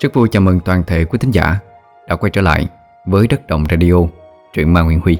Rất vui chào mừng toàn thể quý thính giả đã quay trở lại với Đất Động Radio, truyện ma Nguyễn Huy.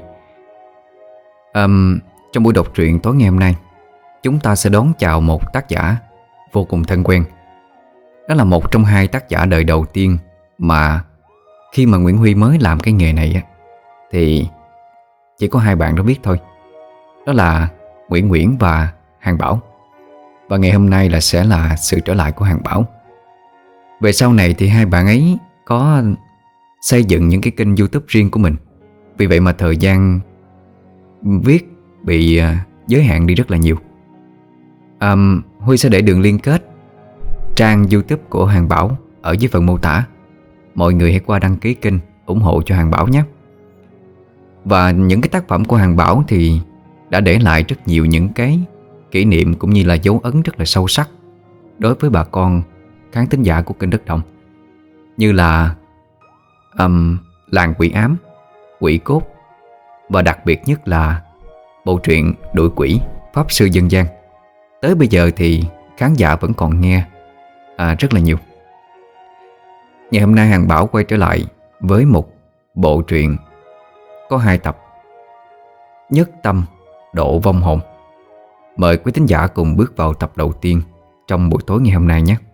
Trong buổi đọc truyện tối ngày hôm nay, chúng ta sẽ đón chào một tác giả vô cùng thân quen. Đó là một trong hai tác giả đời đầu tiên mà khi mà Nguyễn Huy mới làm cái nghề này thì chỉ có hai bạn đó biết thôi. Đó là Nguyễn và Hàng Bảo. Và ngày hôm nay sẽ là sự trở lại của Hàng Bảo. Về sau này thì hai bạn ấy có xây dựng những cái kênh YouTube riêng của mình. Vì vậy mà thời gian viết bị giới hạn đi rất là nhiều. Huy sẽ để đường liên kết trang YouTube của Hàng Bảo ở dưới phần mô tả. Mọi người hãy qua đăng ký kênh ủng hộ cho Hàng Bảo nhé. Và những cái tác phẩm của Hàng Bảo thì đã để lại rất nhiều những cái kỷ niệm cũng như là dấu ấn rất là sâu sắc đối với bà con khán thính giả của kênh Đất Động. Như là Làng Quỷ Ám, Quỷ Cốt, và đặc biệt nhất là bộ truyện Đuổi Quỷ, Pháp Sư Dân gian. Tới bây giờ thì khán giả vẫn còn nghe rất là nhiều. Ngày hôm nay Hàng Bảo quay trở lại với một bộ truyện có 2 tập, Nhất Tâm Độ Vong Hồn. Mời quý thính giả cùng bước vào tập đầu tiên trong buổi tối ngày hôm nay nhé.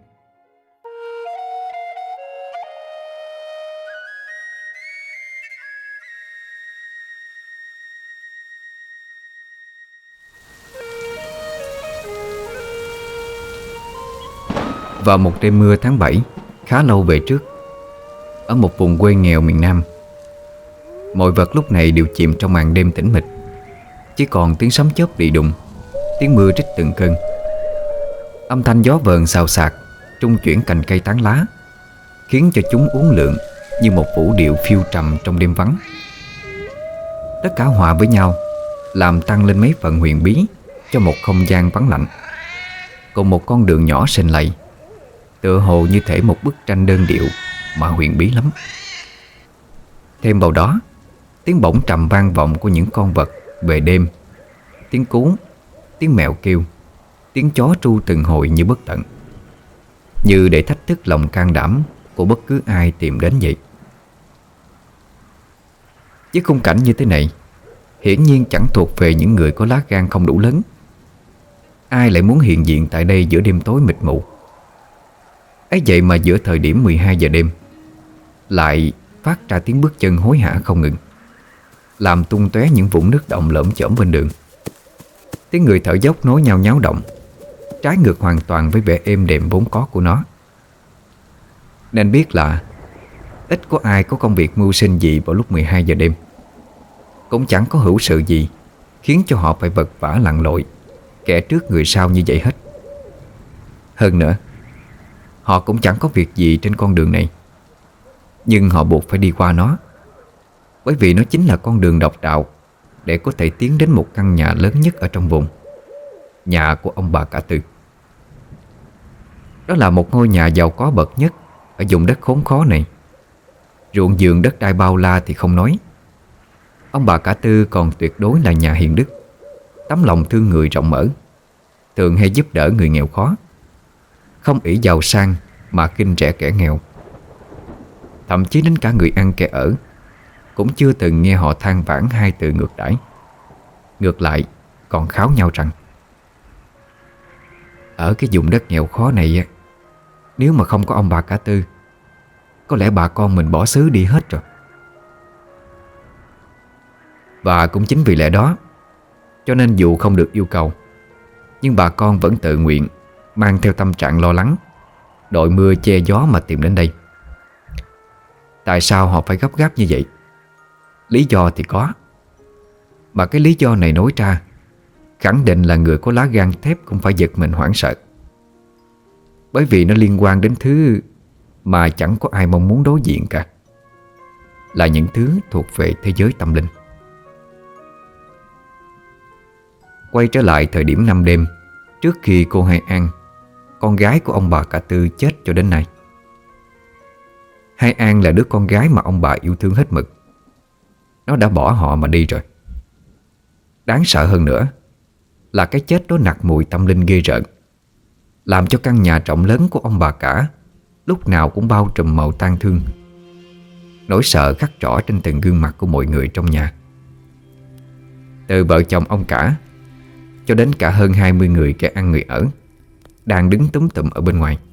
Vào một đêm mưa tháng 7 khá lâu về trước, ở một vùng quê nghèo miền Nam, mọi vật lúc này đều chìm trong màn đêm tĩnh mịch. Chỉ còn tiếng sấm chớp rì đùng, tiếng mưa trích từng cơn. Âm thanh gió vờn xào xạc trung chuyển cành cây tán lá, khiến cho chúng uốn lượn như một vũ điệu phiêu trầm trong đêm vắng. Tất cả hòa với nhau, làm tăng lên mấy phần huyền bí cho một không gian vắng lạnh. Còn một con đường nhỏ sền lầy, tựa hồ như thể một bức tranh đơn điệu mà huyền bí lắm. Thêm vào đó, tiếng bổng trầm vang vọng của những con vật về đêm, tiếng cú, tiếng mèo kêu, tiếng chó tru từng hồi như bất tận, như để thách thức lòng can đảm của bất cứ ai tìm đến vậy. Với khung cảnh như thế này, hiển nhiên chẳng thuộc về những người có lá gan không đủ lớn. Ai lại muốn hiện diện tại đây giữa đêm tối mịt mù? Ấy vậy mà giữa thời điểm 12 giờ đêm lại phát ra tiếng bước chân hối hả không ngừng, làm tung tóe những vũng nước động lởm chởm bên đường. Tiếng người thở dốc nối nhau nháo động, trái ngược hoàn toàn với vẻ êm đềm vốn có của nó. Nên biết là ít có ai có công việc mưu sinh gì vào lúc 12 giờ đêm. Cũng chẳng có hữu sự gì khiến cho họ phải vật vã lặn lội, kẻ trước người sau như vậy hết. Hơn nữa, họ cũng chẳng có việc gì trên con đường này, nhưng họ buộc phải đi qua nó, bởi vì nó chính là con đường độc đạo để có thể tiến đến một căn nhà lớn nhất ở trong vùng, nhà của ông bà Cả Tư. Đó là một ngôi nhà giàu có bậc nhất ở vùng đất khốn khó này. Ruộng vườn đất đai bao la thì không nói, ông bà Cả Tư còn tuyệt đối là nhà hiền đức, tấm lòng thương người rộng mở, thường hay giúp đỡ người nghèo khó, không ỷ giàu sang mà khinh rẻ kẻ nghèo. Thậm chí đến cả người ăn kẻ ở cũng chưa từng nghe họ than vãn hai từ ngược đãi. Ngược lại còn kháo nhau rằng ở cái vùng đất nghèo khó này, nếu mà không có ông bà Cả Tư, có lẽ bà con mình bỏ xứ đi hết rồi. Và cũng chính vì lẽ đó, cho nên dù không được yêu cầu, nhưng bà con vẫn tự nguyện mang theo tâm trạng lo lắng, đội mưa che gió mà tìm đến đây. Tại sao họ phải gấp gáp như vậy? Lý do thì có, mà cái lý do này nói ra khẳng định là người có lá gan thép cũng phải giật mình hoảng sợ. Bởi vì nó liên quan đến thứ mà chẳng có ai mong muốn đối diện cả, là những thứ thuộc về thế giới tâm linh. Quay trở lại thời điểm 5 đêm trước khi cô Hai An, con gái của ông bà Cả Tư, chết cho đến nay. Hai An là đứa con gái mà ông bà yêu thương hết mực. Nó đã bỏ họ mà đi rồi. Đáng sợ hơn nữa là cái chết đó nặc mùi tâm linh ghê rợn, làm cho căn nhà rộng lớn của ông bà Cả lúc nào cũng bao trùm màu tang thương. Nỗi sợ khắc rõ trên từng gương mặt của mọi người trong nhà, từ vợ chồng ông cả cho đến cả hơn 20 người kẻ ăn người ở đang đứng túm tụm ở bên ngoài.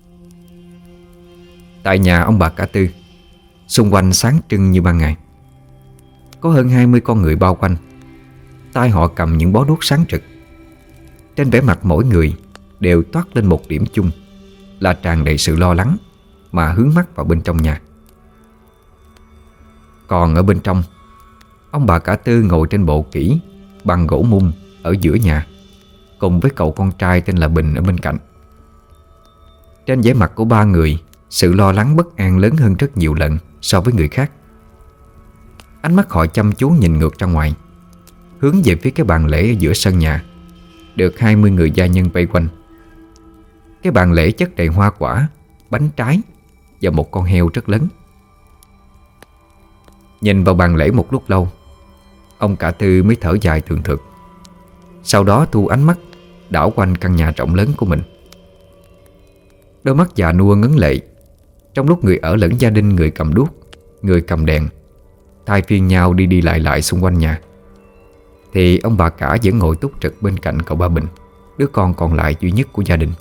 Tại nhà ông bà cả Tư, xung quanh sáng trưng như ban ngày. Có hơn 20 con người bao quanh, tay họ cầm những bó đuốc sáng rực. Trên vẻ mặt mỗi người đều toát lên một điểm chung là tràn đầy sự lo lắng mà hướng mắt vào bên trong nhà. Còn ở bên trong, ông bà cả Tư ngồi trên bộ kỹ bằng gỗ mum ở giữa nhà, cùng với cậu con trai tên là Bình ở bên cạnh. Trên vẻ mặt của ba người, sự lo lắng bất an lớn hơn rất nhiều lần so với người khác. Ánh mắt họ chăm chú nhìn ngược ra ngoài, hướng về phía cái bàn lễ ở giữa sân nhà, được 20 người gia nhân vây quanh. Cái bàn lễ chất đầy hoa quả, bánh trái và một con heo rất lớn. Nhìn vào bàn lễ một lúc lâu, ông cả Tư mới thở dài thường thực. Sau đó thu ánh mắt đảo quanh căn nhà rộng lớn của mình. Đôi mắt già nua ngấn lệ, trong lúc người ở lẫn gia đình, người cầm đuốc, người cầm đèn, thay phiên nhau đi đi lại xung quanh nhà, thì ông bà cả vẫn ngồi túc trực bên cạnh cậu ba Bình, đứa con còn lại duy nhất của gia đình.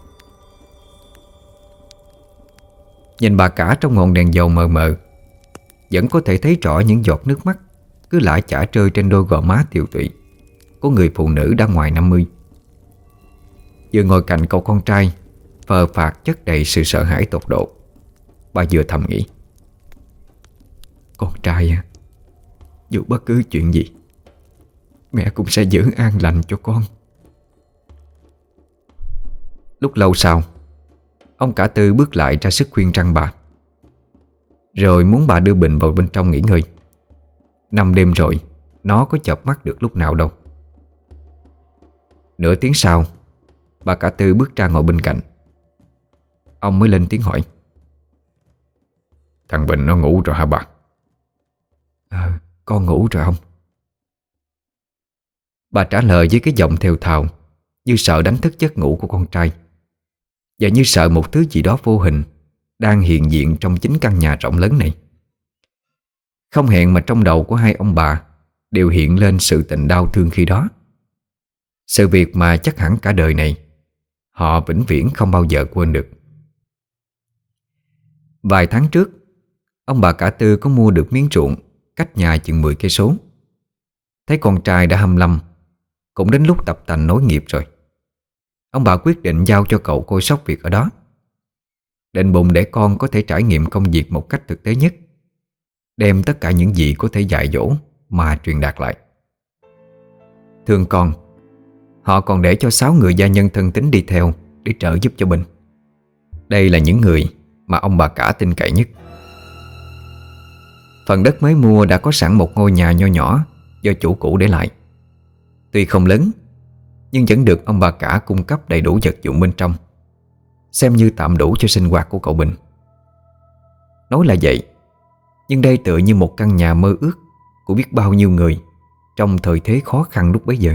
Nhìn bà cả trong ngọn đèn dầu mờ mờ, vẫn có thể thấy rõ những giọt nước mắt cứ lã chả rơi trên đôi gò má tiều tụy của người phụ nữ đã ngoài 50. Vừa ngồi cạnh cậu con trai phờ phạc chất đầy sự sợ hãi tột độ, bà vừa thầm nghĩ: con trai à, dù bất cứ chuyện gì, mẹ cũng sẽ giữ an lành cho con. Lúc lâu sau, ông cả Tư bước lại ra sức khuyên răn bà, rồi muốn bà đưa Bình vào bên trong nghỉ ngơi. 5 đêm rồi, nó có chợp mắt được lúc nào đâu. Nửa tiếng sau, bà cả Tư bước ra ngồi bên cạnh. Ông mới lên tiếng hỏi: thằng Bình nó ngủ rồi hả bà? Con ngủ rồi ông. Bà trả lời với cái giọng thều thào, như sợ đánh thức giấc ngủ của con trai, và như sợ một thứ gì đó vô hình đang hiện diện trong chính căn nhà rộng lớn này. Không hẹn mà trong đầu của hai ông bà đều hiện lên sự tình đau thương khi đó, sự việc mà chắc hẳn cả đời này họ vĩnh viễn không bao giờ quên được. Vài tháng trước, ông bà cả Tư có mua được miếng ruộng cách nhà chừng 10 cây số. Thấy con trai đã 25, cũng đến lúc tập tành nối nghiệp rồi, ông bà quyết định giao cho cậu coi sóc việc ở đó, định bụng để con có thể trải nghiệm công việc một cách thực tế nhất, đem tất cả những gì có thể dạy dỗ mà truyền đạt lại. Thương con, họ còn để cho 6 người gia nhân thân tín đi theo để trợ giúp cho Bình. Đây là những người mà ông bà cả tin cậy nhất. Phần đất mới mua đã có sẵn một ngôi nhà nho nhỏ do chủ cũ để lại. Tuy không lớn, nhưng vẫn được ông bà cả cung cấp đầy đủ vật dụng bên trong, xem như tạm đủ cho sinh hoạt của cậu Bình. Nói là vậy, nhưng đây tựa như một căn nhà mơ ước của biết bao nhiêu người trong thời thế khó khăn lúc bấy giờ.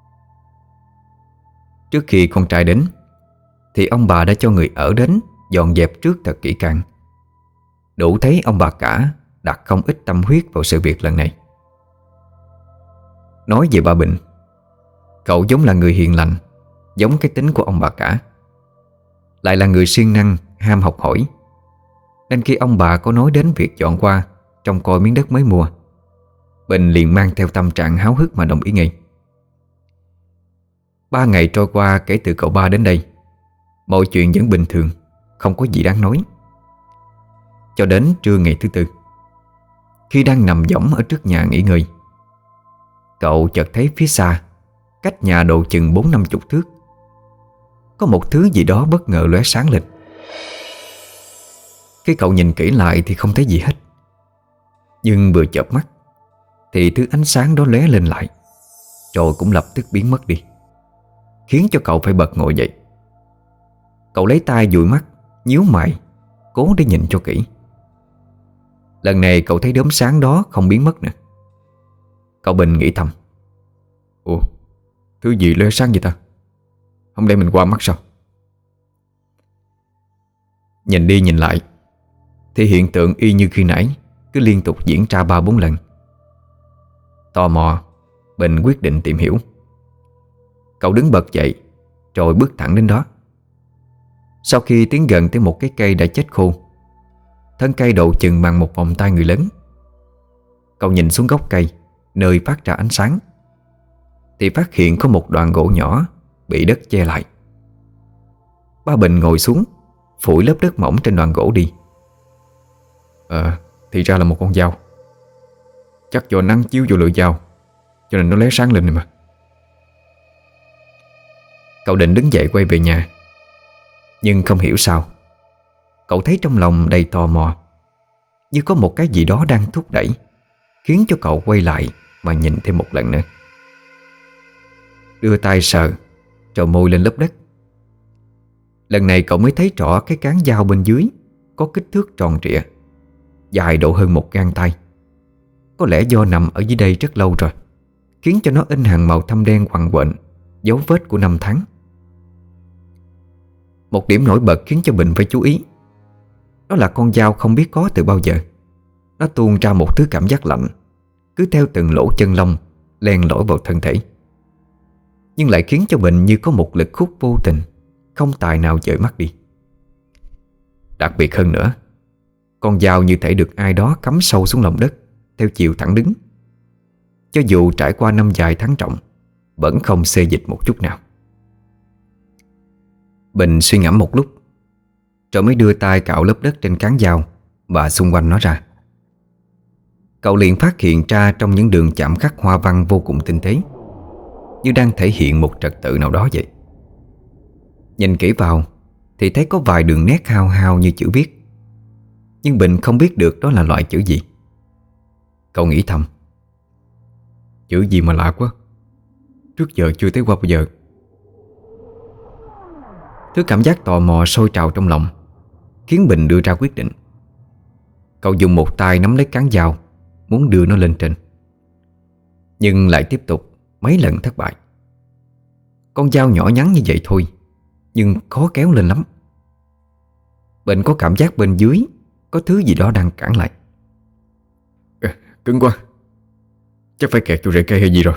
Trước khi con trai đến, thì ông bà đã cho người ở đến dọn dẹp trước thật kỹ càng. Đủ thấy ông bà cả đặt không ít tâm huyết vào sự việc lần này. Nói về bà Bình, cậu giống là người hiền lành, giống cái tính của ông bà cả, lại là người siêng năng, ham học hỏi, nên khi ông bà có nói đến việc dọn qua trông coi miếng đất mới mua, Bình liền mang theo tâm trạng háo hức mà đồng ý ngay. 3 ngày trôi qua kể từ cậu ba đến đây, mọi chuyện vẫn bình thường, không có gì đáng nói. Cho đến trưa ngày thứ tư, khi đang nằm võng ở trước nhà nghỉ ngơi, cậu chợt thấy phía xa, cách nhà độ chừng 40-50 thước, có một thứ gì đó bất ngờ lóe sáng lên. Khi cậu nhìn kỹ lại thì không thấy gì hết, nhưng vừa chợp mắt thì thứ ánh sáng đó lóe lên lại, rồi cũng lập tức biến mất đi, khiến cho cậu phải bật ngồi dậy. Cậu lấy tay dụi mắt, nhíu mày, cố để nhìn cho kỹ. Lần này cậu thấy đốm sáng đó không biến mất nữa. Cậu Bình nghĩ thầm: ủa, thứ gì lóe sáng vậy ta? Không lẽ mình qua mắt sao? Nhìn đi nhìn lại thì hiện tượng y như khi nãy cứ liên tục diễn ra 3-4 lần. Tò mò, Bình quyết định tìm hiểu. Cậu đứng bật dậy rồi bước thẳng đến đó. Sau khi tiến gần tới một cái cây đã chết khô, thân cây độ chừng bằng một vòng tay người lớn, cậu nhìn xuống gốc cây nơi phát ra ánh sáng thì phát hiện có một đoạn gỗ nhỏ bị đất che lại. Ba Bình ngồi xuống phủi lớp đất mỏng trên đoạn gỗ đi. Thì ra là một con dao. Chắc do nắng chiếu vô lưỡi dao cho nên nó lóe sáng lên này mà. Cậu định đứng dậy quay về nhà, nhưng không hiểu sao cậu thấy trong lòng đầy tò mò, như có một cái gì đó đang thúc đẩy, khiến cho cậu quay lại mà nhìn thêm một lần nữa. Đưa tay sờ rồi môi lên lớp đất. Lần này cậu mới thấy rõ cái cán dao bên dưới có kích thước tròn trịa, dài độ hơn một gang tay. Có lẽ do nằm ở dưới đây rất lâu rồi, khiến cho nó in hằn màu thâm đen quằn quện, dấu vết của năm tháng. Một điểm nổi bật khiến cho Bình phải chú ý, đó là con dao không biết có từ bao giờ. Nó tuôn ra một thứ cảm giác lạnh, cứ theo từng lỗ chân lông len lỏi vào thân thể, nhưng lại khiến cho Bình như có một lực hút vô tình, không tài nào dời mắt đi. Đặc biệt hơn nữa, con dao như thể được ai đó cắm sâu xuống lòng đất theo chiều thẳng đứng. Cho dù trải qua năm dài tháng trọng, vẫn không xê dịch một chút nào. Bình suy ngẫm một lúc rồi mới đưa tay cạo lớp đất trên cán dao và xung quanh nó ra. Cậu liền phát hiện ra trong những đường chạm khắc hoa văn vô cùng tinh tế, như đang thể hiện một trật tự nào đó vậy. Nhìn kỹ vào thì thấy có vài đường nét hao hao như chữ viết, nhưng Bình không biết được đó là loại chữ gì. Cậu nghĩ thầm, chữ gì mà lạ quá, trước giờ chưa thấy qua bao giờ. Thứ cảm giác tò mò sôi trào trong lòng khiến Bình đưa ra quyết định. Cậu dùng một tay nắm lấy cán dao, muốn đưa nó lên trên, nhưng lại tiếp tục mấy lần thất bại. Con dao nhỏ nhắn như vậy thôi, nhưng khó kéo lên lắm. Bình có cảm giác bên dưới có thứ gì đó đang cản lại. Cứng quá, chắc phải kẹt vô rễ cây hay gì rồi.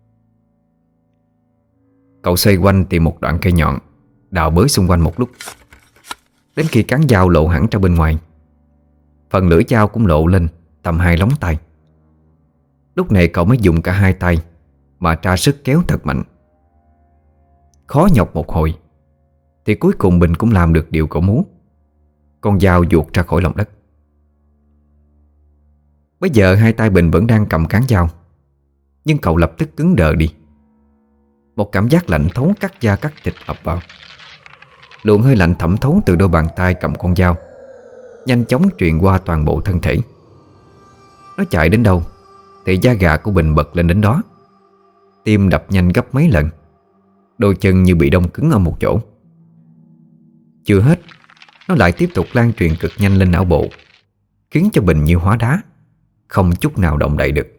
Cậu xoay quanh tìm một đoạn cây nhọn, đào bới xung quanh một lúc, đến khi cán dao lộ hẳn ra bên ngoài. Phần lưỡi dao cũng lộ lên tầm 2 lóng tay. Lúc này cậu mới dùng cả hai tay mà tra sức kéo thật mạnh. Khó nhọc một hồi thì cuối cùng Bình cũng làm được điều cậu muốn. Con dao vuột ra khỏi lòng đất. Bây giờ hai tay Bình vẫn đang cầm cán dao, nhưng cậu lập tức cứng đờ đi. Một cảm giác lạnh thấu cắt da cắt thịt ập vào. Luồng hơi lạnh thẩm thấu từ đôi bàn tay cầm con dao nhanh chóng truyền qua toàn bộ thân thể. Nó chạy đến đâu thì da gà của Bình bật lên đến đó. Tim đập nhanh gấp mấy lần, đôi chân như bị đông cứng ở một chỗ. Chưa hết, nó lại tiếp tục lan truyền cực nhanh lên não bộ, khiến cho Bình như hóa đá, không chút nào động đậy được.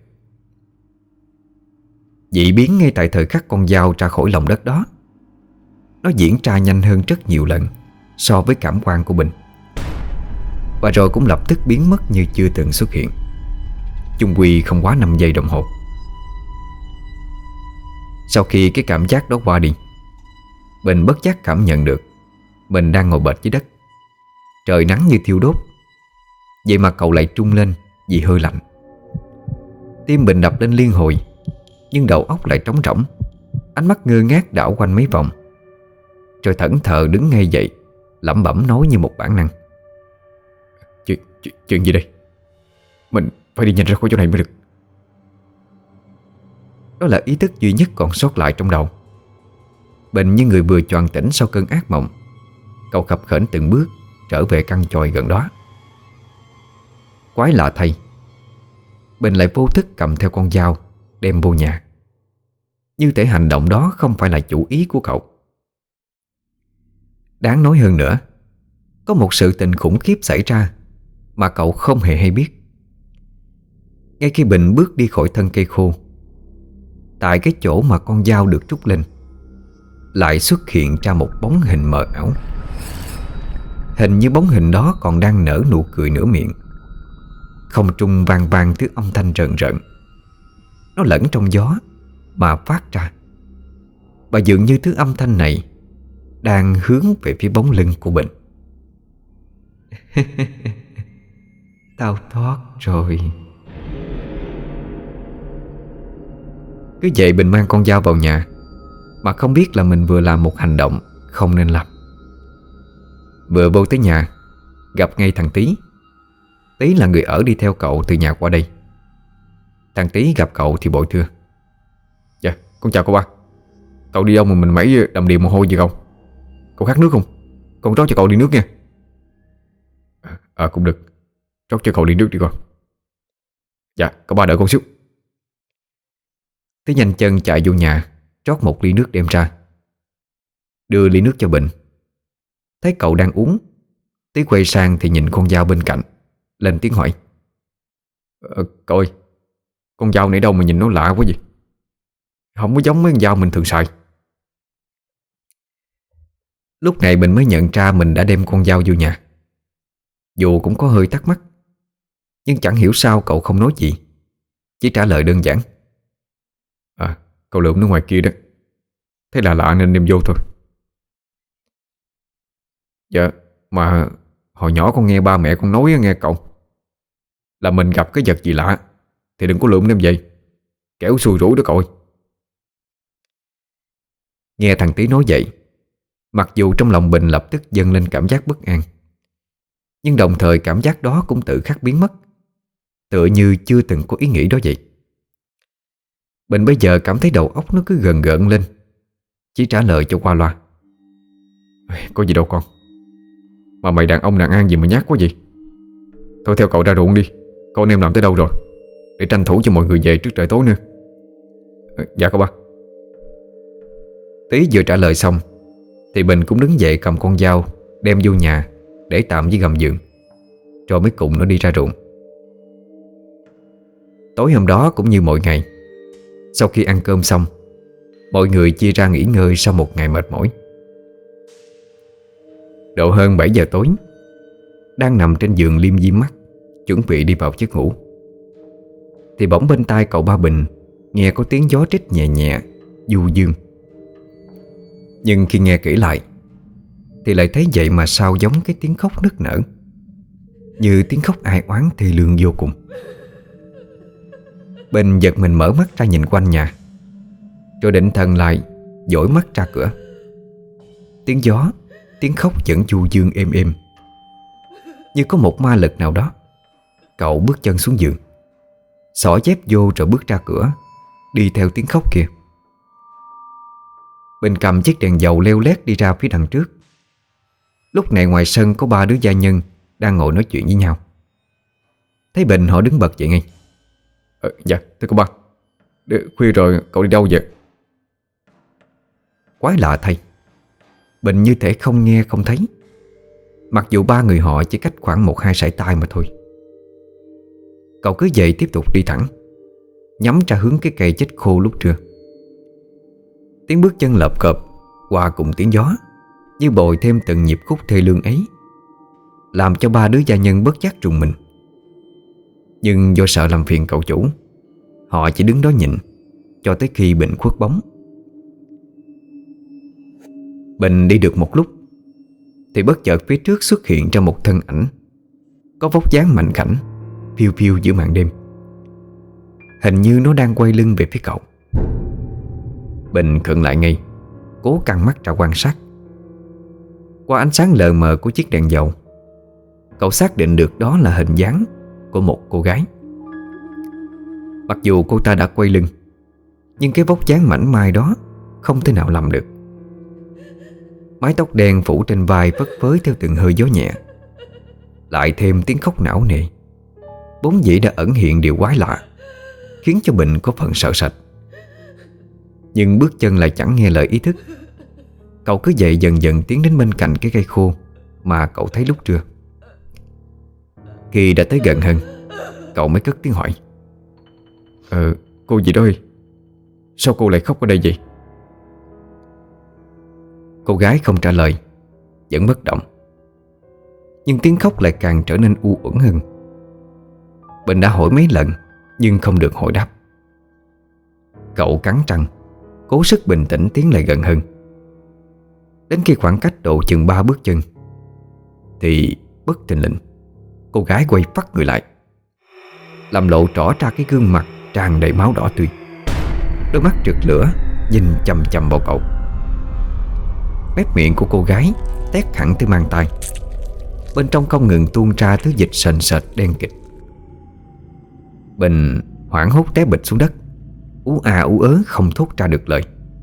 Dị biến ngay tại thời khắc con dao ra khỏi lòng đất đó, nó diễn ra nhanh hơn rất nhiều lần so với cảm quan của Bình, và rồi cũng lập tức biến mất như chưa từng xuất hiện. Chung quy không quá 5 giây đồng hồ. Sau khi cái cảm giác đó qua đi, Bình bất giác cảm nhận được mình đang ngồi bệt dưới đất. Trời nắng như thiêu đốt, vậy mà cậu lại trung lên vì hơi lạnh. Tim Bình đập lên liên hồi, nhưng đầu óc lại trống rỗng. Ánh mắt ngơ ngác đảo quanh mấy vòng, rồi thẫn thờ đứng ngay dậy, lẩm bẩm nói như một bản năng: Chuyện gì đây? Mình phải đi nhanh ra khỏi chỗ này mới được. Đó là ý thức duy nhất còn sót lại trong đầu. Bình như người vừa choàng tỉnh sau cơn ác mộng, cậu khập khểnh từng bước trở về căn chòi gần đó. Quái lạ thay, Bình lại vô thức cầm theo con dao đem vô nhà, như thể hành động đó không phải là chủ ý của cậu. Đáng nói hơn nữa, có một sự tình khủng khiếp xảy ra mà cậu không hề hay biết. Ngay khi Bình bước đi khỏi thân cây khô, tại cái chỗ mà con dao được trút lên, lại xuất hiện ra một bóng hình mờ ảo. Hình như bóng hình đó còn đang nở nụ cười nửa miệng. Không trung vang vang tiếng âm thanh rợn rợn. Nó lẫn trong gió mà phát ra. Và dường như thứ âm thanh này đang hướng về phía bóng lưng của Bình. Tao thoát rồi. Cứ vậy Bình mang con dao vào nhà, mà không biết là mình vừa làm một hành động không nên làm. Vừa vô tới nhà, gặp ngay thằng Tý. Tý là người ở đi theo cậu từ nhà qua đây. Thằng Tý gặp cậu thì bội thưa: Dạ, con chào cậu ba. Cậu đi đâu mà mình mẩy đầm đìa mồ hôi gì không? Cậu khát nước không? Con rót cho cậu ly nước nha. Cũng được. Rót cho cậu ly nước đi con. Dạ, cậu ba đợi con xíu. Tý nhanh chân chạy vô nhà, rót một ly nước đem ra, đưa ly nước cho Bình. Thấy cậu đang uống, Tý quay sang thì nhìn con dao bên cạnh, lên tiếng hỏi: Cậu ơi, con dao này đâu mà nhìn nó lạ quá vậy? Không có giống mấy con dao mình thường xài. Lúc này Bình mới nhận ra mình đã đem con dao vô nhà. Dù cũng có hơi thắc mắc, nhưng chẳng hiểu sao cậu không nói gì, chỉ trả lời đơn giản: Cậu lượm nó ngoài kia đó, thấy lạ lạ nên đem vô thôi. Dạ, mà hồi nhỏ con nghe ba mẹ con nói nghe cậu, là mình gặp cái vật gì lạ thì đừng có lượm đem vậy, kẻo xui rủi đó cậu ơi. Nghe thằng Tý nói vậy, mặc dù trong lòng Bình lập tức dâng lên cảm giác bất an, nhưng đồng thời cảm giác đó cũng tự khắc biến mất, tựa như chưa từng có ý nghĩ đó vậy. Bình bây giờ cảm thấy đầu óc nó cứ gần gợn lên, chỉ trả lời cho qua loa: Có gì đâu con. Mà mày đàn ông đàn an gì mà nhát quá vậy? Thôi theo cậu ra ruộng đi, con em làm tới đâu rồi, để tranh thủ cho mọi người về trước trời tối nữa. Dạ cậu ba. Tý vừa trả lời xong thì Bình cũng đứng dậy cầm con dao đem vô nhà để tạm dưới gầm giường, rồi mới cùng nó đi ra ruộng. Tối hôm đó cũng như mọi ngày, sau khi ăn cơm xong, mọi người chia ra nghỉ ngơi sau một ngày mệt mỏi. Độ hơn 7 giờ tối, đang nằm trên giường liêm diêm mắt chuẩn bị đi vào giấc ngủ, thì bỗng bên tai cậu ba Bình nghe có tiếng gió rít nhẹ nhẹ, du dương. Nhưng khi nghe kỹ lại thì lại thấy vậy mà sao giống cái tiếng khóc nức nở, như tiếng khóc ai oán thê lương vô cùng. Bình giật mình mở mắt ra nhìn quanh nhà, rồi định thần lại, dõi mắt ra cửa. Tiếng gió, tiếng khóc vẫn du dương êm êm. Như có một ma lực nào đó. Cậu bước chân xuống giường, xỏ dép vô rồi bước ra cửa, đi theo tiếng khóc kia. Bình cầm chiếc đèn dầu leo lét đi ra phía đằng trước. Lúc này ngoài sân có ba đứa gia nhân đang ngồi nói chuyện với nhau. Thấy Bình họ đứng bật dậy ngay. Dạ thưa cô ba, khuya rồi cậu đi đâu vậy? Quái lạ thay, Bình như thể không nghe không thấy, mặc dù ba người họ chỉ cách khoảng 1-2 sải tay mà thôi. Cậu cứ vậy tiếp tục đi thẳng, nhắm ra hướng cái cây chết khô lúc trưa. Tiếng bước chân lợp cợp hòa cùng tiếng gió như bồi thêm từng nhịp khúc thê lương ấy, làm cho ba đứa gia nhân bất giác rùng mình. Nhưng do sợ làm phiền cậu chủ, họ chỉ đứng đó nhìn cho tới khi Bình khuất bóng. Bình đi được một lúc thì bất chợt phía trước xuất hiện ra một thân ảnh có vóc dáng mạnh khảnh, phiêu phiêu giữa màn đêm. Hình như nó đang quay lưng về phía cậu. Bình khựng lại ngay, cố căng mắt ra quan sát. Qua ánh sáng lờ mờ của chiếc đèn dầu, cậu xác định được đó là hình dáng của một cô gái. Mặc dù cô ta đã quay lưng, nhưng cái vóc dáng mảnh mai đó không thể nào lầm được. Mái tóc đen phủ trên vai phất phới theo từng hơi gió nhẹ, lại thêm tiếng khóc não nề, vốn dĩ đã ẩn hiện điều quái lạ, khiến cho Bình có phần sợ sệt. Nhưng bước chân lại chẳng nghe lời ý thức. Cậu cứ vậy dần dần tiến đến bên cạnh cái cây khô mà cậu thấy lúc trưa. Khi đã tới gần hơn, cậu mới cất tiếng hỏi: Cô gì đó ơi, sao cô lại khóc ở đây vậy? Cô gái không trả lời, vẫn bất động. nhưng tiếng khóc lại càng trở nên u uẩn hơn. Bình đã hỏi mấy lần nhưng không được hồi đáp. Cậu cắn răng, cố sức bình tĩnh tiến lại gần hơn. Đến khi khoảng cách độ chừng 3 bước chân thì bất thình lình cô gái quay phắt người lại, làm lộ rõ ra cái gương mặt tràn đầy máu đỏ tươi. Đôi mắt rực lửa nhìn chằm chằm vào cậu. Mép miệng của cô gái tét hẳn tới mang tai, bên trong không ngừng tuôn ra thứ dịch sền sệt đen kịt. Bình hoảng hốt té bịch xuống đất, ú à ú ớ không thốt ra được lời.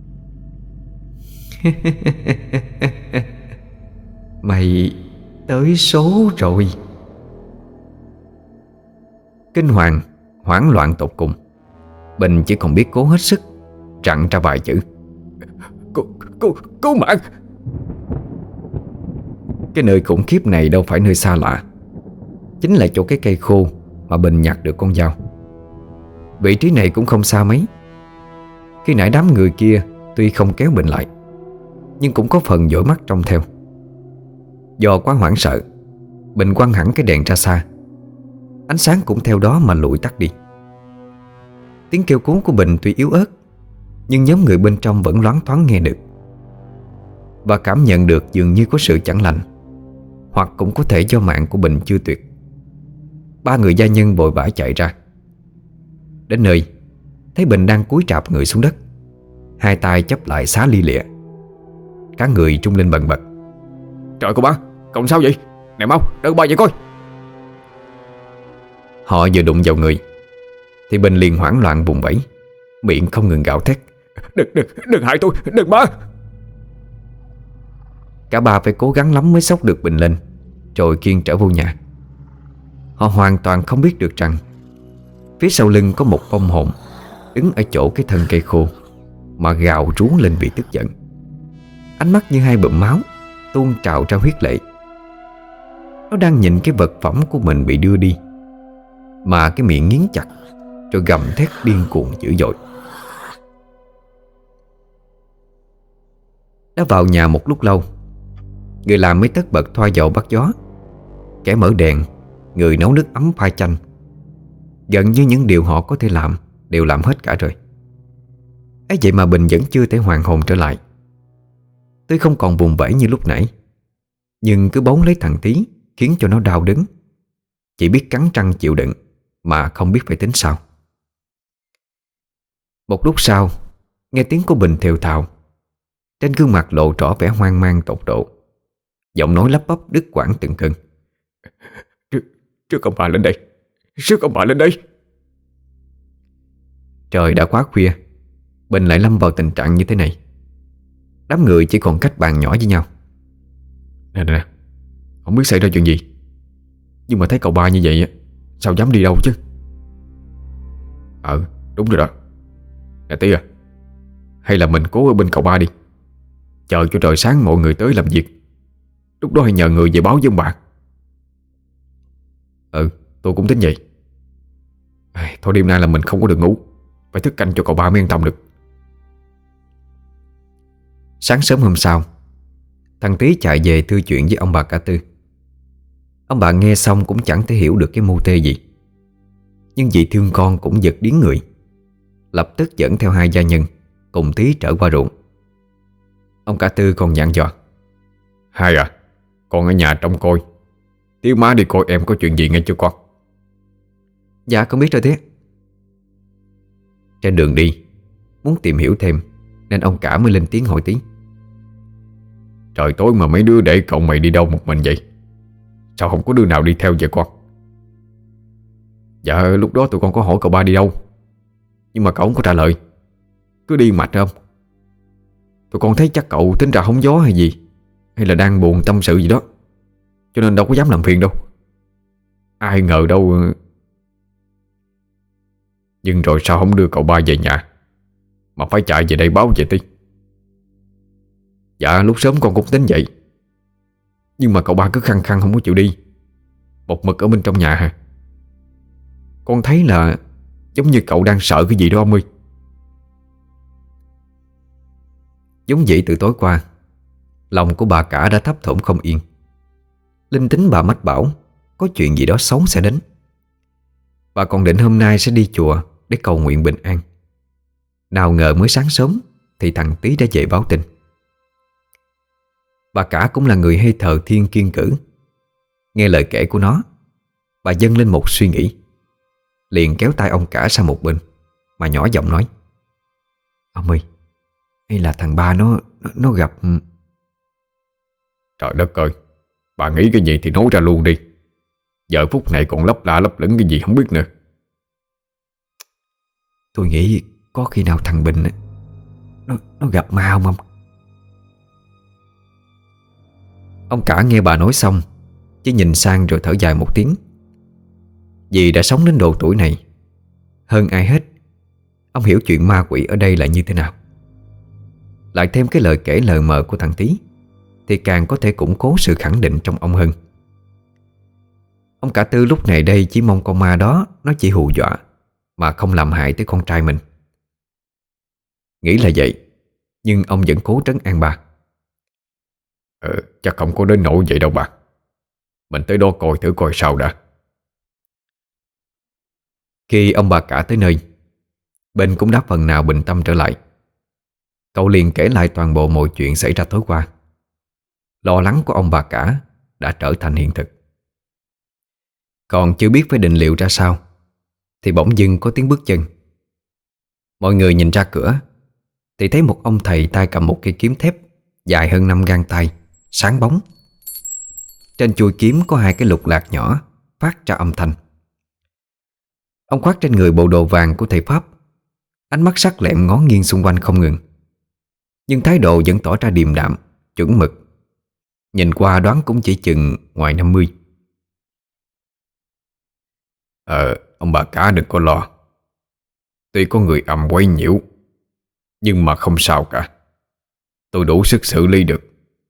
Mày tới số rồi. Kinh hoàng, hoảng loạn tột cùng, Bình chỉ còn biết cố hết sức rặn ra vài chữ: Cứu mạng. Cái nơi khủng khiếp này đâu phải nơi xa lạ, chính là chỗ cái cây khô mà Bình nhặt được con dao. Vị trí này cũng không xa mấy. Khi nãy đám người kia tuy không kéo Bình lại, nhưng cũng có phần dõi mắt trông theo. Do quá hoảng sợ, Bình quăng hẳn cái đèn ra xa, ánh sáng cũng theo đó mà lụi tắt đi. Tiếng kêu cứu của Bình tuy yếu ớt, nhưng nhóm người bên trong vẫn loáng thoáng nghe được, và cảm nhận được dường như có sự chẳng lành, hoặc cũng có thể do mạng của Bình chưa tuyệt. Ba người gia nhân vội vã chạy ra. Đến nơi, thấy Bình đang cúi rạp người xuống đất, hai tay chắp lại xá lia lịa. Cả người trung lên bần bật: Trời cô ba, cậu sao vậy? Nè mau, đỡ ba vậy coi. Họ vừa đụng vào người thì Bình liền hoảng loạn vùng vẫy, miệng không ngừng gào thét: Đừng hại tôi, đừng ba. Cả ba phải cố gắng lắm mới xốc được Bình lên, rồi khiêng trở vô nhà. Họ hoàn toàn không biết được rằng phía sau lưng có một vong hồn đứng ở chỗ cái thân cây khô mà gào rú lên vì tức giận. Ánh mắt như hai bụm máu tuôn trào ra huyết lệ. Nó đang nhìn cái vật phẩm của mình bị đưa đi, mà cái miệng nghiến chặt, rồi gầm thét điên cuồng dữ dội. Đã vào nhà một lúc lâu, người làm mới tất bật thoa dầu bắt gió, kẻ mở đèn, người nấu nước ấm pha chanh. Gần như những điều họ có thể làm đều làm hết cả rồi. ấy vậy mà Bình vẫn chưa thể hoàn hồn trở lại. Tuy không còn vùng vẫy như lúc nãy, nhưng cứ bấu lấy thằng Tí khiến cho nó đau đớn. Chỉ biết cắn răng chịu đựng, mà không biết phải tính sao. Một lúc sau, nghe tiếng của Bình thều thào, trên gương mặt lộ rõ vẻ hoang mang tột độ, giọng nói lắp bắp đứt quãng từng cơn: Trước ông bà lên đây, trước ông bà lên đây. Trời đã quá khuya, Bình lại lâm vào tình trạng như thế này. Đám người chỉ còn cách bàn nhỏ với nhau. Nè, không biết xảy ra chuyện gì, nhưng mà thấy cậu ba như vậy sao dám đi đâu chứ. Đúng rồi đó. Nè Tí à, hay là mình cố ở bên cậu ba đi, chờ cho trời sáng mọi người tới làm việc, lúc đó hãy nhờ người về báo với ông bà. Tôi cũng tính vậy. Thôi đêm nay là mình không có được ngủ, phải thức canh cho cậu ba mới yên tâm được. Sáng sớm hôm sau, thằng Tí chạy về thư chuyện với ông bà cả Tư. Ông bà nghe xong cũng chẳng thể hiểu được cái mưu tê gì, nhưng vì thương con cũng giật điếng người, lập tức dẫn theo hai gia nhân cùng Tí trở qua ruộng. Ông cả Tư còn dặn dò: Hai à, con ở nhà trông coi, Tí má đi coi em có chuyện gì nghe chưa con? Dạ con biết rồi thế. Trên đường đi, muốn tìm hiểu thêm nên ông cả mới lên tiếng hỏi Tí: Trời tối mà mấy đứa để cậu mày đi đâu một mình vậy? Sao không có đứa nào đi theo vậy con? Dạ lúc đó tụi con có hỏi cậu ba đi đâu, nhưng mà cậu không có trả lời, cứ đi mạch không. Tụi con thấy chắc cậu tính ra hóng gió hay gì, hay là đang buồn tâm sự gì đó, cho nên đâu có dám làm phiền đâu. Ai ngờ đâu. Nhưng rồi sao không đưa cậu ba về nhà, mà phải chạy về đây báo về Tí? Dạ lúc sớm con cũng tính vậy, nhưng mà cậu ba cứ khăng khăng không có chịu đi, một mực ở bên trong nhà hả? Con thấy là giống như cậu đang sợ cái gì đó ông ơi. Giống vậy từ tối qua, lòng của bà cả đã thấp thỏm không yên. linh tính bà mách bảo có chuyện gì đó xấu sẽ đến. Bà còn định hôm nay sẽ đi chùa để cầu nguyện bình an. Nào ngờ mới sáng sớm thì thằng Tý đã về báo tin. Bà cả cũng là người hay thờ thiên kiêng cử. Nghe lời kể của nó, bà dâng lên một suy nghĩ, liền kéo tay ông cả sang một bên mà nhỏ giọng nói: "Ông ơi, hay là thằng ba nó gặp..." Trời đất ơi, bà nghĩ cái gì thì nói ra luôn đi. Giờ phút này còn lấp la lấp lửng cái gì không biết nữa. Tôi nghĩ có khi nào thằng Bình ấy, nó gặp ma không ông? Ông cả nghe bà nói xong chỉ nhìn sang rồi thở dài một tiếng. Vì đã sống đến độ tuổi này, hơn ai hết ông hiểu chuyện ma quỷ ở đây là như thế nào. Lại thêm cái lời kể lờ mờ của thằng Tý thì càng có thể củng cố sự khẳng định trong ông hơn. Ông cả Tư lúc này đây chỉ mong con ma đó nó chỉ hù dọa mà không làm hại tới con trai mình. Nghĩ là vậy, nhưng ông vẫn cố trấn an bà. Chắc không có đến nỗi vậy đâu bà. Mình tới đó coi thử coi sao đã. Khi ông bà cả tới nơi, Ben cũng đã phần nào bình tâm trở lại. Cậu liền kể lại toàn bộ mọi chuyện xảy ra tối qua. Lo lắng của ông bà cả đã trở thành hiện thực. Còn chưa biết phải định liệu ra sao thì bỗng dưng có tiếng bước chân. Mọi người nhìn ra cửa thì thấy một ông thầy tay cầm một cây kiếm thép dài hơn 5 gang tay, sáng bóng. Trên chuôi kiếm có 2 cái lục lạc nhỏ phát ra âm thanh. Ông khoác trên người bộ đồ vàng của thầy Pháp, ánh mắt sắc lẹm ngó nghiêng xung quanh không ngừng, nhưng thái độ vẫn tỏ ra điềm đạm, chuẩn mực. Nhìn qua đoán cũng chỉ chừng ngoài 50. Ông bà cả đừng có lo. Tuy có người âm quấy nhiễu, nhưng mà không sao cả. Tôi đủ sức xử lý được.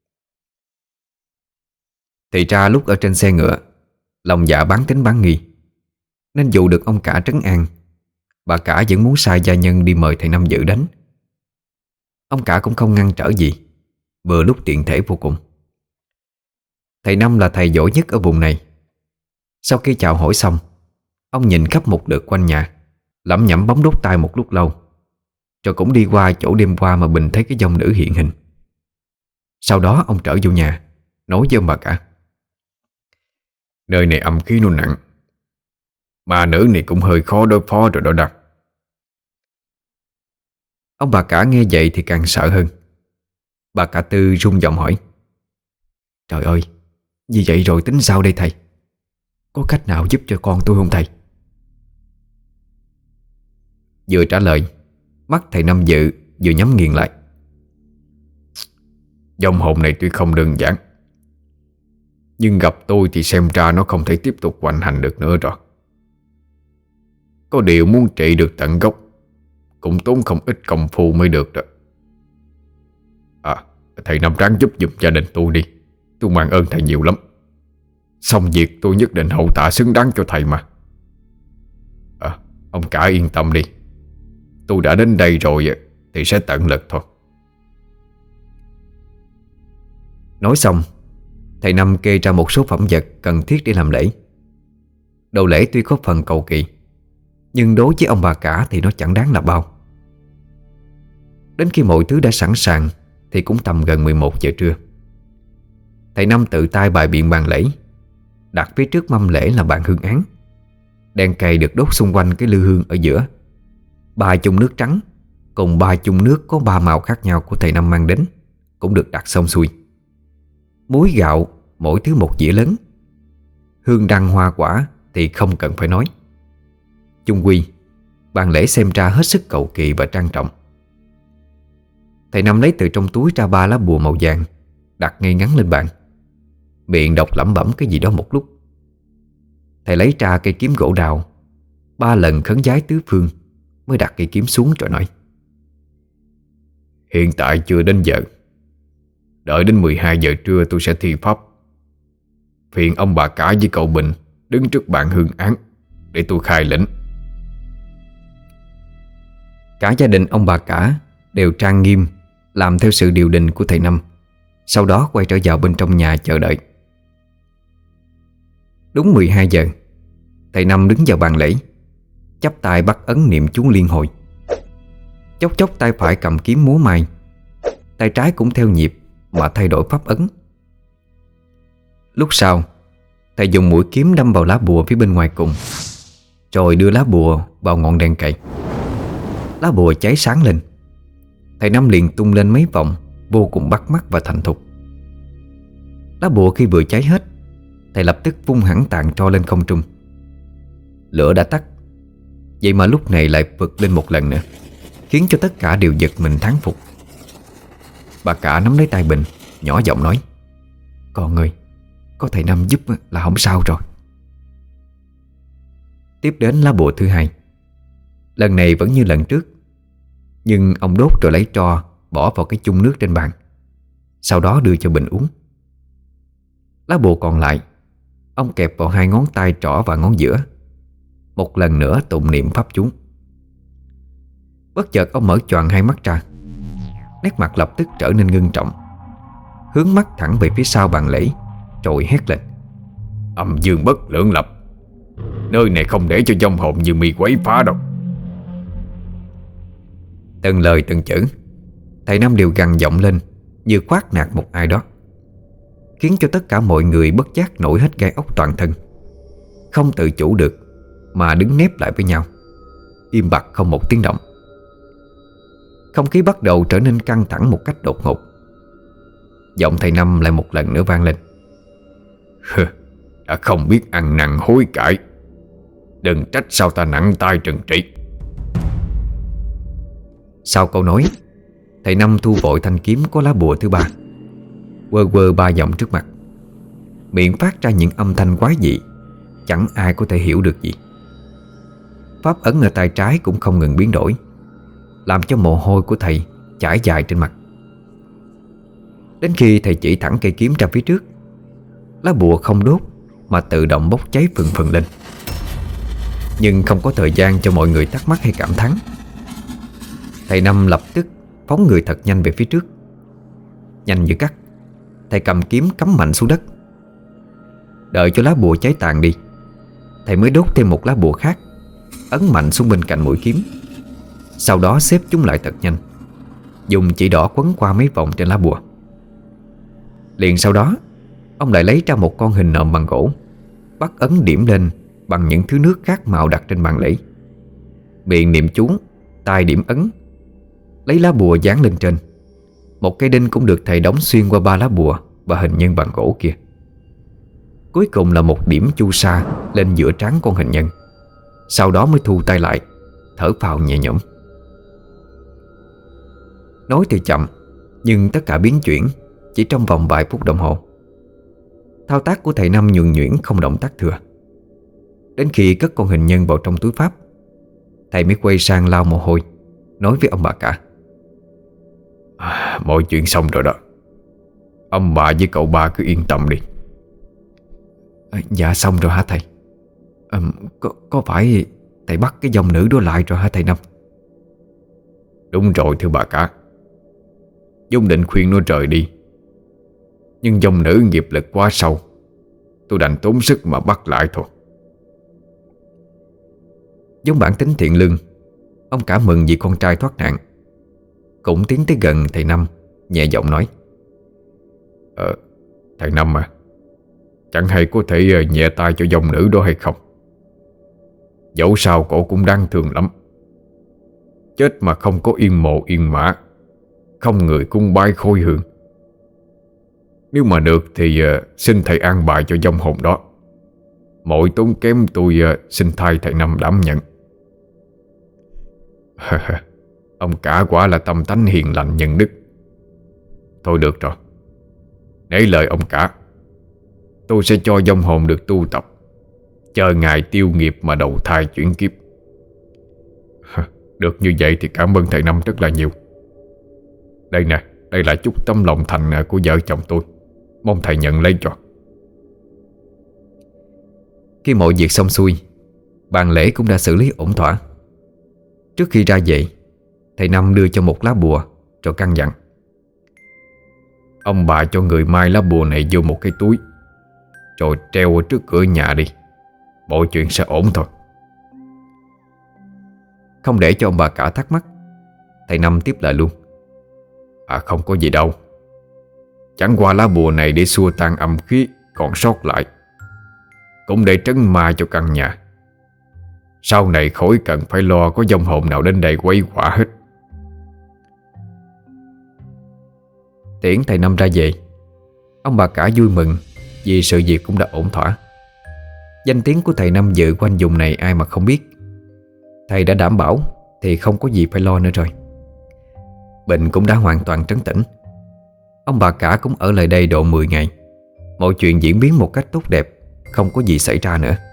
Thì ra lúc ở trên xe ngựa, lòng dạ bán tín bán nghi, nên dù được ông cả trấn an, bà cả vẫn muốn sai gia nhân đi mời thầy Năm dự đánh. Ông cả cũng không ngăn trở gì, vừa lúc tiện thể vô cùng. Thầy Năm là thầy giỏi nhất ở vùng này. Sau khi chào hỏi xong, ông nhìn khắp một lượt quanh nhà, lẩm nhẩm bấm đốt tai một lúc lâu, rồi cũng đi qua chỗ đêm qua mà Bình thấy cái dòng nữ hiện hình. Sau đó ông trở vô nhà, nói với ông bà cả: Nơi này âm khí nó nặng, mà nữ này cũng hơi khó đối phó rồi đó Đăng. Ông bà cả nghe vậy thì càng sợ hơn. Bà cả Tư run giọng hỏi: "Trời ơi, như vậy rồi tính sao đây thầy? Có cách nào giúp cho con tôi không thầy?" Vừa trả lời, mắt thầy Năm Dự vừa nhắm nghiền lại. Dòng hồn này tuy không đơn giản, nhưng gặp tôi thì xem ra nó không thể tiếp tục hoành hành được nữa rồi. Có điều muốn trị được tận gốc cũng tốn không ít công phu mới được đó. Thầy Năm ráng giúp giùm gia đình tôi đi. Tôi mang ơn thầy nhiều lắm. Xong việc tôi nhất định hậu tạ xứng đáng cho thầy mà. Ông cả yên tâm đi. Tôi đã đến đây rồi thì sẽ tận lực thôi. Nói xong, thầy Năm kê ra một số phẩm vật cần thiết để làm lễ. Đồ lễ tuy có phần cầu kỳ, nhưng đối với ông bà cả thì nó chẳng đáng là bao. Đến khi mọi thứ đã sẵn sàng thì cũng tầm gần 11 giờ trưa. Thầy Năm tự tay bày biện bàn lễ, đặt phía trước mâm lễ là bàn hương án. Đèn cầy được đốt xung quanh cái lư hương ở giữa. 3 chung nước trắng cùng 3 chung nước có 3 màu khác nhau của thầy Năm mang đến cũng được đặt xong xuôi. Muối gạo mỗi thứ một dĩa lớn. Hương đăng hoa quả thì không cần phải nói. Chung quy, bàn lễ xem ra hết sức cầu kỳ và trang trọng. Thầy Năm lấy từ trong túi ra 3 lá bùa màu vàng, đặt ngay ngắn lên bàn, miệng đọc lẩm bẩm cái gì đó một lúc. Thầy lấy ra cây kiếm gỗ đào, 3 lần khấn vái tứ phương mới đặt cây kiếm xuống rồi nói: Hiện tại chưa đến giờ. Đợi đến 12 giờ trưa tôi sẽ thi pháp. Phiền ông bà cả với cậu Bình đứng trước bàn hương án để tôi khai lệnh. Cả gia đình ông bà cả đều trang nghiêm làm theo sự điều đình của thầy Năm, sau đó quay trở vào bên trong nhà chờ đợi. Đúng 12 giờ, thầy Năm đứng vào bàn lễ, chắp tay bắt ấn niệm chú liên hồi. Chốc chốc tay phải cầm kiếm múa may, tay trái cũng theo nhịp mà thay đổi pháp ấn. Lúc sau, thầy dùng mũi kiếm đâm vào lá bùa phía bên ngoài cùng, rồi đưa lá bùa vào ngọn đèn cậy. Lá bùa cháy sáng lên. Thầy Năm liền tung lên mấy vòng vô cùng bắt mắt và thành thục. Lá bùa khi vừa cháy hết, thầy lập tức vung hẳn tàn tro lên không trung. Lửa đã tắt, vậy mà lúc này lại vụt lên một lần nữa, khiến cho tất cả đều giật mình thán phục. Bà cả nắm lấy tay Bình, nhỏ giọng nói: "Con ơi, có thầy Năm giúp là không sao rồi." Tiếp đến lá bùa thứ hai. Lần này vẫn như lần trước, nhưng ông đốt rồi lấy tro bỏ vào cái chung nước trên bàn, sau đó đưa cho Bình uống. Lá bùa còn lại, ông kẹp vào hai ngón tay trỏ và ngón giữa, một lần nữa tụng niệm pháp chú. Bất chợt ông mở choàng hai mắt ra, nét mặt lập tức trở nên ngưng trọng, hướng mắt thẳng về phía sau bàn lễ, rồi hét lên: "Âm dương bất lưỡng lập, nơi này không để cho vong hồn như mi quấy phá đâu." Từng lời từng chữ thầy Năm đều gằn giọng lên như quát nạt một ai đó, khiến cho tất cả mọi người bất giác nổi hết gai ốc toàn thân, không tự chủ được mà đứng nép lại với nhau, im bặt không một tiếng động. Không khí bắt đầu trở nên căng thẳng một cách đột ngột. Giọng thầy Năm lại một lần nữa vang lên: "Đã không biết ăn năn hối cải, đừng trách sao ta nặng tay trừng trị." Sau câu nói, thầy Năm thu vội thanh kiếm có lá bùa thứ ba, quơ quơ ba vòng trước mặt, miệng phát ra những âm thanh quái dị, chẳng ai có thể hiểu được gì. Pháp ấn ở tay trái cũng không ngừng biến đổi, làm cho mồ hôi của thầy chảy dài trên mặt. Đến khi thầy chỉ thẳng cây kiếm ra phía trước, lá bùa không đốt mà tự động bốc cháy phừng phừng lên. Nhưng không có thời gian cho mọi người thắc mắc hay cảm thán. Thầy Năm lập tức phóng người thật nhanh về phía trước. Nhanh như cắt, thầy cầm kiếm cắm mạnh xuống đất. Đợi cho lá bùa cháy tàn đi, thầy mới đốt thêm một lá bùa khác, ấn mạnh xuống bên cạnh mũi kiếm. Sau đó xếp chúng lại thật nhanh, dùng chỉ đỏ quấn qua mấy vòng trên lá bùa. Liền sau đó, ông lại lấy ra một con hình nộm bằng gỗ, bắt ấn điểm lên bằng những thứ nước khác màu đặt trên bàn lễ. Miệng niệm chú, tay điểm ấn, lấy lá bùa dán lên trên. Một cây đinh cũng được thầy đóng xuyên qua ba lá bùa và hình nhân bằng gỗ kia. Cuối cùng là một điểm chu sa lên giữa trán con hình nhân. Sau đó mới thu tay lại, thở phào nhẹ nhõm. Nói thì chậm, nhưng tất cả biến chuyển chỉ trong vòng vài phút đồng hồ. Thao tác của thầy Năm nhuần nhuyễn không động tác thừa. Đến khi cất con hình nhân vào trong túi pháp, thầy mới quay sang lau mồ hôi, nói với ông bà cả: "Mọi chuyện xong rồi đó. Ông bà với cậu ba cứ yên tâm đi." Dạ xong rồi hả thầy? Có phải thầy bắt cái dòng nữ đó lại rồi hả thầy Năm? Đúng rồi thưa bà cả. Dung định khuyên nó rời đi, nhưng dòng nữ nghiệp lực quá sâu, tôi đành tốn sức mà bắt lại thôi. Giống bản tính thiện lương, ông cả mừng vì con trai thoát nạn, cũng tiến tới gần thầy Năm, nhẹ giọng nói: Thầy Năm à, chẳng hay có thể nhẹ tay cho dòng nữ đó hay không? Dẫu sao cổ cũng đáng thương lắm. Chết mà không có yên mộ yên mã, không người cung bái khôi hương. Nếu mà được thì xin thầy an bài cho vong hồn đó. Mọi tốn kém tôi xin thay thầy Năm đảm nhận. Ông cả quả là tâm tánh hiền lành nhân đức. Thôi được rồi, nể lời ông cả, tôi sẽ cho vong hồn được tu tập, chờ ngày tiêu nghiệp mà đầu thai chuyển kiếp. Được như vậy thì cảm ơn thầy Năm rất là nhiều. Đây nè, đây là chút tấm lòng thành của vợ chồng tôi, mong thầy nhận lấy cho. Khi mọi việc xong xuôi, bàn lễ cũng đã xử lý ổn thỏa. Trước khi ra về, thầy Năm đưa cho một lá bùa rồi căn dặn: Ông bà cho người mai lá bùa này vô một cái túi, rồi treo ở trước cửa nhà đi. Mọi chuyện sẽ ổn thôi. Không để cho ông bà cả thắc mắc, thầy Năm tiếp lời luôn. Không có gì đâu. Chẳng qua lá bùa này để xua tan âm khí còn sót lại, cũng để trấn ma cho căn nhà. Sau này khỏi cần phải lo có vong hồn nào đến đây quấy quả hết. Tiễn thầy Năm ra về, ông bà cả vui mừng vì sự việc cũng đã ổn thỏa. Danh tiếng của thầy Năm Dự quanh vùng này ai mà không biết. Thầy đã đảm bảo thì không có gì phải lo nữa rồi. Bệnh cũng đã hoàn toàn trấn tĩnh. Ông bà cả cũng ở lại đây độ 10 ngày. Mọi chuyện diễn biến một cách tốt đẹp, không có gì xảy ra nữa.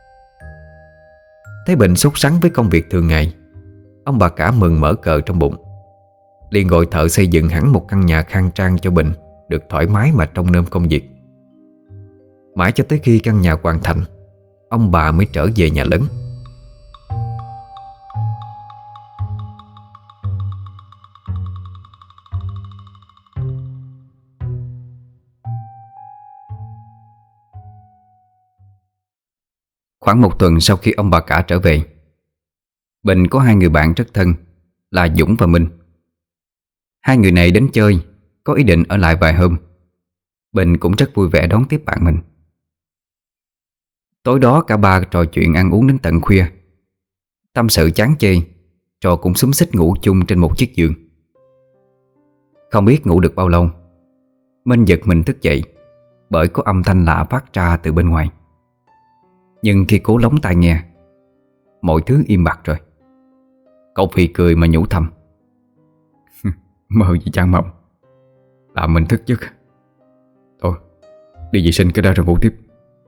Thấy Bình sốt sắng với công việc thường ngày, ông bà cả mừng mở cờ trong bụng, liền gọi thợ xây dựng hẳn một căn nhà khang trang cho Bình được thoải mái mà trông nom công việc. Mãi cho tới khi căn nhà hoàn thành, ông bà mới trở về nhà lớn. Khoảng một tuần sau khi ông bà cả trở về, Bình có hai người bạn rất thân là Dũng và Minh. Hai người này đến chơi, có ý định ở lại vài hôm. Bình cũng rất vui vẻ đón tiếp bạn mình. Tối đó cả ba trò chuyện ăn uống đến tận khuya. Tâm sự chán chê, trò cũng xúm xít ngủ chung trên một chiếc giường. Không biết ngủ được bao lâu, Minh giật mình thức dậy bởi có âm thanh lạ phát ra từ bên ngoài. Nhưng khi cố lóng tai nghe, mọi thứ im bặt rồi. Cậu phì cười mà nhủ thầm. Mơ gì chán mộng, làm mình thức giấc. Thôi, đi vệ sinh cái đó rồi ngủ tiếp.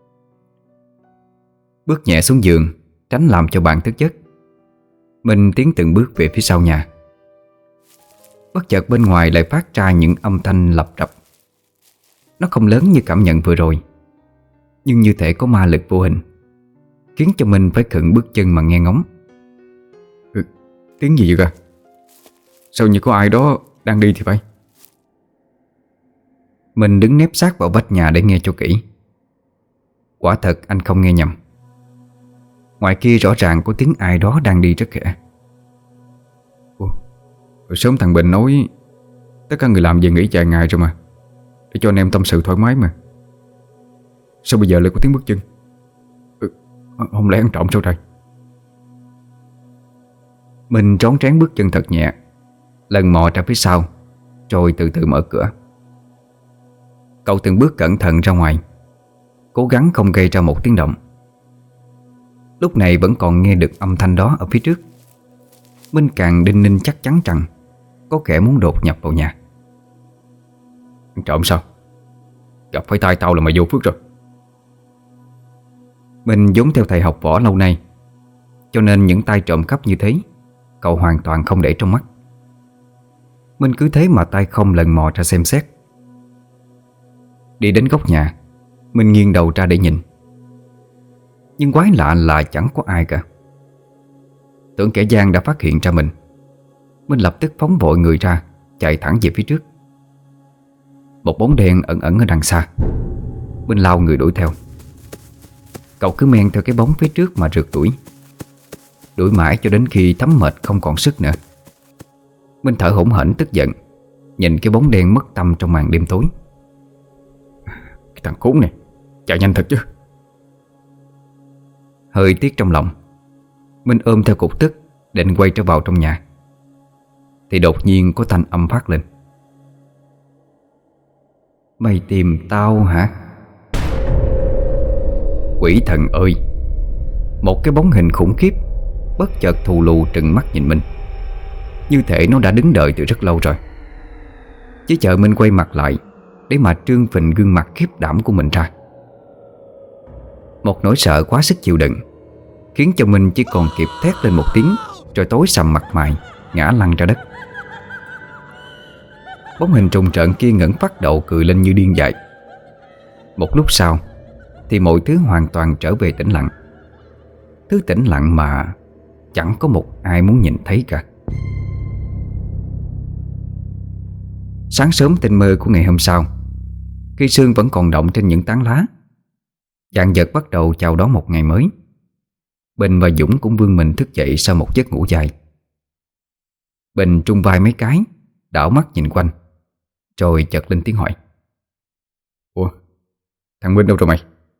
Bước nhẹ xuống giường, tránh làm cho bạn thức giấc, Minh tiến từng bước về phía sau nhà. Bất chợt bên ngoài lại phát ra những âm thanh lặp rập. Nó không lớn như cảm nhận vừa rồi, nhưng như thể có ma lực vô hình, khiến cho Minh phải khựng bước chân mà nghe ngóng. Tiếng gì vậy kìa? Sao như có ai đó đang đi thì phải. Mình đứng nép sát vào vách nhà để nghe cho kỹ. Quả thật anh không nghe nhầm. Ngoài kia rõ ràng có tiếng ai đó đang đi rất khẽ. Rồi sớm thằng Bình nói tất cả người làm về nghỉ vài ngày rồi mà, để cho anh em tâm sự thoải mái mà. Sao bây giờ lại có tiếng bước chân? Không lẽ ăn trộm sao trời? Mình trón trán bước chân thật nhẹ, lần mò ra phía sau, rồi từ từ mở cửa. Cậu từng bước cẩn thận ra ngoài, cố gắng không gây ra một tiếng động. Lúc này vẫn còn nghe được âm thanh đó ở phía trước. Minh càng đinh ninh chắc chắn rằng có kẻ muốn đột nhập vào nhà. Ăn trộm sao? Gặp phải tay tao là mày vô phước rồi. Mình vốn theo thầy học võ lâu nay, cho nên những tay trộm cắp như thế cậu hoàn toàn không để trong mắt. Minh cứ thế mà tay không lần mò ra xem xét. Đi đến góc nhà, Minh nghiêng đầu ra để nhìn. Nhưng quái lạ là chẳng có ai cả. Tưởng kẻ gian đã phát hiện ra mình, Minh lập tức phóng vội người ra, chạy thẳng về phía trước. Một bóng đen ẩn ẩn ở đằng xa. Minh lao người đuổi theo. Cậu cứ men theo cái bóng phía trước mà rượt đuổi. Đuổi mãi cho đến khi thấm mệt không còn sức nữa. Minh thở hổn hển tức giận, nhìn cái bóng đen mất tăm trong màn đêm tối. Cái thằng khốn này, chạy nhanh thật chứ. Hơi tiếc trong lòng, Minh ôm theo cục tức định quay trở vào trong nhà, thì đột nhiên có thanh âm phát lên. Mày tìm tao hả? Quỷ thần ơi! Một cái bóng hình khủng khiếp bất chợt thù lù trừng mắt nhìn Minh, như thể nó đã đứng đợi từ rất lâu rồi. Chỉ chờ Minh quay mặt lại để mà trương phình gương mặt khiếp đảm của mình ra. Một nỗi sợ quá sức chịu đựng khiến cho Minh chỉ còn kịp thét lên một tiếng, rồi tối sầm mặt mày, ngã lăn ra đất. Bóng hình trùng trợn kia ngẩng phát đầu cười lên như điên dại. Một lúc sau thì mọi thứ hoàn toàn trở về tĩnh lặng. Thứ tĩnh lặng mà chẳng có một ai muốn nhìn thấy cả. Sáng sớm tinh mơ của ngày hôm sau, khi sương vẫn còn động trên những tán lá, Dàn vật bắt đầu chào đón một ngày mới. Bình và Dũng cũng vươn mình thức dậy sau một giấc ngủ dài. Bình trung vai mấy cái, đảo mắt nhìn quanh, rồi chợt lên tiếng hỏi: Ủa, thằng Minh đâu rồi mày?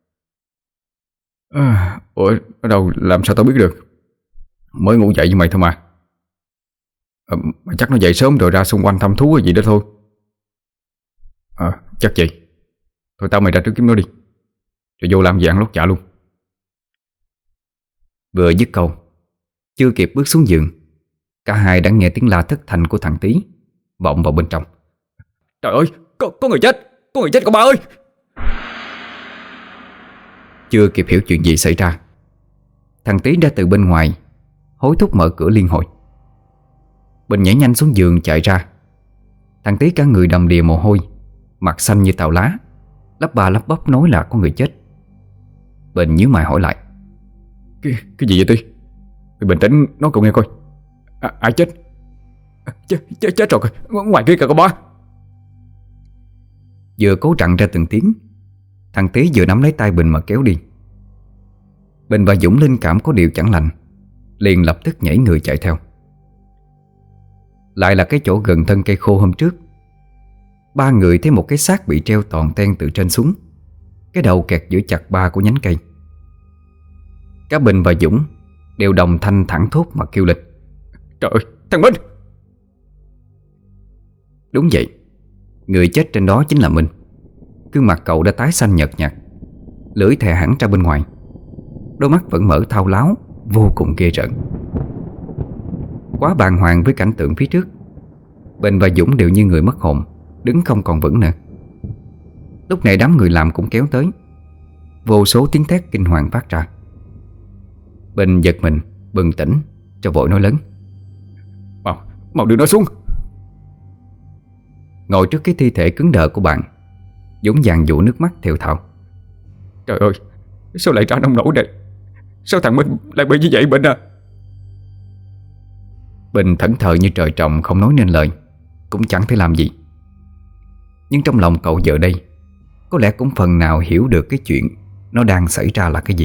Ủa, ở đâu, làm sao tao biết được? Mới ngủ dậy với mày thôi mà. Chắc nó dậy sớm rồi ra xung quanh thăm thú hay gì đó thôi. Chắc vậy. Thôi tao mày ra trước kiếm nó đi, rồi vô làm dạng lót dạ luôn. Vừa dứt câu, chưa kịp bước xuống giường, cả hai đã nghe tiếng la thất thanh của thằng Tý vọng vào bên trong. Trời ơi, có người chết! Có người chết con ba ơi! Chưa kịp hiểu chuyện gì xảy ra, thằng Tý đã từ bên ngoài hối thúc mở cửa liên hồi. Bình nhảy nhanh xuống giường chạy ra. Thằng Tý cả người đầm đìa mồ hôi, mặt xanh như tàu lá, lắp ba lắp bắp nói là có người chết. Bình nhíu mày hỏi lại: Cái gì vậy Tí? Mày bình tĩnh nói cậu nghe coi. Ai chết? Chết rồi, ngoài kia kìa con ba. Vừa cố trặn ra từng tiếng, thằng Tý vừa nắm lấy tay Bình mà kéo đi. Bình và Dũng linh cảm có điều chẳng lành, liền lập tức nhảy người chạy theo. Lại là cái chỗ gần thân cây khô hôm trước. Ba người thấy một cái xác bị treo toàn ten từ trên xuống, cái đầu kẹt giữa chặt ba của nhánh cây. Cả Bình và Dũng đều đồng thanh thẳng thốt mà kêu lên: Trời ơi, thằng Minh! Đúng vậy, người chết trên đó chính là Minh. Gương mặt cậu đã tái xanh nhợt nhạt, lưỡi thè hẳn ra bên ngoài, đôi mắt vẫn mở thao láo, vô cùng ghê rợn. Quá bàng hoàng với cảnh tượng phía trước, Bình và Dũng đều như người mất hồn, đứng không còn vững nữa. Lúc này đám người làm cũng kéo tới, vô số tiếng thét kinh hoàng phát ra. Bình giật mình, bừng tỉnh, cho vội nói lớn: Mau đưa nó xuống! Ngồi trước cái thi thể cứng đờ của bạn, Dũng dàn dụ nước mắt thều thào: Trời ơi, sao lại ra nông nổi đây? Sao thằng Minh lại bị như vậy Bình à? Bình thẫn thờ như trời trồng, không nói nên lời, cũng chẳng thể làm gì. Nhưng trong lòng cậu giờ đây có lẽ cũng phần nào hiểu được cái chuyện nó đang xảy ra là cái gì.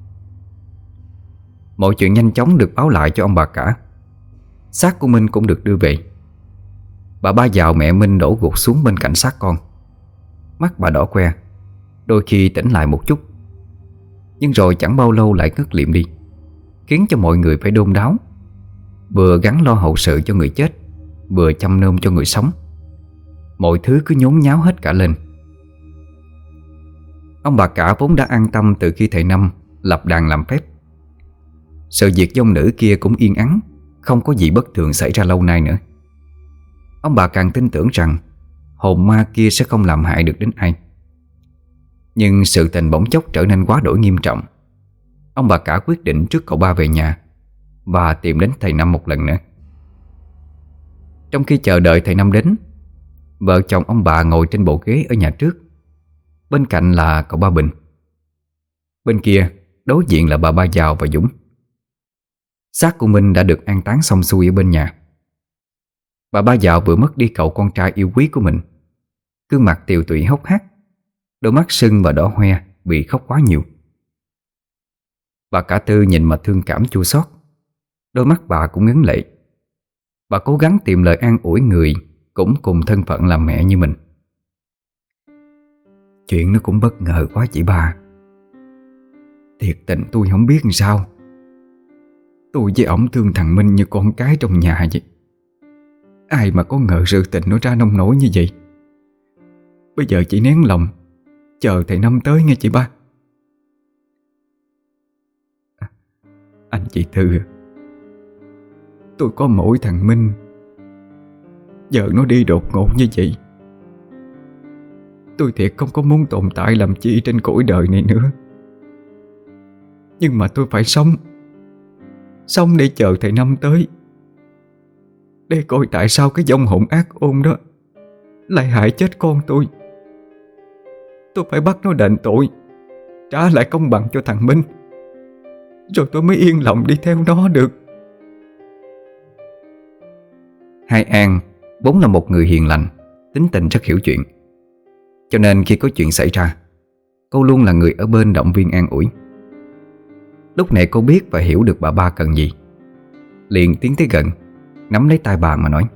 Mọi chuyện nhanh chóng được báo lại cho ông bà cả. Xác của Minh cũng được đưa về. Bà ba Dào mẹ Minh đổ gục xuống bên cạnh xác con. Mắt bà đỏ que, đôi khi tỉnh lại một chút, nhưng rồi chẳng bao lâu lại ngất liệm đi, khiến cho mọi người phải đôn đáo, vừa gắng lo hậu sự cho người chết, vừa chăm nom cho người sống. Mọi thứ cứ nhốn nháo hết cả lên. Ông bà cả vốn đã an tâm từ khi thầy Năm lập đàn làm phép. Sự việc dông nữ kia cũng yên ắng, không có gì bất thường xảy ra lâu nay nữa. Ông bà càng tin tưởng rằng hồn ma kia sẽ không làm hại được đến ai. Nhưng sự tình bỗng chốc trở nên quá đổi nghiêm trọng. Ông bà cả quyết định rước cậu ba về nhà và tìm đến thầy Năm một lần nữa. Trong khi chờ đợi thầy Năm đến, vợ chồng ông bà ngồi trên bộ ghế ở nhà trước. Bên cạnh là cậu ba Bình. Bên kia đối diện là bà ba Dào và Dũng. Xác của Minh đã được an táng xong xuôi ở bên nhà. Bà ba Dào vừa mất đi cậu con trai yêu quý của mình, gương mặt tiều tụy hốc hác, đôi mắt sưng và đỏ hoe vì khóc quá nhiều. Bà cả Tư nhìn mà thương cảm chua xót, đôi mắt bà cũng ngấn lệ. Bà cố gắng tìm lời an ủi người cũng cùng thân phận làm mẹ như mình. Chuyện nó cũng bất ngờ quá chị ba. Thiệt tình tôi không biết làm sao. Tôi với ổng thương thằng Minh như con cái trong nhà vậy. Ai mà có ngờ sự tình nó ra nông nổi như vậy. Bây giờ chỉ nén lòng chờ thầy Năm tới nghe chị ba. Anh chị Tư, tôi có mỗi thằng Minh, giờ nó đi đột ngột như vậy. Tôi thiệt không có muốn tồn tại làm chi trên cõi đời này nữa. Nhưng mà tôi phải sống để chờ thầy Năm tới, để coi tại sao cái vong hồn ác ôn đó lại hại chết con tôi. Tôi phải bắt nó đền tội, trả lại công bằng cho thằng Minh, rồi tôi mới yên lòng đi theo nó được. Hai An vốn là một người hiền lành, tính tình rất hiểu chuyện. Cho nên khi có chuyện xảy ra, Cô luôn là người ở bên động viên an ủi. Lúc này cô biết và hiểu được bà ba cần gì, liền tiến tới gần, nắm lấy tay bà mà nói: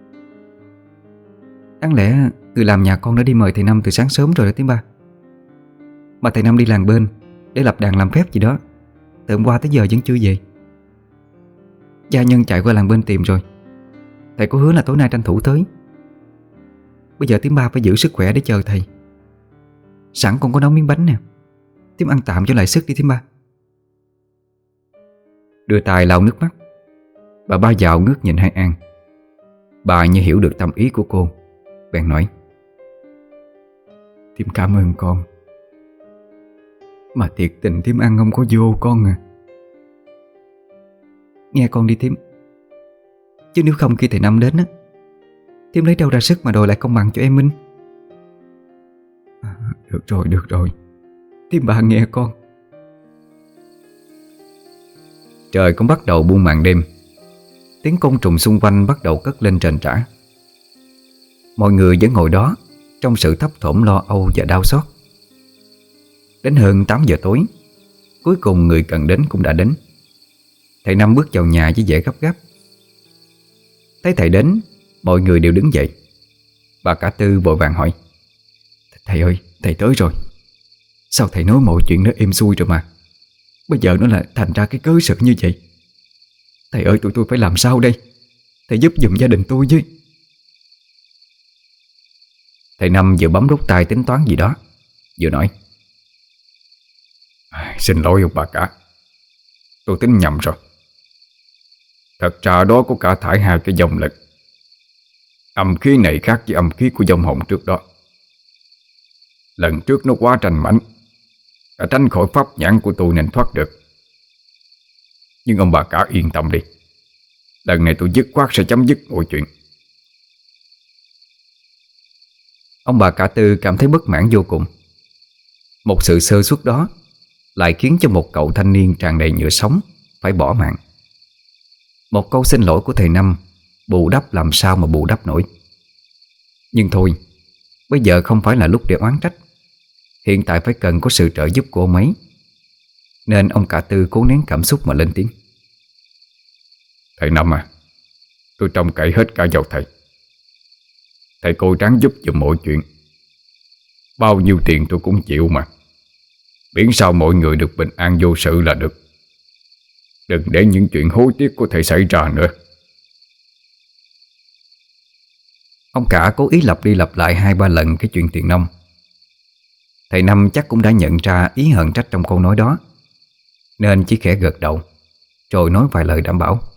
đáng lẽ người làm nhà con đã đi mời thầy Năm từ sáng sớm rồi đó Tím Ba. Mà thầy Năm đi làng bên để lập đàn làm phép gì đó, từ hôm qua tới giờ vẫn chưa về. Gia nhân chạy qua làng bên tìm rồi. Thầy có hứa là tối nay tranh thủ tới. Bây giờ Tím Ba phải giữ sức khỏe để chờ thầy. Sẵn con có nấu miếng bánh nè, Tím ăn tạm cho lại sức đi Tím Ba. Đưa tay lau nước mắt, bà ba dạo ngước nhìn hai An. Bà như hiểu được tâm ý của cô, bèn nói: Tím cảm ơn con. Mà thiệt tình Tím ăn không có vô con à. Nghe con đi Tím, chứ nếu không khi thầy Năm đến á, Tím lấy đâu ra sức mà đòi lại công bằng cho em Minh. Được rồi, Tím ba nghe con. Trời cũng bắt đầu buông màn đêm. Tiếng côn trùng xung quanh bắt đầu cất lên rền rã. Mọi người vẫn ngồi đó trong sự thấp thỏm lo âu và đau xót. Đến hơn 8 giờ tối, cuối cùng người cần đến cũng đã đến. Thầy Năm bước vào nhà với vẻ gấp gáp. Thấy thầy đến, mọi người đều đứng dậy. Bà cả Tư vội vàng hỏi: Thầy ơi, thầy tới rồi. Sao thầy nói mọi chuyện nó êm xuôi rồi mà bây giờ nó lại thành ra cái cớ sự như vậy? Thầy ơi, tụi tôi phải làm sao đây? Thầy giúp giùm gia đình tôi với. Thầy Năm vừa bấm nút tay tính toán gì đó, vừa nói: Xin lỗi ông bà cả, tôi tính nhầm rồi. Thật ra đó có cả thải hai cái dòng lực. Âm khí này khác với âm khí của dòng hồn trước đó. Lần trước nó quá tranh mãnh, đã tránh khỏi pháp nhãn của tôi nên thoát được. Nhưng ông bà cả yên tâm đi, lần này tôi dứt khoát sẽ chấm dứt mọi chuyện. Ông bà cả Tư cảm thấy bất mãn vô cùng. Một sự sơ suất đó lại khiến cho một cậu thanh niên tràn đầy nhựa sống phải bỏ mạng. Một câu xin lỗi của thầy Năm bù đắp làm sao mà bù đắp nổi. Nhưng thôi, bây giờ không phải là lúc để oán trách. Hiện tại phải cần có sự trợ giúp của ông ấy. Nên ông cả Tư cố nén cảm xúc mà lên tiếng: Thầy Năm à, tôi trông cậy hết cả vào thầy. Thầy cố gắng giúp giùm mọi chuyện. Bao nhiêu tiền tôi cũng chịu mà, miễn sao mọi người được bình an vô sự là được. Đừng để những chuyện hối tiếc của thầy xảy ra nữa. Ông cả cố ý lặp đi lặp lại 2-3 lần cái chuyện tiền nông. Thầy Năm chắc cũng đã nhận ra ý hận trách trong câu nói đó, nên chỉ khẽ gật đầu rồi nói vài lời đảm bảo.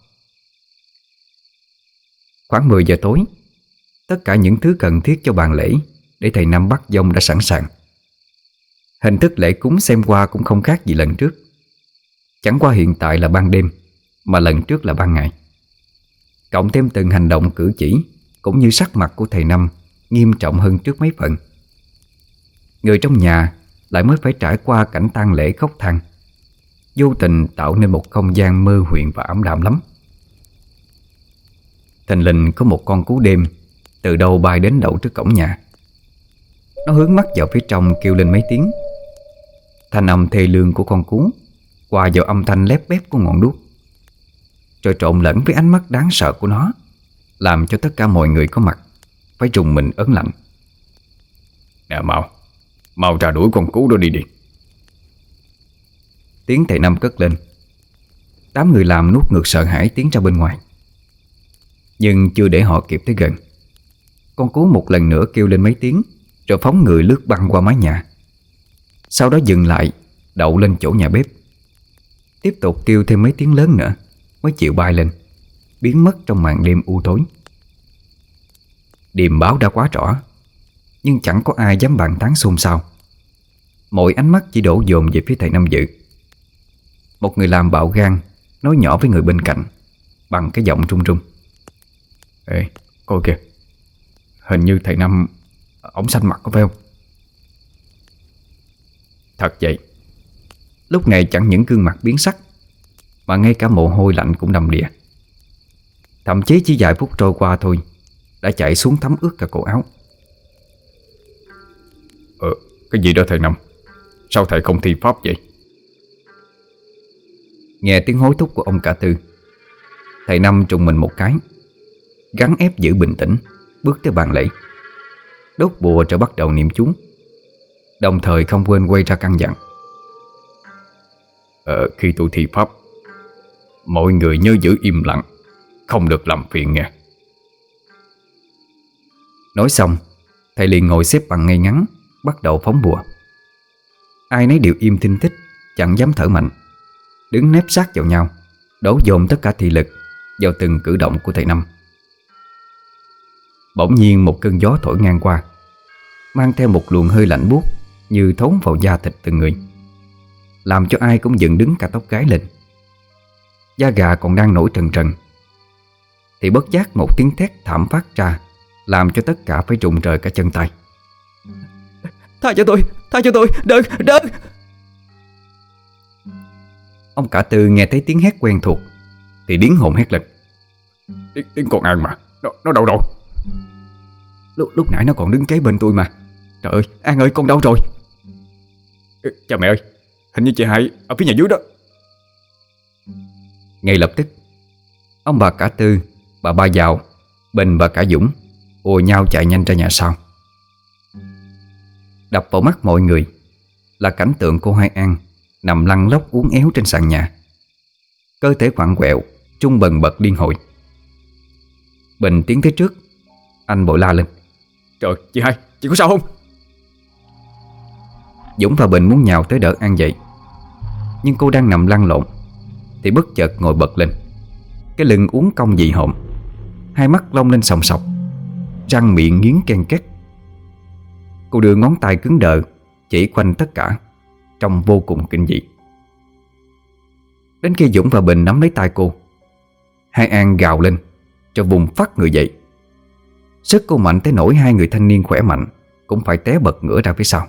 Khoảng 10 giờ tối, tất cả những thứ cần thiết cho bàn lễ để thầy Năm bắt dông đã sẵn sàng. Hình thức lễ cúng xem qua cũng không khác gì lần trước. Chẳng qua hiện tại là ban đêm, mà lần trước là ban ngày. Cộng thêm từng hành động cử chỉ cũng như sắc mặt của thầy Năm nghiêm trọng hơn trước mấy phần. Người trong nhà lại mới phải trải qua cảnh tang lễ khóc than, vô tình tạo nên một không gian mơ huyễn và ảm đạm lắm. Thình lình có một con cú đêm từ đâu bay đến đậu trước cổng nhà. Nó hướng mắt vào phía trong kêu lên mấy tiếng. Thanh âm thê lương của con cú hòa vào âm thanh lép bép của ngọn đuốc, rồi trộn lẫn với ánh mắt đáng sợ của nó, làm cho tất cả mọi người có mặt phải rùng mình ớn lạnh. Nè, mau ra đuổi con cú đó đi đi. Tiếng thầy Năm cất lên. Đám người làm nuốt ngược sợ hãi tiến ra bên ngoài. Nhưng chưa để họ kịp tới gần, con cú một lần nữa kêu lên mấy tiếng, rồi phóng người lướt băng qua mái nhà. Sau đó dừng lại, đậu lên chỗ nhà bếp. Tiếp tục kêu thêm mấy tiếng lớn nữa mới chịu bay lên, biến mất trong màn đêm u tối. Điềm báo đã quá rõ, nhưng chẳng có ai dám bàn tán xôn xao. Mọi ánh mắt chỉ đổ dồn về phía thầy Năm Dự. Một người làm bạo gan nói nhỏ với người bên cạnh bằng cái giọng run run: Ê, coi kìa, hình như thầy Năm ổng xanh mặt có phải không? Thật vậy. Lúc này chẳng những gương mặt biến sắc, mà ngay cả mồ hôi lạnh cũng đầm đìa. Thậm chí chỉ vài phút trôi qua thôi đã chảy xuống thấm ướt cả cổ áo. Cái gì đó thầy Năm? Sao thầy không thi pháp vậy? Nghe tiếng hối thúc của ông cả Tư, thầy Năm trùng mình một cái, gắng ép giữ bình tĩnh, bước tới bàn lễ, đốt bùa rồi bắt đầu niệm chú, đồng thời không quên quay ra căn dặn. Khi tôi thi pháp, mọi người nhớ giữ im lặng, không được làm phiền nghe. Nói xong, thầy liền ngồi xếp bằng ngay ngắn, bắt đầu phóng bùa. Ai nấy đều im thinh thích, chẳng dám thở mạnh, đứng nép sát vào nhau, đổ dồn tất cả thị lực vào từng cử động của thầy Năm. Bỗng nhiên một cơn gió thổi ngang qua, mang theo một luồng hơi lạnh buốt như thấu vào da thịt từng người, làm cho ai cũng dựng đứng cả tóc gáy lên. Da gà còn đang nổi trần trần thì bất giác một tiếng thét thảm phát ra, làm cho tất cả phải rụng rời cả chân tay. Tha cho tôi, đừng. Ông cả Tư nghe thấy tiếng hét quen thuộc thì điếng hồn hét lên. Tiếng con An mà, nó đâu rồi? Lúc nãy nó còn đứng kế bên tôi mà. Trời ơi, An ơi, con đâu rồi? Cha mẹ ơi, hình như chị Hai ở phía nhà dưới đó. Ngay lập tức, ông bà cả Tư, bà Ba Dào, Bình và cả Dũng ùa nhau chạy nhanh ra nhà sau. Đập vào mắt mọi người là cảnh tượng cô Hai An nằm lăn lóc uốn éo trên sàn nhà, cơ thể quặn quẹo, trung bần bật liên hồi. Bình tiến tới trước, anh vội la lên. Trời, chị Hai, chị có sao không? Dũng và Bình muốn nhào tới đỡ An dậy, nhưng cô đang nằm lăn lộn thì bất chợt ngồi bật lên, cái lưng uốn cong dị hộm, hai mắt long lên sòng sọc, răng miệng nghiến ken két. Cô đưa ngón tay cứng đờ chỉ quanh tất cả, trông vô cùng kinh dị. Đến khi Dũng và Bình nắm lấy tay cô, Hai An gào lên rồi vùng phát người dậy. Sức cô mạnh tới nỗi hai người thanh niên khỏe mạnh cũng phải té bật ngửa ra phía sau.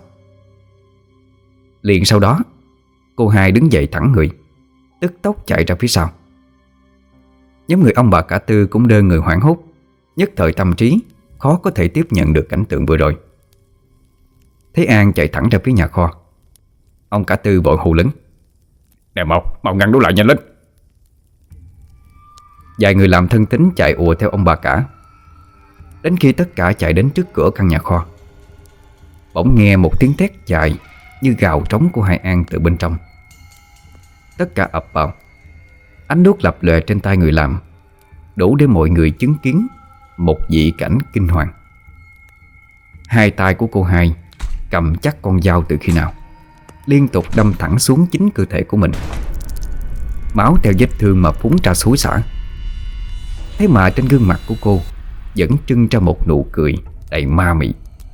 Liền sau đó, cô Hai đứng dậy thẳng người, tức tốc chạy ra phía sau. Nhóm người ông bà cả Tư cũng đơ người hoảng hốt, nhất thời tâm trí khó có thể tiếp nhận được cảnh tượng vừa rồi. Thấy An chạy thẳng ra phía nhà kho, ông cả Tư vội hô lớn. Nè mau ngăn nó lại nhanh lên. Vài người làm thân tín chạy ùa theo ông bà cả. Đến khi tất cả chạy đến trước cửa căn nhà kho, bỗng nghe một tiếng thét dài như gào trống của Hai An từ bên trong. Tất cả ập vào, ánh đuốc lập lòe trên tay người làm, đủ để mọi người chứng kiến một dị cảnh kinh hoàng. Hai tay của cô Hai cầm chắc con dao từ khi nào, liên tục đâm thẳng xuống chính cơ thể của mình. Máu theo vết thương mà phúng ra xối xả. Thế mà trên gương mặt của cô vẫn trưng ra một nụ cười đầy ma mị.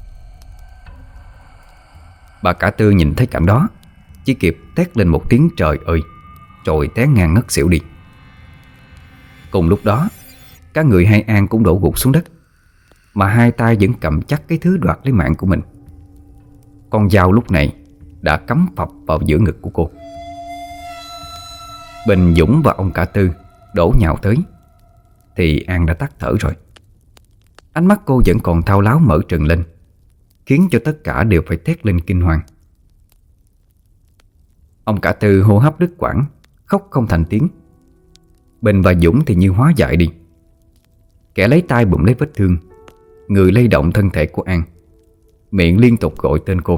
Bà cả Tư nhìn thấy cảnh đó, chỉ kịp thét lên một tiếng trời ơi, rồi té ngang ngất xỉu đi. Cùng lúc đó, cả người Hai An cũng đổ gục xuống đất, mà hai tay vẫn cầm chắc cái thứ đoạt lấy mạng của mình. Con dao lúc này đã cắm phập vào giữa ngực của cô. Bình, Dũng và ông cả Tư đổ nhào tới thì An đã tắt thở rồi. Ánh mắt cô vẫn còn thao láo mở trừng lên, khiến cho tất cả đều phải thét lên kinh hoàng. Ông cả Tư hô hấp đứt quãng, khóc không thành tiếng. Bình và Dũng thì như hóa dại đi. Kẻ lấy tay bụm lấy vết thương, người lay động thân thể của An, miệng liên tục gọi tên cô.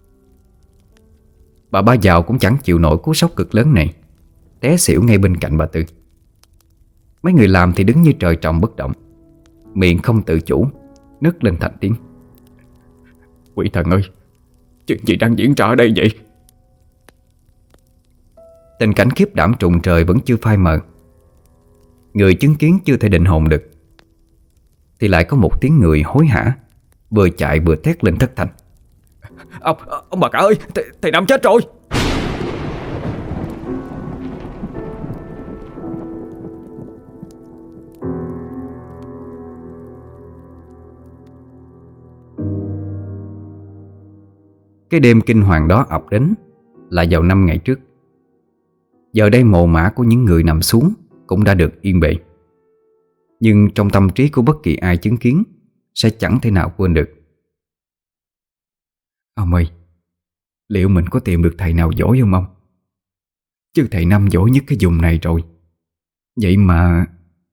Bà Ba Dào cũng chẳng chịu nổi cú sốc cực lớn này, té xỉu ngay bên cạnh bà Tư. Mấy người làm thì đứng như trời trồng bất động, miệng không tự chủ nức lên thành tiếng. Quỷ thần ơi, chuyện gì đang diễn ra ở đây vậy? Tình cảnh khiếp đảm trùng trời vẫn chưa phai mờ. Người chứng kiến chưa thể định hồn được, thì lại có một tiếng người hối hả, vừa chạy vừa thét lên thất thanh. Ông bà cả ơi, thầy Năm chết rồi. Cái đêm kinh hoàng đó ập đến là vào 5 ngày trước. Giờ đây mồ mả của những người nằm xuống cũng đã được yên bề, nhưng trong tâm trí của bất kỳ ai chứng kiến sẽ chẳng thể nào quên được. Ông ơi, liệu mình có tìm được thầy nào giỏi không ông? Chứ thầy Năm giỏi nhất cái vùng này rồi. Vậy mà...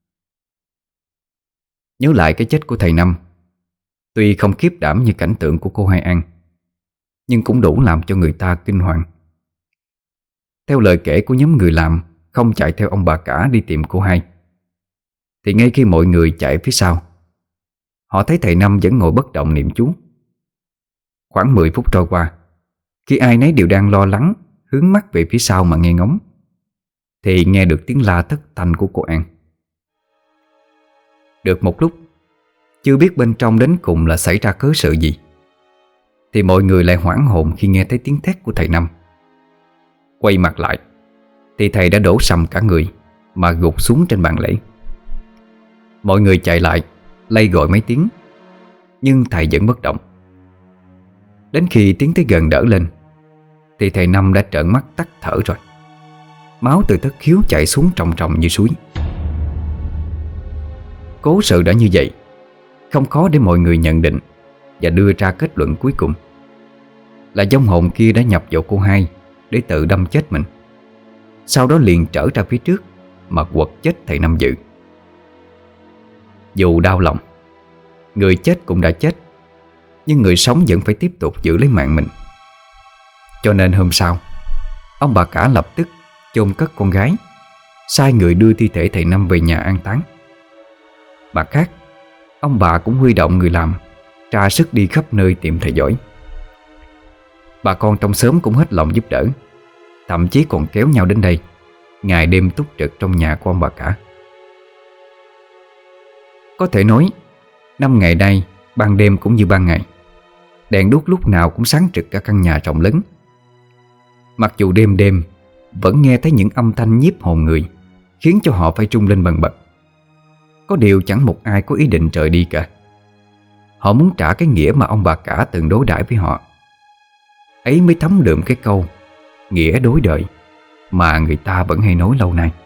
Nhớ lại cái chết của thầy Năm, tuy không khiếp đảm như cảnh tượng của cô Hai An, nhưng cũng đủ làm cho người ta kinh hoàng. Theo lời kể của nhóm người làm không chạy theo ông bà cả đi tìm cô Hai, thì ngay khi mọi người chạy phía sau, họ thấy thầy Năm vẫn ngồi bất động niệm chú. Khoảng 10 phút trôi qua, khi ai nấy đều đang lo lắng hướng mắt về phía sau mà nghe ngóng, thì nghe được tiếng la thất thanh của cô An. Được một lúc, chưa biết bên trong đến cùng là xảy ra cớ sự gì, thì mọi người lại hoảng hồn khi nghe thấy tiếng thét của thầy Năm. Quay mặt lại thì thầy đã đổ sầm cả người mà gục xuống trên bàn lễ. Mọi người chạy lại lay gọi mấy tiếng, nhưng thầy vẫn bất động. Đến khi tiến tới gần đỡ lên, thì thầy Năm đã trợn mắt tắt thở rồi. Máu từ thất khiếu chảy xuống tròng tròng như suối. Cố sự đã như vậy, không khó để mọi người nhận định và đưa ra kết luận cuối cùng là vong hồn kia đã nhập vào cô Hai để tự đâm chết mình, sau đó liền trở ra phía trước mà quật chết thầy Năm Dự. Dù đau lòng, người chết cũng đã chết, nhưng người sống vẫn phải tiếp tục giữ lấy mạng mình. Cho nên hôm sau, ông bà cả lập tức chôn cất con gái, sai người đưa thi thể thầy Năm về nhà an táng. Mặt khác, ông bà cũng huy động người làm tra sức đi khắp nơi tìm thầy giỏi. Bà con trong xóm cũng hết lòng giúp đỡ, thậm chí còn kéo nhau đến đây ngày đêm túc trực trong nhà của ông bà cả. Có thể nói 5 ngày nay, ban đêm cũng như ban ngày, đèn đuốc lúc nào cũng sáng trực cả căn nhà rộng lớn. Mặc dù đêm đêm vẫn nghe thấy những âm thanh nhiếp hồn người, khiến cho họ phải trung lên bần bật. Có điều chẳng một ai có ý định rời đi cả. Họ muốn trả cái nghĩa mà ông bà cả từng đối đãi với họ. Ấy mới thấm đượm cái câu nghĩa đối đời mà người ta vẫn hay nói lâu nay.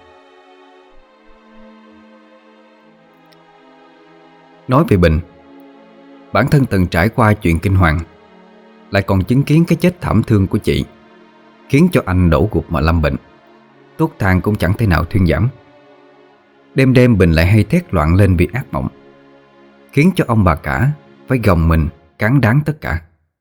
Nói về Bình, bản thân từng trải qua chuyện kinh hoàng, lại còn chứng kiến cái chết thảm thương của chị, khiến cho anh đổ gục mà lâm bệnh. Thuốc thang cũng chẳng thể nào thuyên giảm. Đêm đêm Bình lại hay thét loạn lên vì ác mộng, khiến cho ông bà cả phải gồng mình cán đáng tất cả.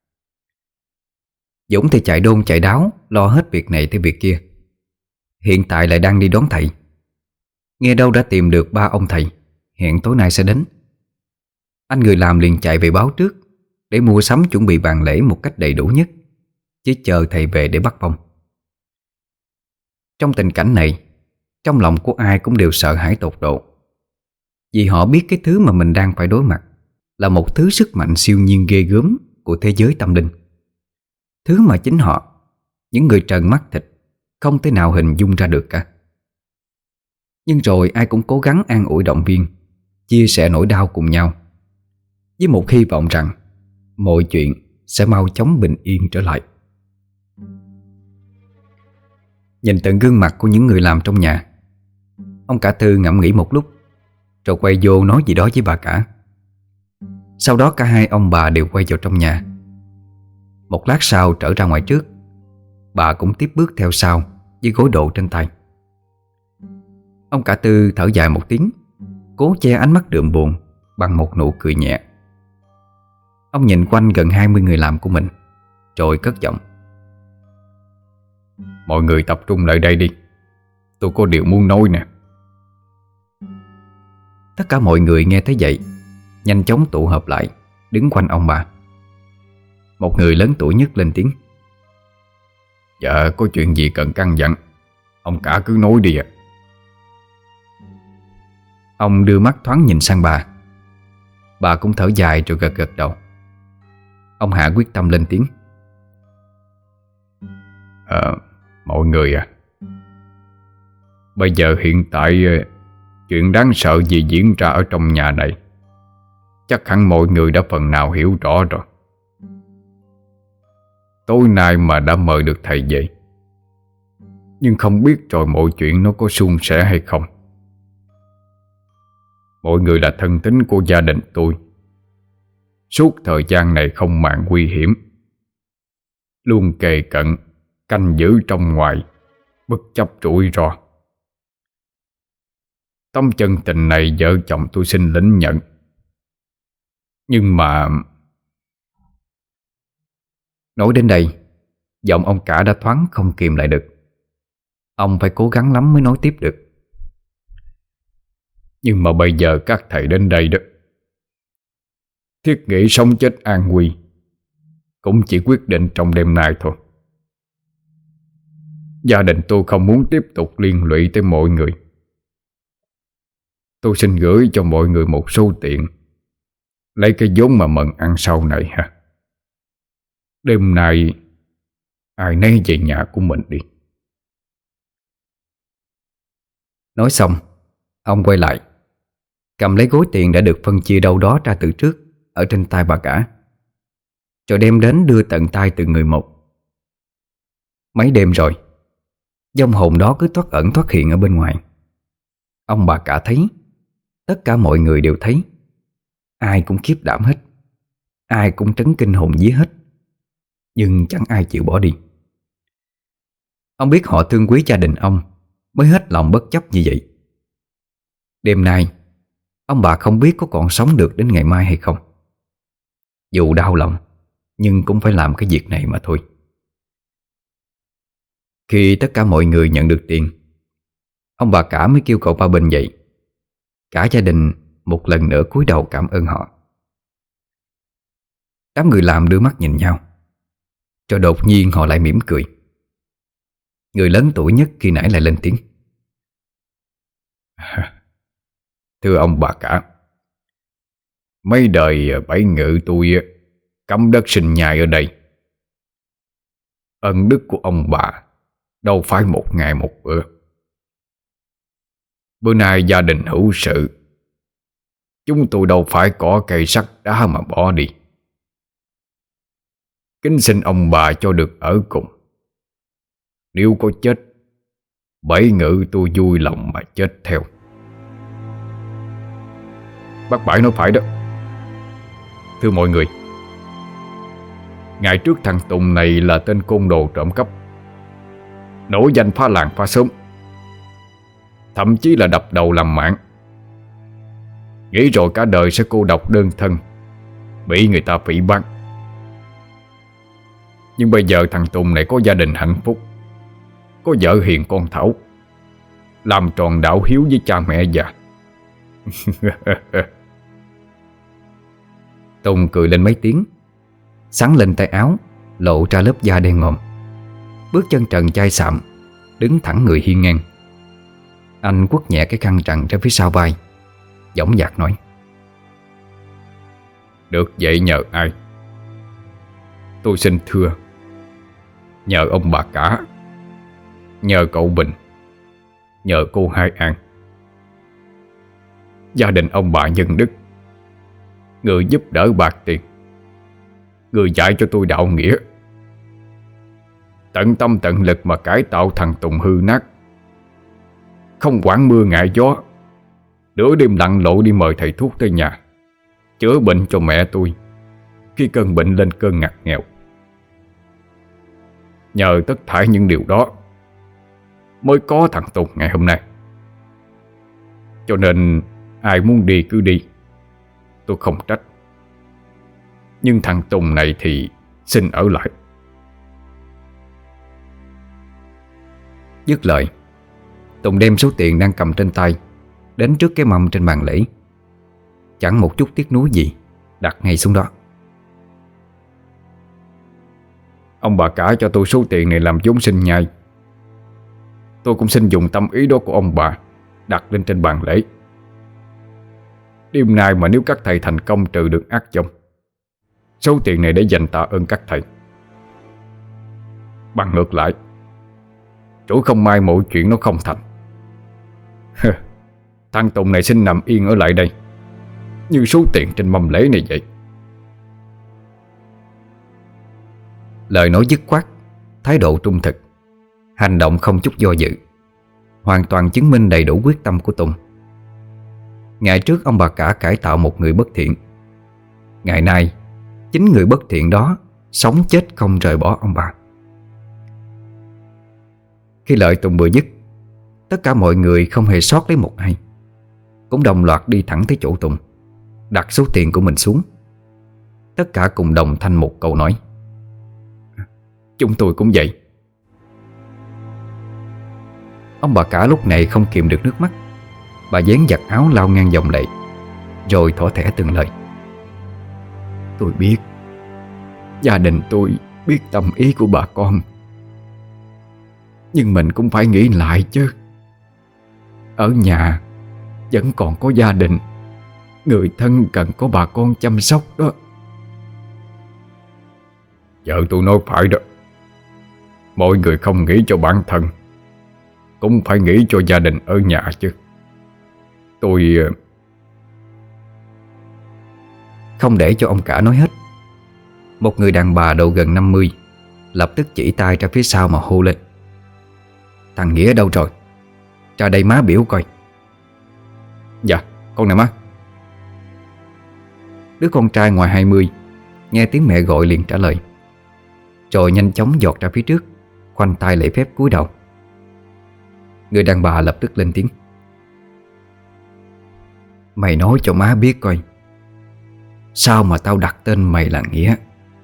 Dũng thì chạy đôn chạy đáo lo hết việc này tới việc kia. Hiện tại lại đang đi đón thầy. Nghe đâu đã tìm được 3 ông thầy, hẹn tối nay sẽ đến. Anh người làm liền chạy về báo trước để mua sắm chuẩn bị bàn lễ một cách đầy đủ nhất, chỉ chờ thầy về để bắt vong. Trong tình cảnh này, trong lòng của ai cũng đều sợ hãi tột độ, vì họ biết cái thứ mà mình đang phải đối mặt là một thứ sức mạnh siêu nhiên ghê gớm của thế giới tâm linh. Thứ mà chính họ, những người trần mắt thịt, không thể nào hình dung ra được cả. Nhưng rồi ai cũng cố gắng an ủi động viên, chia sẻ nỗi đau cùng nhau, với một hy vọng rằng mọi chuyện sẽ mau chóng bình yên trở lại. Nhìn từng gương mặt của những người làm trong nhà, ông cả Tư ngẫm nghĩ một lúc, rồi quay vô nói gì đó với bà cả. Sau đó cả hai ông bà đều quay vào trong nhà. Một lát sau trở ra ngoài trước, bà cũng tiếp bước theo sau với gối độ trên tay. Ông cả Tư thở dài một tiếng, cố che ánh mắt đượm buồn bằng một nụ cười nhẹ. Ông nhìn quanh gần 20 người làm của mình, rồi cất giọng: "Mọi người tập trung lại đây đi, tôi có điều muốn nói nè." Tất cả mọi người nghe thấy vậy nhanh chóng tụ họp lại, đứng quanh ông bà. Một người lớn tuổi nhất lên tiếng: "Dạ, có chuyện gì cần căn dặn, ông cả cứ nói đi ạ." Ông đưa mắt thoáng nhìn sang bà. Bà cũng thở dài rồi gật gật đầu. Ông Hạ quyết tâm lên tiếng: Mọi người à, bây giờ hiện tại chuyện đáng sợ gì diễn ra ở trong nhà này chắc hẳn mọi người đã phần nào hiểu rõ rồi. Tối nay mà đã mời được thầy về, nhưng không biết rồi mọi chuyện nó có suôn sẻ hay không. Mọi người là thân tín của gia đình tôi, suốt thời gian này không màng nguy hiểm, luôn kề cận, canh giữ trong ngoài, bất chấp rủi ro. Tấm chân tình này vợ chồng tôi xin lĩnh nhận. Nhưng mà... Nói đến đây, giọng ông cả đã thoáng không kìm lại được. Ông phải cố gắng lắm mới nói tiếp được. Nhưng mà bây giờ các thầy đến đây đó, thiết nghĩ sống chết an nguy cũng chỉ quyết định trong đêm nay thôi. Gia đình tôi không muốn tiếp tục liên lụy tới mọi người. Tôi xin gửi cho mọi người một số tiền, lấy cái vốn mà mần ăn sau này ha. Đêm nay ai nấy về nhà của mình đi. Nói xong, ông quay lại, cầm lấy gói tiền đã được phân chia đâu đó ra từ trước ở trên tay bà cả, rồi đem đến đưa tận tay từng người một. Mấy đêm rồi, vong hồn đó cứ thoát ẩn thoát hiện ở bên ngoài. Ông bà cả thấy, tất cả mọi người đều thấy. Ai cũng khiếp đảm hết, ai cũng trấn kinh hồn vía hết, nhưng chẳng ai chịu bỏ đi. Ông biết họ thương quý gia đình ông, mới hết lòng bất chấp như vậy. Đêm nay, ông bà không biết có còn sống được đến ngày mai hay không. Dù đau lòng, nhưng cũng phải làm cái việc này mà thôi. Khi tất cả mọi người nhận được tiền, ông bà cả mới kêu cậu Ba Bình dậy. Cả gia đình một lần nữa cúi đầu cảm ơn họ. Đám người làm đưa mắt nhìn nhau, rồi đột nhiên họ lại mỉm cười. Người lớn tuổi nhất khi nãy lại lên tiếng. Thưa ông bà cả, mấy đời Bảy Ngự tôi cắm đất sinh nhai ở đây. Ân đức của ông bà đâu phải một ngày một bữa. Bữa nay gia đình hữu sự, chúng tôi đâu phải có cây sắt đá mà bỏ đi. Kính xin ông bà cho được ở cùng. Nếu có chết, Bảy Ngự tôi vui lòng mà chết theo. Bác Bảy nói phải đó. Thưa mọi người, ngày trước thằng Tùng này là tên côn đồ trộm cắp, nổi danh phá làng phá xóm, thậm chí là đập đầu làm mạng. Nghĩ rồi cả đời sẽ cô độc đơn thân, bị người ta phỉ báng. Nhưng bây giờ thằng Tùng này có gia đình hạnh phúc, có vợ hiền con thảo, làm tròn đạo hiếu với cha mẹ già. Tùng cười lên mấy tiếng, xắn lên tay áo, lộ ra lớp da đen ngòm. Bước chân trần chai sạm, đứng thẳng người hiên ngang. Anh quất nhẹ cái khăn trần ra phía sau vai, dõng dạc nói: Được vậy nhờ ai? Tôi xin thưa, nhờ ông bà cả, nhờ cậu Bình, nhờ cô Hai An. Gia đình ông bà nhân đức, người giúp đỡ bạc tiền, người dạy cho tôi đạo nghĩa, tận tâm tận lực mà cải tạo thằng Tùng hư nát. Không quản mưa ngại gió, nửa đêm lặn lội đi mời thầy thuốc tới nhà, chữa bệnh cho mẹ tôi khi cơn bệnh lên cơn ngặt nghèo. Nhờ tất thảy những điều đó mới có thằng Tùng ngày hôm nay. Cho nên ai muốn đi cứ đi, tôi không trách. Nhưng thằng Tùng này thì xin ở lại. Dứt lời, Tùng đem số tiền đang cầm trên tay đến trước cái mâm trên bàn lễ. Chẳng một chút tiếc nuối gì, đặt ngay xuống đó. Ông bà cả cho tôi số tiền này làm vốn sinh nhai. Tôi cũng xin dùng tâm ý đó của ông bà đặt lên trên bàn lễ. Đêm nay mà nếu các thầy thành công trừ được ác vong, số tiền này để dành tạ ơn các thầy. Bằng ngược lại, chủ không may mọi chuyện nó không thành, thằng Tùng này xin nằm yên ở lại đây, như số tiền trên mâm lễ này vậy. Lời nói dứt khoát, thái độ trung thực, hành động không chút do dự, hoàn toàn chứng minh đầy đủ quyết tâm của Tùng. Ngày trước ông bà cả cải tạo một người bất thiện, ngày nay chính người bất thiện đó sống chết chết không rời bỏ ông bà. Khi lời tùng vừa dứt, tất cả mọi người không hề sót lấy một ai cũng đồng loạt đi thẳng tới chỗ Tùng, đặt số tiền của mình xuống. Tất cả cùng đồng thanh một câu nói: "Chúng tôi cũng vậy." Ông bà cả lúc này không kìm được nước mắt. Bà dán giặt áo lau ngang dòng lệ, rồi thỏ thẻ từng lời: "Tôi biết, gia đình tôi biết tâm ý của bà con, nhưng mình cũng phải nghĩ lại chứ. Ở nhà vẫn còn có gia đình, người thân cần có bà con chăm sóc đó." Vợ tôi nói phải đó. Mọi người không nghĩ cho bản thân, cũng phải nghĩ cho gia đình ở nhà chứ. Tôi... Không để cho ông cả nói hết, một người đàn bà độ gần 50 lập tức chỉ tay ra phía sau mà hô lên: "Thằng Nghĩa đâu rồi? Ra đây má biểu coi." Dạ, con nè má. Đứa con trai ngoài 20 nghe tiếng mẹ gọi liền trả lời, rồi nhanh chóng giọt ra phía trước, khoanh tay lễ phép cúi đầu. Người đàn bà lập tức lên tiếng: "Mày nói cho má biết coi, sao mà tao đặt tên mày là Nghĩa?"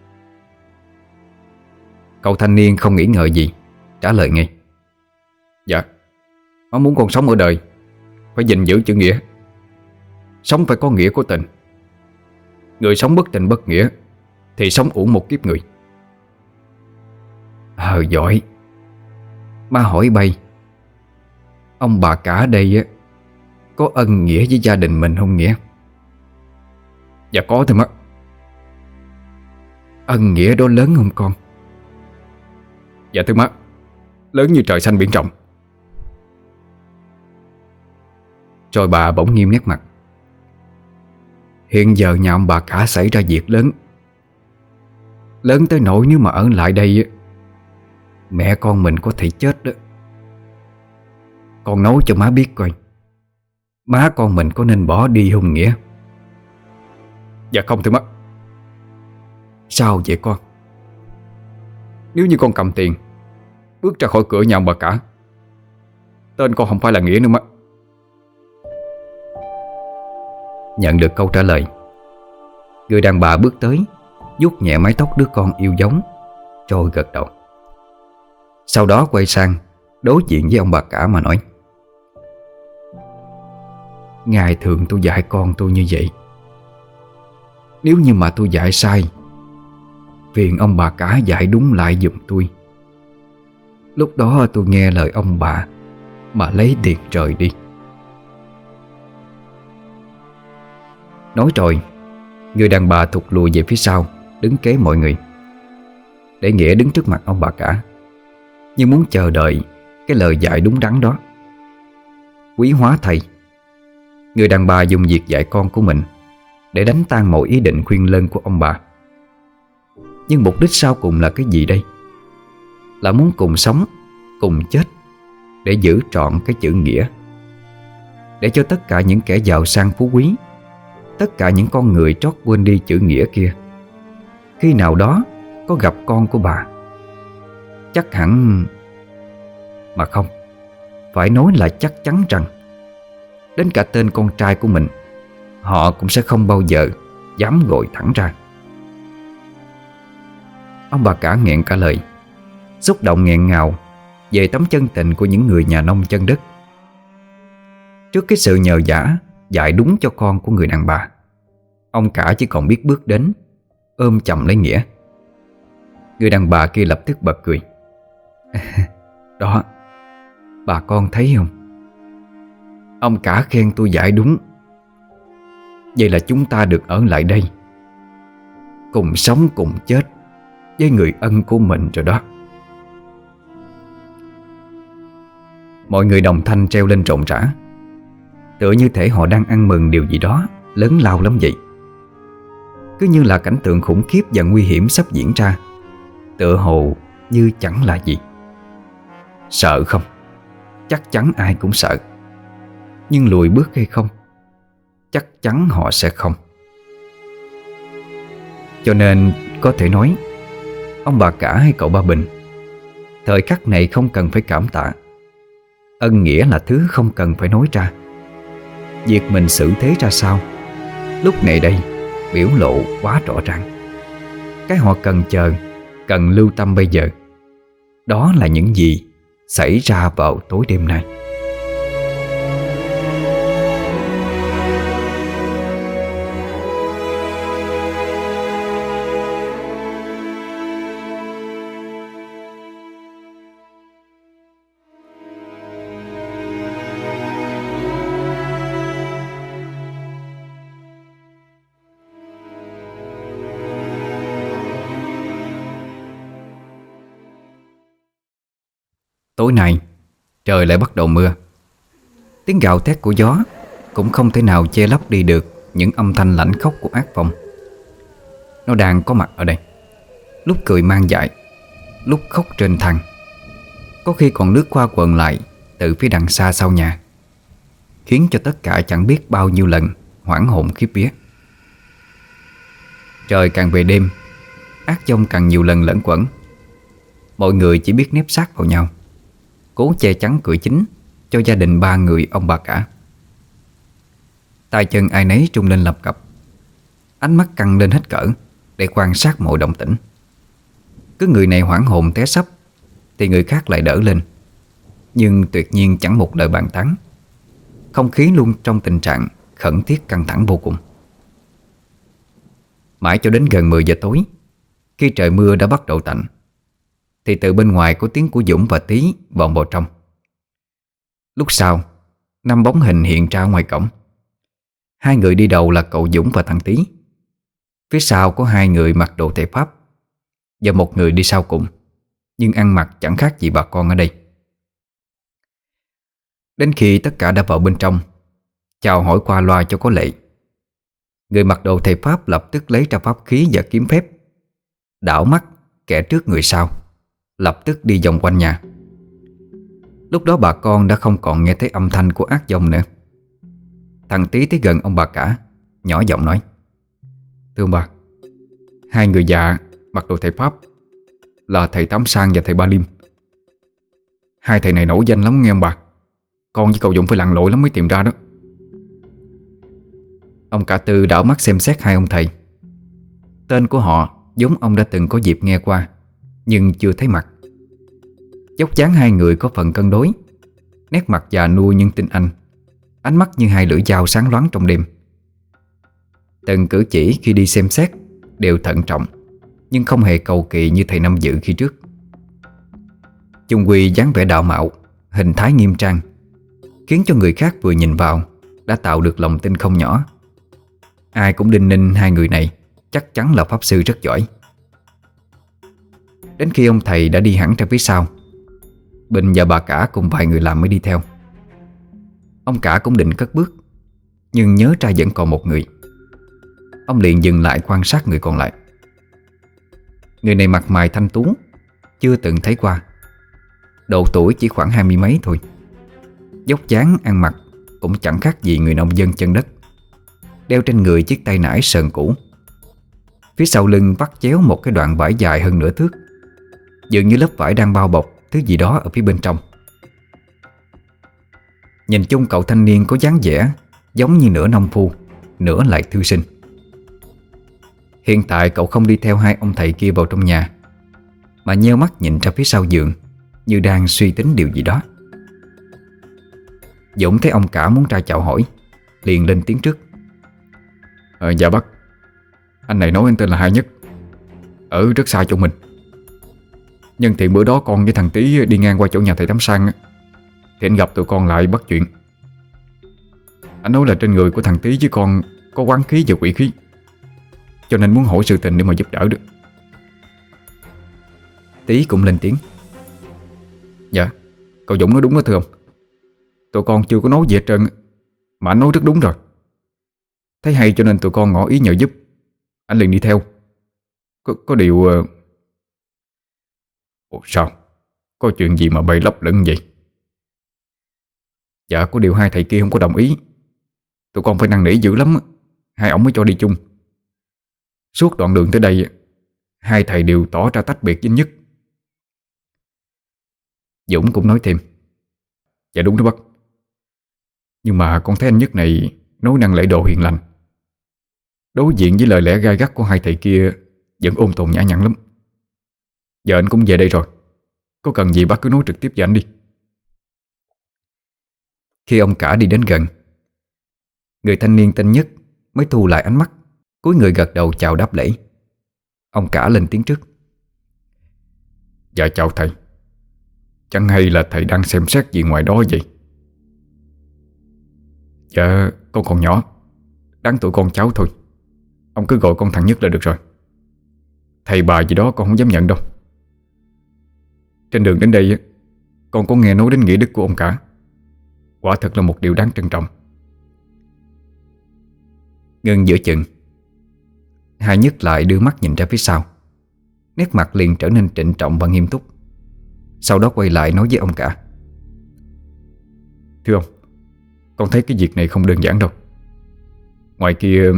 Cậu thanh niên không nghĩ ngợi gì, trả lời ngay: Dạ, má muốn con sống ở đời phải gìn giữ chữ nghĩa. Sống phải có nghĩa có tình. Người sống bất tình bất nghĩa thì sống uổng một kiếp người. Giỏi. Má hỏi bay, ông bà cả đây á có ân nghĩa với gia đình mình không Nghĩa? Dạ có thưa má. Ân nghĩa đó lớn không con? Dạ thưa má, lớn như trời xanh biển rộng. Rồi bà bỗng nghiêm nét mặt: "Hiện giờ nhà ông bà cả xảy ra việc lớn, lớn tới nỗi nếu mà ở lại đây á, mẹ con mình có thể chết đó. Con nói cho má biết coi, má con mình có nên bỏ đi không Nghĩa?" Dạ không thưa má. Sao vậy con? Nếu như con cầm tiền bước ra khỏi cửa nhà ông bà cả, tên con không phải là Nghĩa nữa má. Nhận được câu trả lời, người đàn bà bước tới, vuốt nhẹ mái tóc đứa con yêu dấu, rồi gật đầu. Sau đó quay sang đối diện với ông bà cả mà nói: "Ngày thường tôi dạy con tôi như vậy. Nếu như mà tôi dạy sai, phiền ông bà cả dạy đúng lại giùm tôi. Lúc đó tôi nghe lời ông bà mà lấy tiền trời đi." Nói rồi, người đàn bà thụt lùi về phía sau, đứng kế mọi người. Để Nghĩa đứng trước mặt ông bà cả, như muốn chờ đợi cái lời dạy đúng đắn đó. Quý hóa thầy, người đàn bà dùng việc dạy con của mình để đánh tan mọi ý định khuyên lơn của ông bà. Nhưng mục đích sau cùng là cái gì đây? Là muốn cùng sống, cùng chết để giữ trọn cái chữ nghĩa, để cho tất cả những kẻ giàu sang phú quý, tất cả những con người trót quên đi chữ nghĩa kia, khi nào đó có gặp con của bà, chắc hẳn... Mà không, phải nói là chắc chắn rằng đến cả tên con trai của mình họ cũng sẽ không bao giờ dám gọi thẳng ra. Ông bà cả nghẹn cả lời, xúc động nghẹn ngào về tấm chân tình của những người nhà nông chân đất. Trước cái sự nhờ vả dạy đúng cho con của người đàn bà, ông cả chỉ còn biết bước đến ôm chầm lấy Nghĩa. Người đàn bà kia lập tức bật cười. Đó, bà con thấy không? Ông cả khen tôi dạy đúng. Vậy là chúng ta được ở lại đây, cùng sống cùng chết với người ân của mình rồi đó. Mọi người đồng thanh treo lên rộn rã, tựa như thể họ đang ăn mừng điều gì đó lớn lao lắm vậy. Cứ như là cảnh tượng khủng khiếp và nguy hiểm sắp diễn ra, tựa hồ như chẳng là gì. Sợ không? Chắc chắn ai cũng sợ. Nhưng lùi bước hay không? Chắc chắn họ sẽ không. Cho nên có thể nói, ông bà cả hay cậu Ba Bình, thời khắc này không cần phải cảm tạ. Ân nghĩa là thứ không cần phải nói ra. Việc mình xử thế ra sao, lúc này đây biểu lộ quá rõ ràng. Cái họ cần chờ, cần lưu tâm bây giờ, đó là những gì xảy ra vào tối đêm nay. Tối nay trời lại bắt đầu mưa. Tiếng gào thét của gió cũng không thể nào che lấp đi được những âm thanh lãnh khốc của ác phong. Nó đang có mặt ở đây, lúc cười mang dại, lúc khóc trên thang, có khi còn lướt qua quần lại từ phía đằng xa sau nhà, khiến cho tất cả chẳng biết bao nhiêu lần hoảng hồn khiếp vía. Trời càng về đêm, ác dông càng nhiều lần lẫn quẩn. Mọi người chỉ biết nép sát vào nhau, cố che chắn cửa chính cho gia đình ba người ông bà cả. Tay chân ai nấy trung lên lập cập, ánh mắt căng lên hết cỡ để quan sát mọi động tĩnh. Cứ người này hoảng hồn té sấp thì người khác lại đỡ lên, nhưng tuyệt nhiên chẳng một lời bàn tán. Không khí luôn trong tình trạng khẩn thiết căng thẳng vô cùng. Mãi cho đến gần 10 giờ tối, khi trời mưa đã bắt đầu tạnh, thì từ bên ngoài có tiếng của Dũng và Tý vọng vào trong. Lúc sau, 5 bóng hình hiện ra ngoài cổng. 2 người đi đầu là cậu Dũng và thằng Tý. Phía sau có 2 người mặc đồ thể pháp, và một người đi sau cùng, nhưng ăn mặc chẳng khác gì bà con ở đây. Đến khi tất cả đã vào bên trong, chào hỏi qua loa cho có lệ, người mặc đồ thầy pháp lập tức lấy ra pháp khí và kiếm phép, đảo mắt kẻ trước người sau, lập tức đi vòng quanh nhà. Lúc đó bà con đã không còn nghe thấy âm thanh của ác dông nữa. Thằng Tý tới gần ông bà cả, nhỏ giọng nói: "Thưa ông bà, 2 người già mặc đồ thầy pháp là thầy Tám Sang và thầy Ba Liêm. 2 thầy này nổi danh lắm nghe ông bà. Con với cậu Dũng phải lặn lội lắm mới tìm ra đó." Ông cả Tư đảo mắt xem xét 2 ông thầy. Tên của họ giống ông đã từng có dịp nghe qua, nhưng chưa thấy mặt. Dốc dáng 2 người có phần cân đối, nét mặt già nua nhưng tinh anh, ánh mắt như 2 lưỡi dao sáng loáng trong đêm. Từng cử chỉ khi đi xem xét đều thận trọng, nhưng không hề cầu kỳ như thầy Năm Dự khi trước. Chung quy dáng vẻ đạo mạo, hình thái nghiêm trang, khiến cho người khác vừa nhìn vào đã tạo được lòng tin không nhỏ. Ai cũng đinh ninh 2 người này chắc chắn là pháp sư rất giỏi. Đến khi ông thầy đã đi hẳn ra phía sau, Bình và bà cả cùng vài người làm mới đi theo. Ông cả cũng định cất bước, nhưng nhớ ra vẫn còn một người. Ông liền dừng lại quan sát người còn lại. Người này mặt mày thanh tú, chưa từng thấy qua. Độ tuổi chỉ khoảng 20 mấy thôi. Dốc dáng ăn mặc cũng chẳng khác gì người nông dân chân đất, đeo trên người chiếc tay nải sờn cũ. Phía sau lưng vắt chéo một cái đoạn vải dài hơn nửa thước, dường như lớp vải đang bao bọc thứ gì đó ở phía bên trong. Nhìn chung cậu thanh niên có dáng vẻ giống như nửa nông phu, nửa lại thư sinh. Hiện tại cậu không đi theo 2 ông thầy kia vào trong nhà, mà nheo mắt nhìn ra phía sau giường, như đang suy tính điều gì đó. Dũng thấy ông cả muốn ra chào hỏi, liền lên tiếng trước: "Dạ bác, anh này nói anh tên là Hai Nhất, ở rất xa chỗ mình. Nhân tiện bữa đó con với thằng Tý đi ngang qua chỗ nhà thầy Tám Sang thì anh gặp tụi con lại bắt chuyện. Anh nói là trên người của thằng Tý với con có oán khí và quỷ khí, cho nên muốn hỏi sự tình để mà giúp đỡ được." Tý cũng lên tiếng: "Dạ, cậu Dũng nói đúng đó thưa ông. Tụi con chưa có nói gì hết trơn, mà anh nói rất đúng rồi. Thấy hay cho nên tụi con ngỏ ý nhờ giúp. Anh liền đi theo. Có điều... Ủa sao? Có chuyện gì mà bay lấp lửng vậy?" "Dạ có điều 2 thầy kia không có đồng ý. Tụi con phải năn nỉ dữ lắm, 2 ổng mới cho đi chung. Suốt đoạn đường tới đây hai thầy đều tỏ ra tách biệt với anh Nhất. Dũng cũng nói thêm. Dạ đúng đó bác. Nhưng mà con thấy anh Nhất này nói năng lễ độ hiền lành, đối diện với lời lẽ gai gắt của hai thầy kia vẫn ôn tồn nhã nhặn lắm. Giờ anh cũng về đây rồi, có cần gì bác cứ nói trực tiếp với anh đi. Khi ông cả đi đến gần, người thanh niên tên Nhất mới thu lại ánh mắt, cúi người gật đầu chào đáp lễ. Ông cả lên tiếng trước. Dạ chào thầy. Chẳng hay là thầy đang xem xét gì ngoài đó vậy? Dạ con còn nhỏ, đáng tuổi con cháu thôi. Ông cứ gọi con thằng Nhất là được rồi. Thầy bà gì đó con không dám nhận đâu. Trên đường đến đây con có nghe nói đến nghĩa đức của ông cả. Quả thật là một điều đáng trân trọng. Ngưng giữa chừng, hai Nhất lại đưa mắt nhìn ra phía sau. Nét mặt liền trở nên trịnh trọng và nghiêm túc. Sau đó quay lại nói với ông cả. Thưa ông, con thấy cái việc này không đơn giản đâu. Ngoài kia...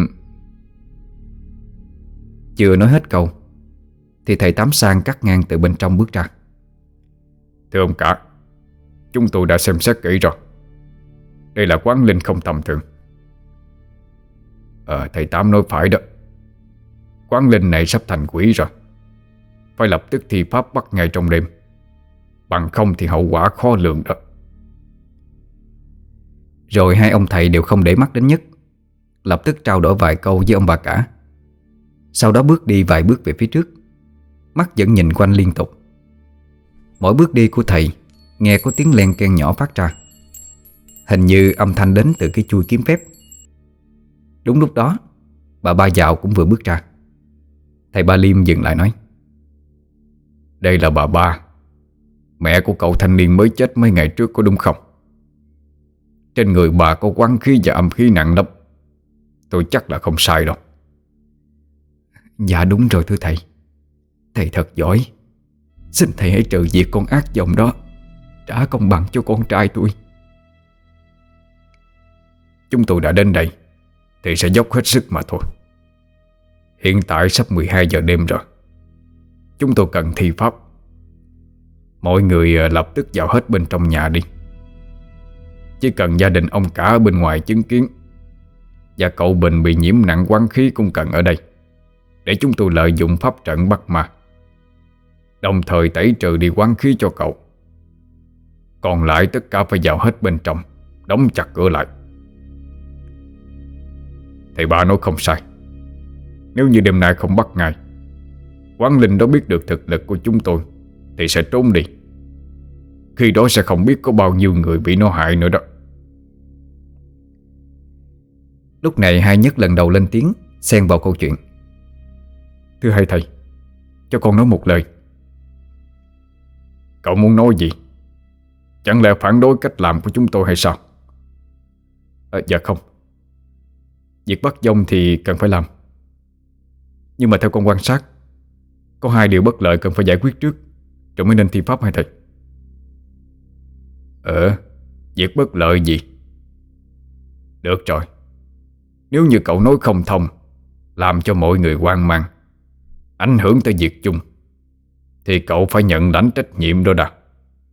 Chưa nói hết câu thì thầy Tám Sang cắt ngang từ bên trong bước ra. Thưa ông cả, chúng tôi đã xem xét kỹ rồi. Đây là quán linh không tầm thường. Thầy Tám nói phải đó. Quán linh này sắp thành quỷ rồi. Phải lập tức thi pháp bắt ngay trong đêm, bằng không thì hậu quả khó lường đó. Rồi hai ông thầy đều không để mắt đến Nhất, lập tức trao đổi vài câu với ông bà cả. Sau đó bước đi vài bước về phía trước, mắt vẫn nhìn quanh liên tục. Mỗi bước đi của thầy nghe có tiếng len keng nhỏ phát ra, hình như âm thanh đến từ cái chuôi kiếm phép. Đúng lúc đó, bà Ba Dạo cũng vừa bước ra. Thầy Ba Liêm dừng lại nói. Đây là bà Ba, mẹ của cậu thanh niên mới chết mấy ngày trước có đúng không? Trên người bà có oán khí và âm khí nặng lắm. Tôi chắc là không sai đâu. Dạ đúng rồi thưa thầy. Thầy thật giỏi. Xin thầy hãy trừ diệt con ác dòng đó, trả công bằng cho con trai tôi. Chúng tôi đã đến đây thì sẽ dốc hết sức mà thôi. Hiện tại sắp 12 giờ đêm rồi. Chúng tôi cần thi pháp. Mọi người lập tức vào hết bên trong nhà đi. Chỉ cần gia đình ông cả ở bên ngoài chứng kiến, và cậu Bình bị nhiễm nặng oán khí cũng cần ở đây, để chúng tôi lợi dụng pháp trận bắt ma, đồng thời tẩy trừ đi oán khí cho cậu. Còn lại tất cả phải vào hết bên trong, đóng chặt cửa lại. Thầy Ba nói không sai. Nếu như đêm nay không bắt ngay, quán linh đó biết được thực lực của chúng tôi thì sẽ trốn đi. Khi đó sẽ không biết có bao nhiêu người bị nó hại nữa đó. Lúc này hai Nhất lần đầu lên tiếng, xen vào câu chuyện. Thưa hai thầy, cho con nói một lời. Cậu muốn nói gì? Chẳng lẽ phản đối cách làm của chúng tôi hay sao? Dạ không. Việc bắt dông thì cần phải làm, nhưng mà theo con quan sát, có hai điều bất lợi cần phải giải quyết trước, rồi mới nên thi pháp hai thầy. Việc bất lợi gì? Được rồi. Nếu như cậu nói không thông, làm cho mọi người hoang mang, ảnh hưởng tới việc chung, thì cậu phải nhận lãnh trách nhiệm đó đã.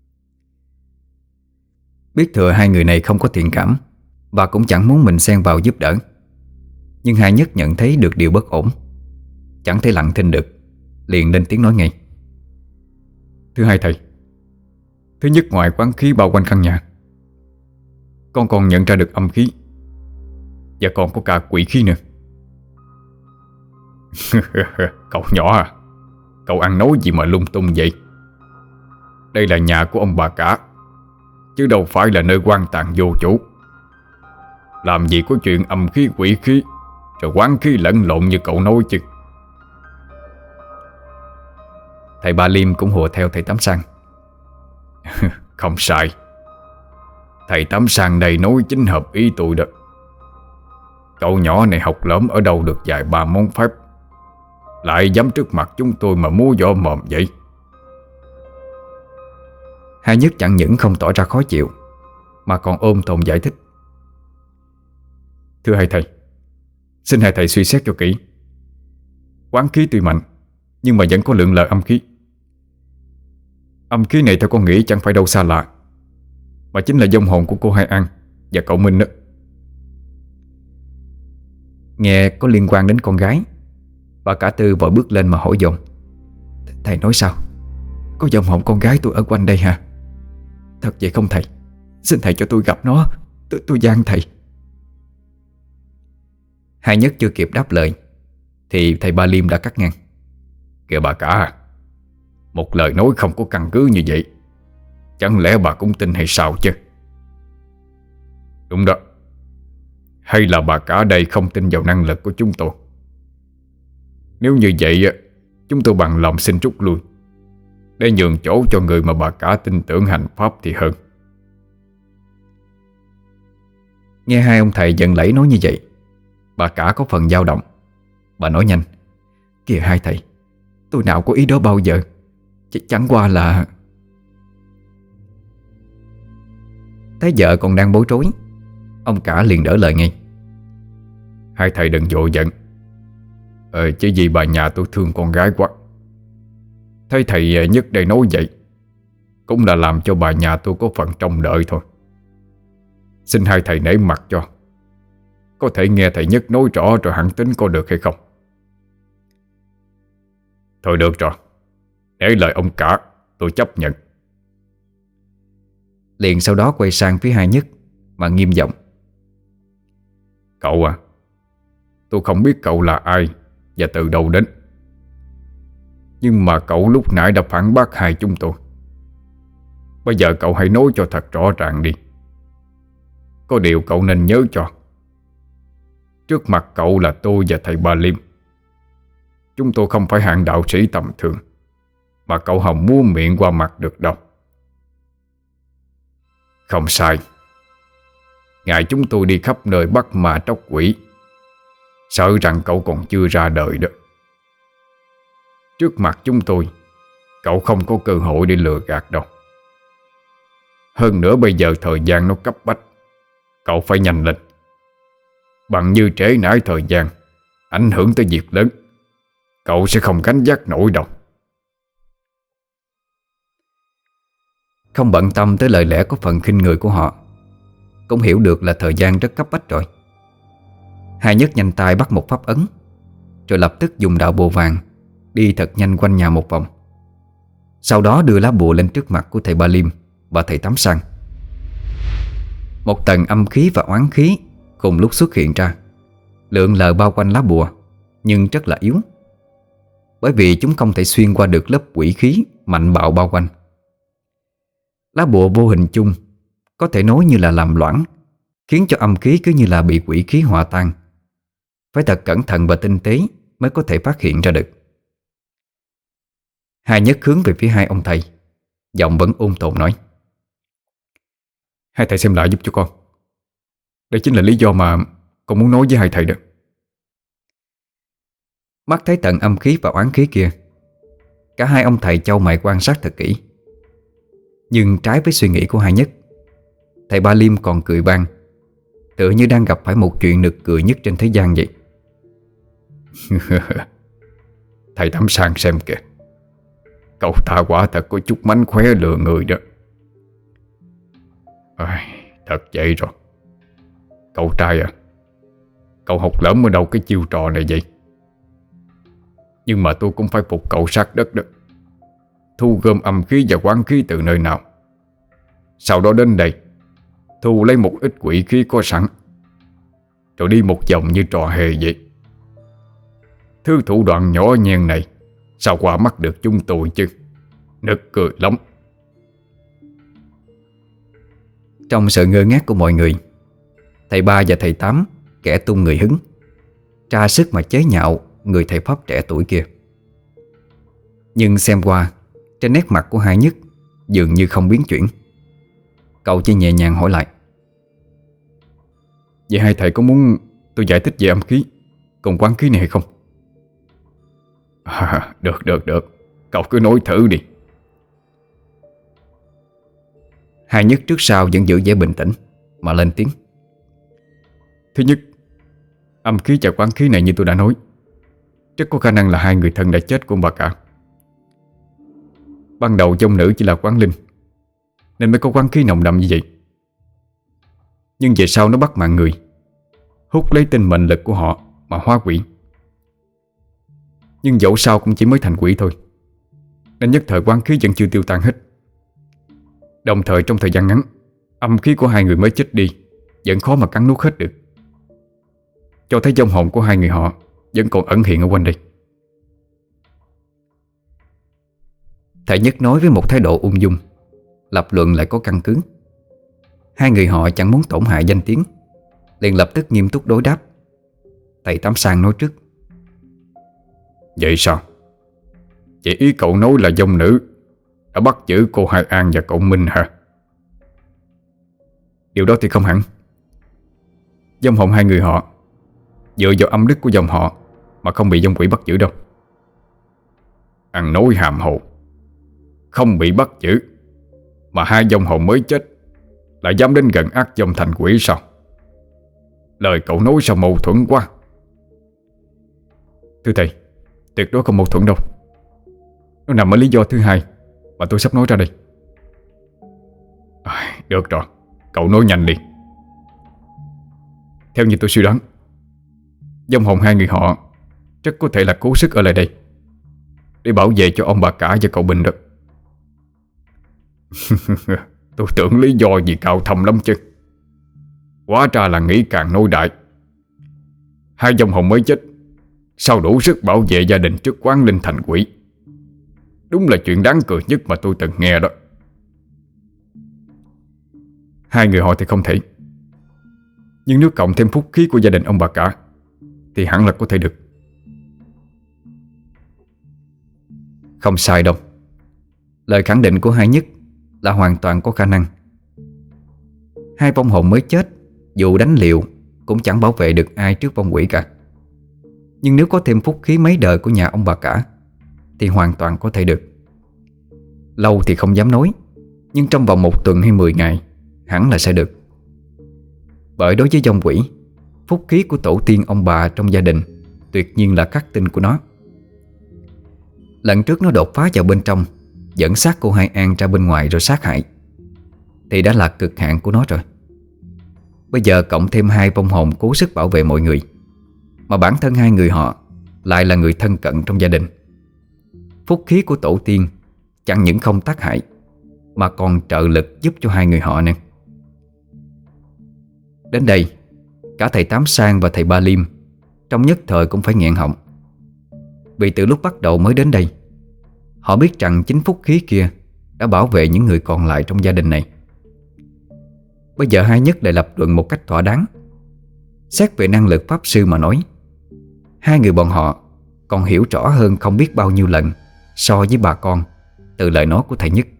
Biết thừa hai người này không có thiện cảm và cũng chẳng muốn mình xen vào giúp đỡ, nhưng hai Nhất nhận thấy được điều bất ổn, chẳng thể lặng thinh được, liền lên tiếng nói ngay. Thưa hai thầy, thứ nhất, ngoài quán khí bao quanh căn nhà, con còn nhận ra được âm khí, và còn có cả quỷ khí nữa. Cậu nhỏ à, cậu ăn nói gì mà lung tung vậy? Đây là nhà của ông bà cả, chứ đâu phải là nơi quan tàn vô chủ. Làm gì có chuyện âm khí quỷ khí rồi quán khí lẫn lộn như cậu nói chứ. Thầy Ba Liêm cũng hùa theo thầy Tám Sang. Không sai. Thầy Tám Sang đây nói chính hợp ý tôi đó. Cậu nhỏ này học lỏm ở đâu được vài ba món phép, lại dám trước mặt chúng tôi mà múa võ mồm vậy? Hai Nhất chẳng những không tỏ ra khó chịu, mà còn ôm tồn giải thích. Thưa hai thầy, xin hai thầy suy xét cho kỹ. Quán khí tuy mạnh, nhưng mà vẫn có lượng lời âm khí. Âm khí này theo con nghĩ chẳng phải đâu xa lạ, mà chính là vong hồn của cô Hai An và cậu Minh đó. Nghe có liên quan đến con gái, bà cả Tư vội bước lên mà hỏi dồn: Thầy nói sao? Có vong hồn con gái tôi ở quanh đây hả? Thật vậy không thầy? Xin thầy cho tôi gặp nó. Tôi van thầy. Hai Nhất chưa kịp đáp lời thì thầy Ba Liêm đã cắt ngang: Kìa bà cả, một lời nói không có căn cứ như vậy, chẳng lẽ bà cũng tin hay sao chứ? Đúng đó. Hay là bà cả đây không tin vào năng lực của chúng tôi? Nếu như vậy, chúng tôi bằng lòng xin rút lui, để nhường chỗ cho người mà bà cả tin tưởng hành pháp thì hơn. Nghe hai ông thầy giận lẫy nói như vậy, bà cả có phần dao động. Bà nói nhanh: Kìa hai thầy, tôi nào có ý đó bao giờ. Chẳng qua là... Thấy vợ còn đang bối rối, ông cả liền đỡ lời ngay: Hai thầy đừng vội giận. Chỉ vì bà nhà tôi thương con gái quá. Thấy thầy Nhất đây nói vậy cũng là làm cho bà nhà tôi có phần trông đợi thôi. Xin hai thầy nể mặt cho, có thể nghe thầy Nhất nói rõ rồi hẳn tính có được hay không? Thôi được rồi, để lời ông cả, tôi chấp nhận. Liền sau đó quay sang phía hai Nhất mà nghiêm giọng: Cậu à, tôi không biết cậu là ai và từ đâu đến, nhưng mà cậu lúc nãy đã phản bác hai chúng tôi. Bây giờ cậu hãy nói cho thật rõ ràng đi. Có điều cậu nên nhớ cho, trước mặt cậu là tôi và thầy Ba Liêm. Chúng tôi không phải hạng đạo sĩ tầm thường mà cậu hòng mua miệng qua mặt được đâu. Không sai. Ngày chúng tôi đi khắp nơi bắt ma tróc quỷ, sợ rằng cậu còn chưa ra đời đó. Trước mặt chúng tôi, cậu không có cơ hội để lừa gạt đâu. Hơn nữa bây giờ thời gian nó cấp bách, cậu phải nhanh lên. Bằng như trễ nải thời gian, ảnh hưởng tới việc lớn, cậu sẽ không gánh vác nổi đâu. Không bận tâm tới lời lẽ có phần khinh người của họ, cũng hiểu được là thời gian rất cấp bách rồi. Hai Nhất nhanh tay bắt một pháp ấn, rồi lập tức dùng đạo bùa vàng đi thật nhanh quanh nhà một vòng. Sau đó đưa lá bùa lên trước mặt của thầy Ba Liêm và thầy Tám Sang. Một tầng âm khí và oán khí cùng lúc xuất hiện ra, lượn lờ bao quanh lá bùa, nhưng rất là yếu, bởi vì chúng không thể xuyên qua được lớp quỷ khí mạnh bạo bao quanh. Lá bùa vô hình chung có thể nói như là làm loãng, khiến cho âm khí cứ như là bị quỷ khí hòa tan. Phải thật cẩn thận và tinh tế mới có thể phát hiện ra được. Hai Nhất hướng về phía hai ông thầy, giọng vẫn ôn tồn nói: Hai thầy xem lại giúp cho con. Đây chính là lý do mà con muốn nói với hai thầy đó. Mắt thấy tận âm khí và oán khí kia, cả hai ông thầy chau mày quan sát thật kỹ. Nhưng trái với suy nghĩ của hai Nhất, thầy Ba Liêm còn cười vang, tựa như đang gặp phải một chuyện nực cười nhất trên thế gian vậy. Thầy Tám Sang xem kìa, cậu ta quả thật có chút mánh khóe lừa người đó. Thật vậy rồi. Cậu trai à, cậu học lỡm ở đâu cái chiêu trò này vậy? Nhưng mà tôi cũng phải phục cậu sát đất đó. Thu gom âm khí và quán khí từ nơi nào, sau đó đến đây thu lấy một ít quỷ khí có sẵn, rồi đi một vòng như trò hề vậy. Thứ thủ đoạn nhỏ nhen này sao qua mắt được chúng tôi chứ? Nực cười lắm. Trong sự ngơ ngác của mọi người, thầy Ba và thầy Tám kẻ tung người hứng, tra sức mà chế nhạo người thầy pháp trẻ tuổi kia. Nhưng xem qua, trên nét mặt của hai Nhất dường như không biến chuyển. Cậu chỉ nhẹ nhàng hỏi lại: Vậy hai thầy có muốn tôi giải thích về âm khí cùng quán khí này hay không? Được, cậu cứ nói thử đi. Hai Nhất trước sau vẫn giữ vẻ bình tĩnh mà lên tiếng: Thứ nhất, âm khí và quán khí này như tôi đã nói, rất có khả năng là hai người thân đã chết của ông bà cả. Ban đầu dông nữ chỉ là quán linh nên mới có quán khí nồng đậm như vậy. Nhưng về sau nó bắt mạng người, hút lấy tinh mệnh lực của họ mà hóa quỷ. Nhưng dẫu sao cũng chỉ mới thành quỷ thôi, nên nhất thời quán khí vẫn chưa tiêu tan hết. Đồng thời trong thời gian ngắn, âm khí của hai người mới chết đi vẫn khó mà cắn nuốt hết được, cho thấy vong hồn của hai người họ vẫn còn ẩn hiện ở quanh đây. Thầy Nhất nói với một thái độ ung dung, lập luận lại có căn cứ. Hai người họ chẳng muốn tổn hại danh tiếng, liền lập tức nghiêm túc đối đáp. Thầy Tám Sang nói trước: Vậy sao? Vậy ý cậu nói là dông nữ đã bắt giữ cô Hai An và cậu Minh hả? Điều đó thì không hẳn. Vong hồn hai người họ dựa vào âm đức của dòng họ mà không bị vong quỷ bắt giữ đâu. Ăn nói hàm hồ. Không bị bắt giữ mà hai vong hồn mới chết lại dám đến gần ác vong thành quỷ sao? Lời cậu nói sao mâu thuẫn quá. Thưa thầy, tuyệt đối không mâu thuẫn đâu. Nó nằm ở lý do thứ hai mà tôi sắp nói ra đây. Được rồi, cậu nói nhanh đi. Theo như tôi suy đoán, vong hồn hai người họ rất có thể là cố sức ở lại đây để bảo vệ cho ông bà cả và cậu Bình đó. Tôi tưởng lý do gì cao thâm lắm chứ. Hóa ra là nghĩ càng nói đại. Hai vong hồn mới chết sao đủ sức bảo vệ gia đình trước quán linh thành quỷ. Đúng là chuyện đáng cười nhất mà tôi từng nghe đó. Hai người họ thì không thể, nhưng nếu cộng thêm phúc khí của gia đình ông bà cả thì hẳn là có thể được. Không sai đâu. Lời khẳng định của Hai Nhất là hoàn toàn có khả năng. Hai vong hồn mới chết dù đánh liều cũng chẳng bảo vệ được ai trước vong quỷ cả. Nhưng nếu có thêm phúc khí mấy đời của nhà ông bà cả thì hoàn toàn có thể được. Lâu thì không dám nói, nhưng trong vòng 1 tuần hay 10 ngày hẳn là sẽ được. Bởi đối với vong quỷ, phúc khí của tổ tiên ông bà trong gia đình tuyệt nhiên là khắc tinh của nó. Lần trước nó đột phá vào bên trong, dẫn xác cô Hai An ra bên ngoài rồi sát hại, thì đã là cực hạn của nó rồi. Bây giờ cộng thêm hai vong hồn cố sức bảo vệ mọi người, mà bản thân hai người họ lại là người thân cận trong gia đình. Phúc khí của tổ tiên chẳng những không tác hại mà còn trợ lực giúp cho hai người họ nè. Đến đây, cả thầy Tám Sang và thầy Ba Liêm trong nhất thời cũng phải nghẹn họng. Vì từ lúc bắt đầu mới đến đây, họ biết rằng chính phúc khí kia đã bảo vệ những người còn lại trong gia đình này. Bây giờ Hai Nhất lại lập luận một cách thỏa đáng. Xét về năng lực pháp sư mà nói, hai người bọn họ còn hiểu rõ hơn không biết bao nhiêu lần so với bà con từ lời nói của thầy Nhất.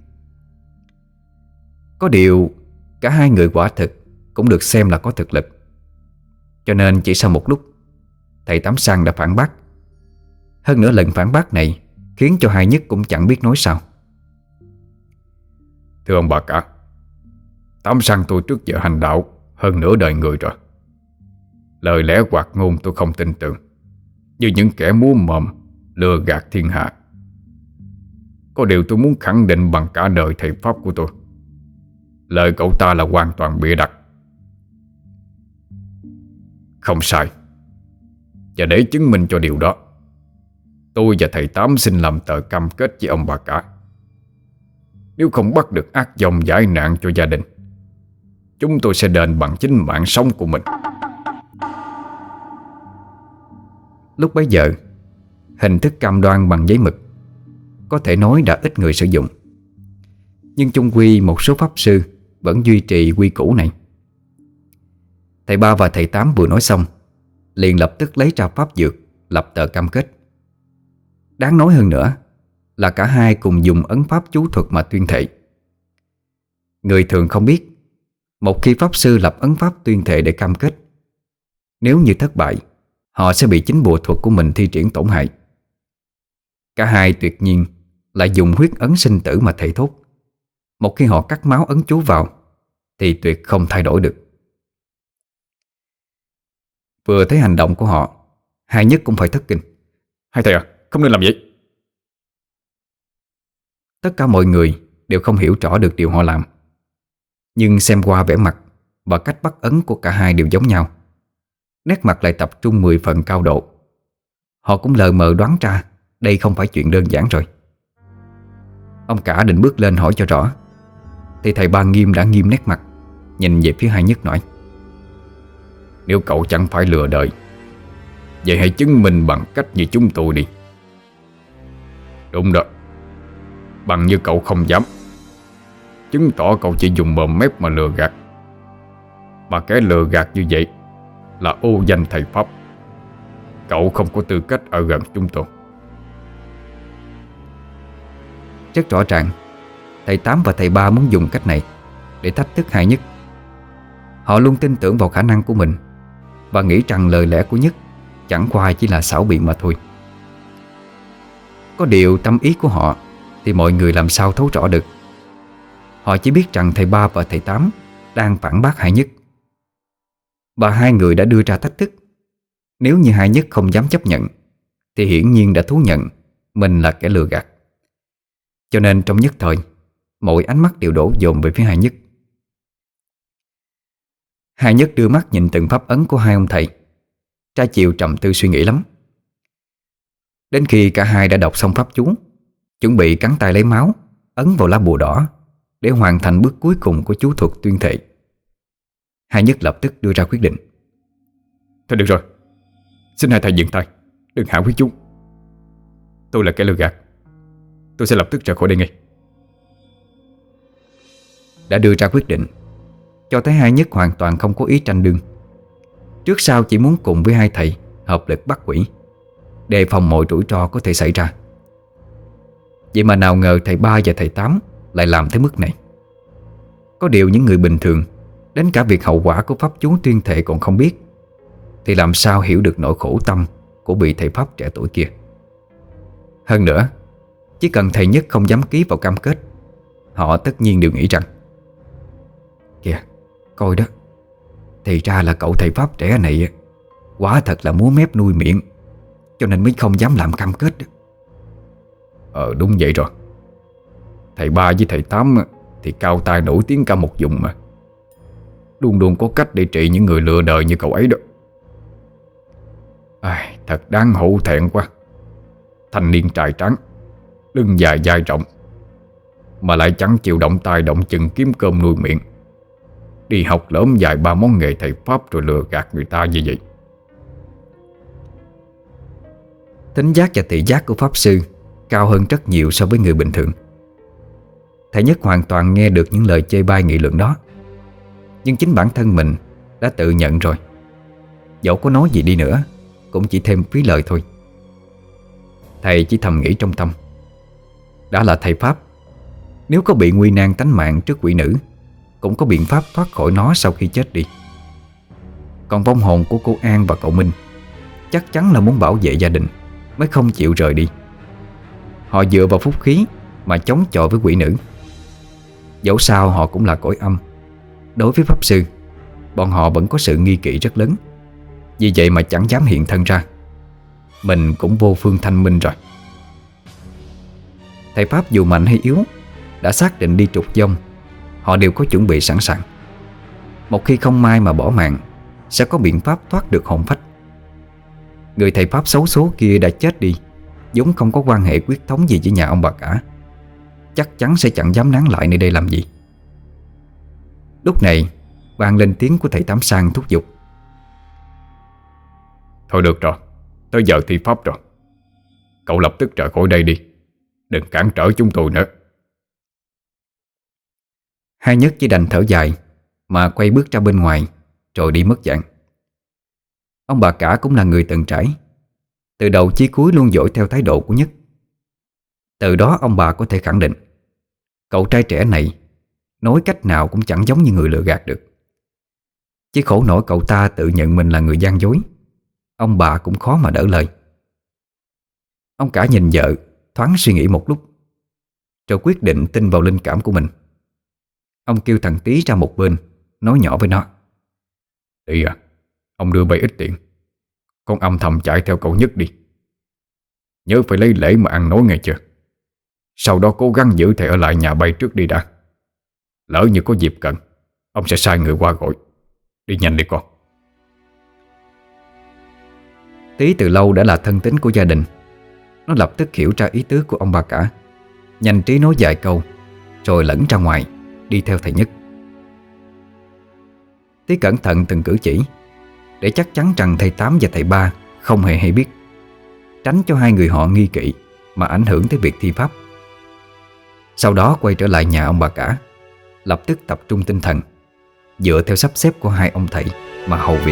Có điều cả hai người quả thực cũng được xem là có thực lực, cho nên chỉ sau một lúc, thầy Tám Sang đã phản bác. Hơn nữa lần phản bác này khiến cho Hai Nhất cũng chẳng biết nói sao. Thưa ông bà cả, Tám Sang tôi trước giờ hành đạo hơn nửa đời người rồi. Lời lẽ hoạt ngôn tôi không tin tưởng, như những kẻ múa mồm lừa gạt thiên hạ. Có điều tôi muốn khẳng định bằng cả đời thầy pháp của tôi, lời cậu ta là hoàn toàn bịa đặt. Không sai. Và để chứng minh cho điều đó, tôi và thầy Tám xin làm tờ cam kết với ông bà cả. Nếu không bắt được ác dòng giải nạn cho gia đình, chúng tôi sẽ đền bằng chính mạng sống của mình. Lúc bấy giờ, hình thức cam đoan bằng giấy mực có thể nói đã ít người sử dụng. Nhưng chung quy một số pháp sư vẫn duy trì quy củ này. Thầy Ba và thầy Tám vừa nói xong, liền lập tức lấy ra pháp dược, lập tờ cam kết. Đáng nói hơn nữa là cả hai cùng dùng ấn pháp chú thuật mà tuyên thệ. Người thường không biết, một khi pháp sư lập ấn pháp tuyên thệ để cam kết, nếu như thất bại, họ sẽ bị chính bùa thuật của mình thi triển tổn hại. Cả hai tuyệt nhiên lại dùng huyết ấn sinh tử mà thề thốt. Một khi họ cắt máu ấn chú vào thì tuyệt không thay đổi được. Vừa thấy hành động của họ, Hai Nhất cũng phải thất kinh. Hai thầy à, không nên làm vậy. Tất cả mọi người đều không hiểu rõ được điều họ làm, nhưng xem qua vẻ mặt và cách bắt ấn của cả hai đều giống nhau. Nét mặt lại tập trung 10 phần cao độ. Họ cũng lờ mờ đoán ra đây không phải chuyện đơn giản rồi. Ông cả định bước lên hỏi cho rõ, thì thầy Ba Nghiêm đã nghiêm nét mặt, nhìn về phía Hai Nhất nói: Nếu cậu chẳng phải lừa đời, vậy hãy chứng minh bằng cách như chúng tôi đi. Đúng đó, bằng như cậu không dám, chứng tỏ cậu chỉ dùng mồm mép mà lừa gạt. Mà cái lừa gạt như vậy là ô danh thầy Pháp. Cậu không có tư cách ở gần chúng tôi. Rất rõ ràng thầy Tám và thầy Ba muốn dùng cách này để thách thức Hai Nhất. Họ luôn tin tưởng vào khả năng của mình và nghĩ rằng lời lẽ của Nhất chẳng qua chỉ là xảo biện mà thôi. Có điều tâm ý của họ thì mọi người làm sao thấu rõ được. Họ chỉ biết rằng thầy Ba và thầy Tám đang phản bác Hai Nhất, và hai người đã đưa ra thách thức. Nếu như Hai Nhất không dám chấp nhận thì hiển nhiên đã thú nhận mình là kẻ lừa gạt. Cho nên trong nhất thời, mọi ánh mắt đều đổ dồn về phía Hai Nhất. Hai Nhất đưa mắt nhìn từng pháp ấn của hai ông thầy, tra chiều trầm tư suy nghĩ lắm. Đến khi cả hai đã đọc xong pháp chú, chuẩn bị cắn tay lấy máu ấn vào lá bùa đỏ để hoàn thành bước cuối cùng của chú thuật tuyên thệ, Hai Nhất lập tức đưa ra quyết định. Thôi được rồi, xin hai thầy dừng tay, đừng hạ quyết chúng. Tôi là kẻ lừa gạt, tôi sẽ lập tức rời khỏi đây ngay. Đã đưa ra quyết định, cho thấy Hai Nhất hoàn toàn không có ý tranh đương. Trước sau chỉ muốn cùng với hai thầy hợp lực bắt quỷ, đề phòng mọi rủi ro có thể xảy ra. Vậy mà nào ngờ thầy Ba và thầy Tám lại làm tới mức này. Có điều những người bình thường đến cả việc hậu quả của pháp chú tuyên thệ còn không biết, thì làm sao hiểu được nỗi khổ tâm của vị thầy Pháp trẻ tuổi kia. Hơn nữa, chỉ cần thầy Nhất không dám ký vào cam kết, họ tất nhiên đều nghĩ rằng: Kìa, coi đó, thì ra là cậu thầy Pháp trẻ này quả thật là múa mép nuôi miệng, cho nên mới không dám làm cam kết. Đúng vậy rồi. Thầy Ba với thầy Tám thì cao tay nổi tiếng cả một vùng mà. Luôn luôn có cách để trị những người lừa đời như cậu ấy đó. Thật đáng hổ thẹn quá. Thanh niên trai trắng, lưng dài vai rộng, mà lại chẳng chịu động tay động chân kiếm cơm nuôi miệng, đi học lỡm vài ba món nghề thầy Pháp rồi lừa gạt người ta như vậy. Thính giác và thị giác của Pháp Sư cao hơn rất nhiều so với người bình thường. Thầy Nhất hoàn toàn nghe được những lời chê bai nghị luận đó, nhưng chính bản thân mình đã tự nhận rồi, dẫu có nói gì đi nữa cũng chỉ thêm phí lời thôi. Thầy chỉ thầm nghĩ trong tâm: đã là thầy Pháp, nếu có bị nguy nan tánh mạng trước quỷ nữ, cũng có biện pháp thoát khỏi nó sau khi chết đi. Còn vong hồn của cô An và cậu Minh chắc chắn là muốn bảo vệ gia đình mới không chịu rời đi. Họ dựa vào phúc khí mà chống chọi với quỷ nữ. Dẫu sao họ cũng là cõi âm, đối với Pháp Sư, bọn họ vẫn có sự nghi kỵ rất lớn. Vì vậy mà chẳng dám hiện thân ra. Mình cũng vô phương thanh minh rồi. Thầy Pháp dù mạnh hay yếu, đã xác định đi trục vong, họ đều có chuẩn bị sẵn sàng. Một khi không may mà bỏ mạng, sẽ có biện pháp thoát được hồn phách. Người thầy Pháp xấu số kia đã chết đi, vốn không có quan hệ huyết thống gì với nhà ông bà cả, chắc chắn sẽ chẳng dám nán lại nơi đây làm gì. Lúc này vang lên tiếng của thầy Tám Sang thúc giục: Thôi được rồi, tới giờ thi pháp rồi. Cậu lập tức rời khỏi đây đi, đừng cản trở chúng tôi nữa. Hai Nhất chỉ đành thở dài mà quay bước ra bên ngoài, rồi đi mất dạng. Ông bà cả cũng là người từng trải, từ đầu chí cuối luôn dõi theo thái độ của Nhất. Từ đó ông bà có thể khẳng định cậu trai trẻ này nói cách nào cũng chẳng giống như người lừa gạt được. Chỉ khổ nổi cậu ta tự nhận mình là người gian dối, ông bà cũng khó mà đỡ lời. Ông cả nhìn vợ, thoáng suy nghĩ một lúc, rồi quyết định tin vào linh cảm của mình. Ông kêu thằng Tí ra một bên, nói nhỏ với nó: Tí à, ông đưa bay ít tiền, con âm thầm chạy theo cậu Nhất đi. nhớ phải lấy lễ mà ăn nói nghe chưa. Sau đó cố gắng giữ thầy ở lại nhà bay trước đi đã. Lỡ như có dịp cần, ông sẽ sai người qua gọi. Đi nhanh đi con. Tí từ lâu đã là thân tín của gia đình. Nó lập tức hiểu ra ý tứ của ông bà cả, nhanh trí nói vài câu rồi lẫn ra ngoài, đi theo thầy Nhất. Tí cẩn thận từng cử chỉ, để chắc chắn rằng thầy Tám và thầy Ba không hề hay biết, tránh cho hai người họ nghi kỵ mà ảnh hưởng tới việc thi pháp. Sau đó quay trở lại nhà ông bà cả, lập tức tập trung tinh thần, dựa theo sắp xếp của hai ông thầy mà hầu việc.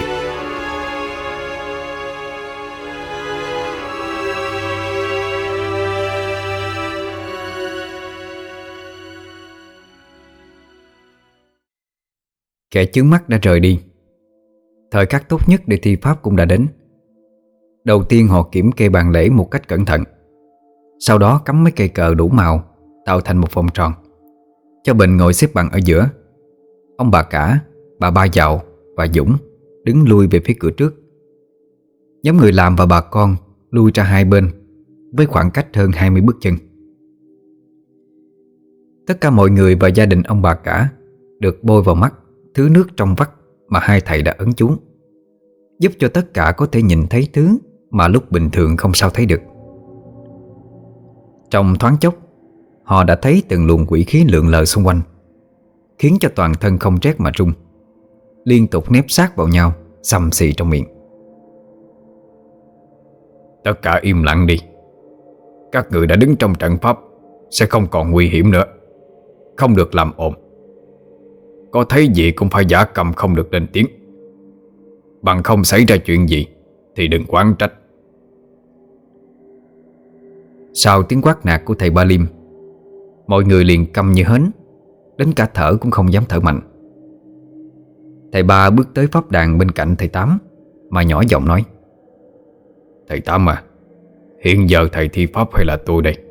Kẻ chướng mắt đã rời đi. Thời khắc tốt nhất để thi pháp cũng đã đến. Đầu tiên họ kiểm kê bàn lễ một cách cẩn thận, sau đó cắm mấy cây cờ đủ màu tạo thành một vòng tròn, cho Bình ngồi xếp bằng ở giữa. Ông bà cả, bà Ba Dạo và Dũng đứng lui về phía cửa trước. Nhóm người làm và bà con lui ra hai bên với khoảng cách hơn 20 bước chân. Tất cả mọi người và gia đình ông bà cả được bôi vào mắt thứ nước trong vắt mà hai thầy đã ấn chú, giúp cho tất cả có thể nhìn thấy thứ mà lúc bình thường không sao thấy được. Trong thoáng chốc, họ đã thấy từng luồng quỷ khí lượn lờ xung quanh, khiến cho toàn thân không rét mà run, liên tục nép sát vào nhau, xầm xì trong miệng. Tất cả im lặng đi. Các người đã đứng trong trận pháp sẽ không còn nguy hiểm nữa. Không được làm ồn. Có thấy gì cũng phải giả câm, không được lên tiếng. Bằng không xảy ra chuyện gì thì đừng oán trách. Sau tiếng quát nạt của thầy Ba Liêm, mọi người liền câm như hến, đến cả thở cũng không dám thở mạnh. Thầy Ba bước tới pháp đàn bên cạnh thầy Tám mà nhỏ giọng nói: Thầy Tám à, hiện giờ thầy thi pháp hay là tôi đây?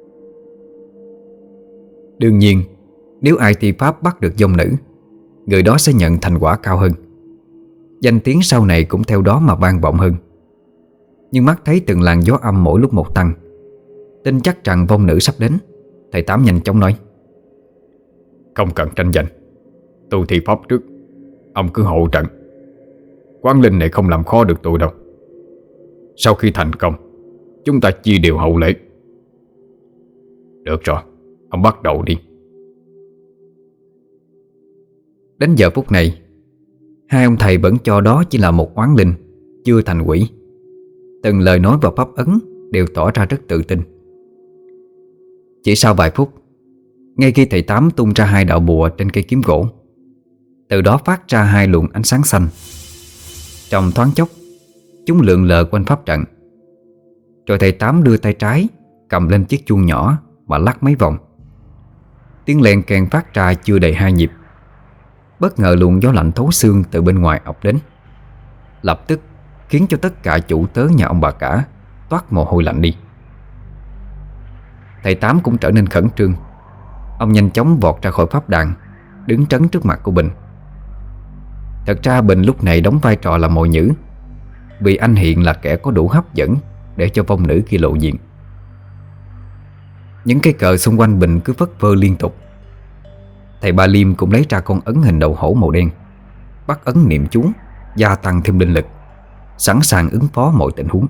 Đương nhiên, nếu ai thi pháp bắt được vong nữ, người đó sẽ nhận thành quả cao hơn, danh tiếng sau này cũng theo đó mà vang vọng hơn. Nhưng mắt thấy từng làn gió âm mỗi lúc một tăng, tin chắc rằng vong nữ sắp đến, thầy Tám nhanh chóng nói: Không cần tranh giành, tôi thi pháp trước, ông cứ hộ trận. Quán linh này không làm khó được tôi đâu. Sau khi thành công, chúng ta chia đều hậu lễ. Được rồi, ông bắt đầu đi. Đến giờ phút này, hai ông thầy vẫn cho đó chỉ là một oán linh, chưa thành quỷ. Từng lời nói và pháp ấn đều tỏ ra rất tự tin. Chỉ sau vài phút, ngay khi thầy Tám tung ra hai đạo bùa trên cây kiếm gỗ, từ đó phát ra hai luồng ánh sáng xanh. Trong thoáng chốc, chúng lượn lờ quanh pháp trận. Rồi thầy Tám đưa tay trái cầm lên chiếc chuông nhỏ mà lắc mấy vòng. Tiếng len keng phát ra chưa đầy 2 nhịp. Bất ngờ luồng gió lạnh thấu xương từ bên ngoài ập đến, lập tức khiến cho tất cả chủ tớ nhà ông bà cả toát mồ hôi lạnh đi. Thầy Tám cũng trở nên khẩn trương. Ông nhanh chóng vọt ra khỏi pháp đàn, đứng trấn trước mặt của Bình. Thật ra Bình lúc này đóng vai trò là mồi nhử, vì anh hiện là kẻ có đủ hấp dẫn để cho vong nữ kia lộ diện. Những cây cờ xung quanh Bình cứ phất phơ liên tục. Thầy Ba Liêm cũng lấy ra con ấn hình đầu hổ màu đen, bắt ấn niệm chú, gia tăng thêm linh lực, sẵn sàng ứng phó mọi tình huống.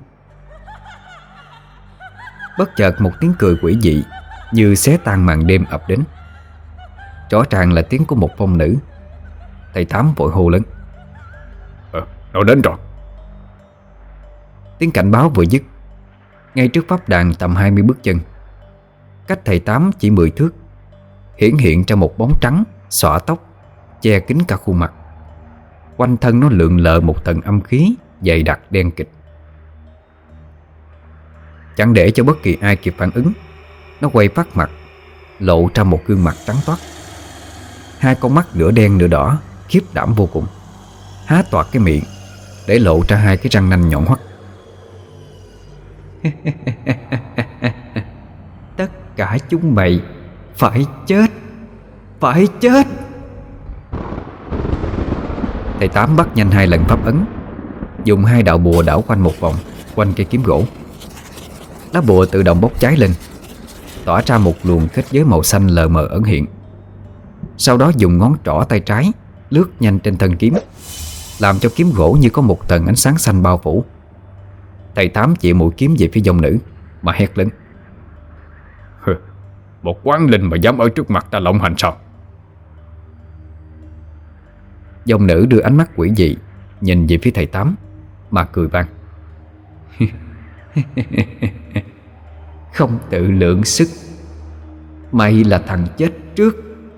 Bất chợt một tiếng cười quỷ dị như xé tan màn đêm ập đến. Rõ ràng là tiếng của một vong nữ. Thầy Tám vội hô lớn: Nó đến rồi. Tiếng cảnh báo vừa dứt, ngay trước pháp đàn tầm 20 bước chân, cách thầy Tám chỉ 10 thước, hiển hiện ra một bóng trắng xõa tóc, che kín cả khuôn mặt. Quanh thân nó lượn lờ một tầng âm khí dày đặc đen kịt. Chẳng để cho bất kỳ ai kịp phản ứng, nó quay phát mặt, lộ ra một gương mặt trắng toát. Hai con mắt nửa đen nửa đỏ, khiếp đảm vô cùng, há toạc cái miệng để lộ ra hai cái răng nanh nhọn hoắt. Tất cả chúng mày phải chết, phải chết. Thầy Tám bắt nhanh 2 lần pháp ấn, dùng 2 đạo bùa đảo quanh một vòng quanh cây kiếm gỗ. Lá bùa tự động bốc cháy lên, tỏa ra một luồng kết giới màu xanh lờ mờ ẩn hiện. Sau đó dùng ngón trỏ tay trái lướt nhanh trên thân kiếm, làm cho kiếm gỗ như có một tầng ánh sáng xanh bao phủ. Thầy Tám chỉ mũi kiếm về phía dòng nữ mà hét lớn: Một quán linh mà dám ở trước mặt ta lộng hành sao? Dòng nữ đưa ánh mắt quỷ dị nhìn về phía thầy Tám mà cười vang: Không tự lượng sức, mày là thằng chết trước.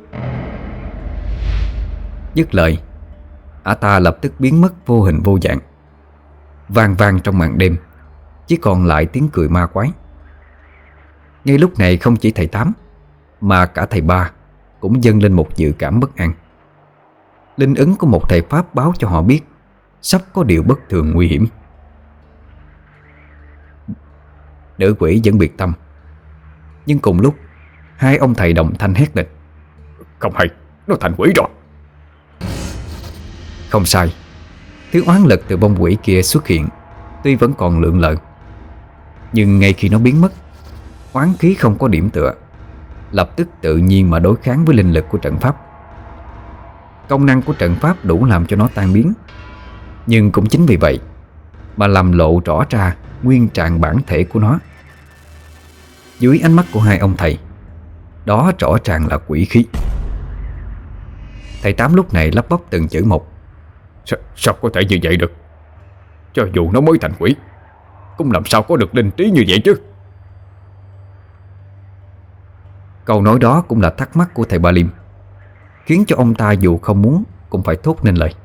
Dứt lời, ả ta lập tức biến mất vô hình vô dạng. Vang vang trong màn đêm chỉ còn lại tiếng cười ma quái. Ngay lúc này không chỉ thầy Tám mà cả thầy Ba cũng dâng lên một dự cảm bất an. Linh ứng của một thầy Pháp báo cho họ biết sắp có điều bất thường nguy hiểm. Nữ quỷ vẫn biệt tâm, nhưng cùng lúc hai ông thầy đồng thanh hét lên: Không hay, nó thành quỷ rồi. Không sai, thứ oán lực từ bông quỷ kia xuất hiện tuy vẫn còn lượn lờ, nhưng ngay khi nó biến mất, oán khí không có điểm tựa, lập tức tự nhiên mà đối kháng với linh lực của trận pháp. Công năng của trận pháp đủ làm cho nó tan biến, nhưng cũng chính vì vậy mà làm lộ rõ ra nguyên trạng bản thể của nó. Dưới ánh mắt của hai ông thầy, đó rõ ràng là quỷ khí. Thầy Tám lúc này lắp bắp từng chữ một: Sao có thể như vậy được? Cho dù nó mới thành quỷ, cũng làm sao có được linh trí như vậy chứ? Câu nói đó cũng là thắc mắc của thầy Ba Liêm, khiến cho ông ta dù không muốn cũng phải thốt nên lời.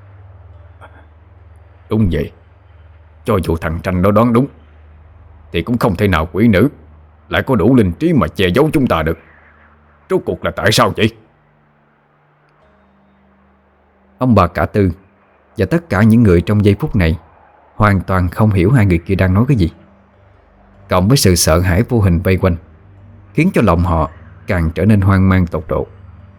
Đúng vậy, cho dù thằng Tranh nó đoán đúng thì cũng không thể nào quỷ nữ lại có đủ linh trí mà che giấu chúng ta được. Rốt cuộc là tại sao vậy? Ông bà cả Tư và tất cả những người trong giây phút này hoàn toàn không hiểu hai người kia đang nói cái gì. Cộng với sự sợ hãi vô hình vây quanh, khiến cho lòng họ càng trở nên hoang mang tột độ.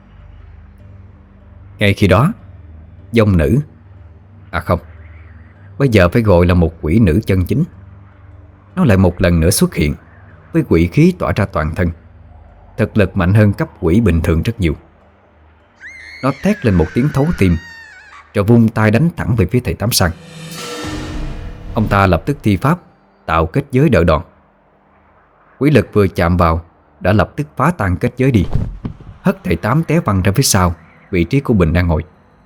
Ngay khi đó, dòng nữ, à không, bây giờ phải gọi là một quỷ nữ chân chính, nó lại một lần nữa xuất hiện với quỷ khí tỏa ra toàn thân, thực lực mạnh hơn cấp quỷ bình thường rất nhiều. Nó thét lên một tiếng thấu tim, rồi vung tay đánh thẳng về phía thầy Tám Sang. Ông ta lập tức thi pháp tạo kết giới đỡ đòn. Quỷ lực vừa chạm vào đã lập tức phá tan kết giới đi, hất thầy Tám té văng ra phía sau vị trí của Bình đang ngồi.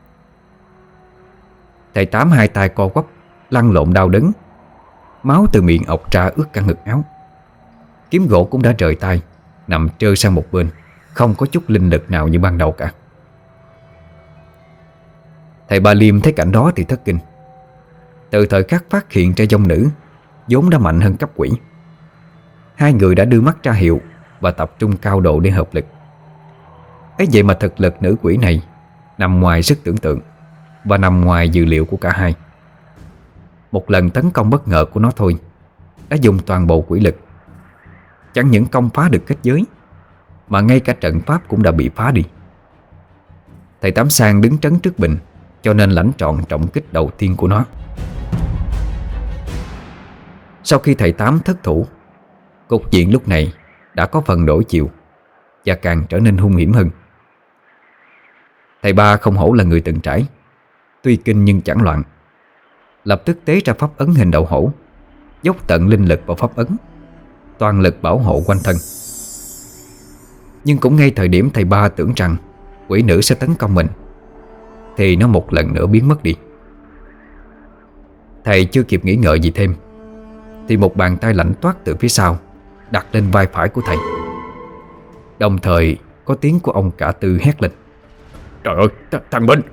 Thầy Tám hai tay co quắp lăn lộn đau đớn, máu từ miệng ọc ra ướt cả ngực áo. Kiếm gỗ cũng đã rời tay, nằm trơ sang một bên, không có chút linh lực nào như ban đầu cả. Thầy Ba Liêm thấy cảnh đó thì thất kinh. Từ thời khắc phát hiện ra dòng nữ vốn đã mạnh hơn cấp quỷ, hai người đã đưa mắt ra hiệu và tập trung cao độ để hợp lực. ấy vậy mà thực lực nữ quỷ này nằm ngoài sức tưởng tượng và nằm ngoài dự liệu của cả hai. Một lần tấn công bất ngờ của nó thôi đã dùng toàn bộ quỷ lực. Chẳng những công phá được kết giới, mà ngay cả trận pháp cũng đã bị phá đi. Thầy Tám Sang đứng trấn trước Bình, cho nên lãnh trọn trọng kích đầu tiên của nó. Sau khi thầy Tám thất thủ, cục diện lúc này đã có phần đổi chiều và càng trở nên hung hiểm hơn. Thầy Ba không hổ là người từng trải, tuy kinh nhưng chẳng loạn, lập tức tế ra pháp ấn hình đậu hổ, dốc tận linh lực vào pháp ấn, toàn lực bảo hộ quanh thân. Nhưng cũng ngay thời điểm thầy Ba tưởng rằng quỷ nữ sẽ tấn công mình, thì nó một lần nữa biến mất đi. Thầy chưa kịp nghĩ ngợi gì thêm thì một bàn tay lạnh toát từ phía sau đặt lên vai phải của thầy. Đồng thời có tiếng của ông cả Tư hét lên: Trời ơi, thằng Bình!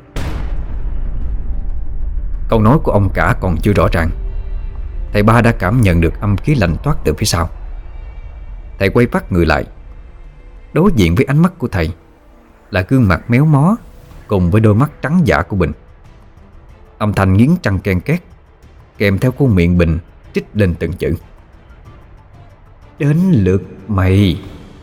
Câu nói của ông cả còn chưa rõ ràng, thầy Ba đã cảm nhận được âm khí lạnh toát từ phía sau. Thầy quay phát người lại. Đối diện với ánh mắt của thầy là gương mặt méo mó cùng với đôi mắt trắng dã của Bình. Âm thanh nghiến răng ken két, kèm theo khuôn miệng Bình trích lên từng chữ: Đến lượt mày.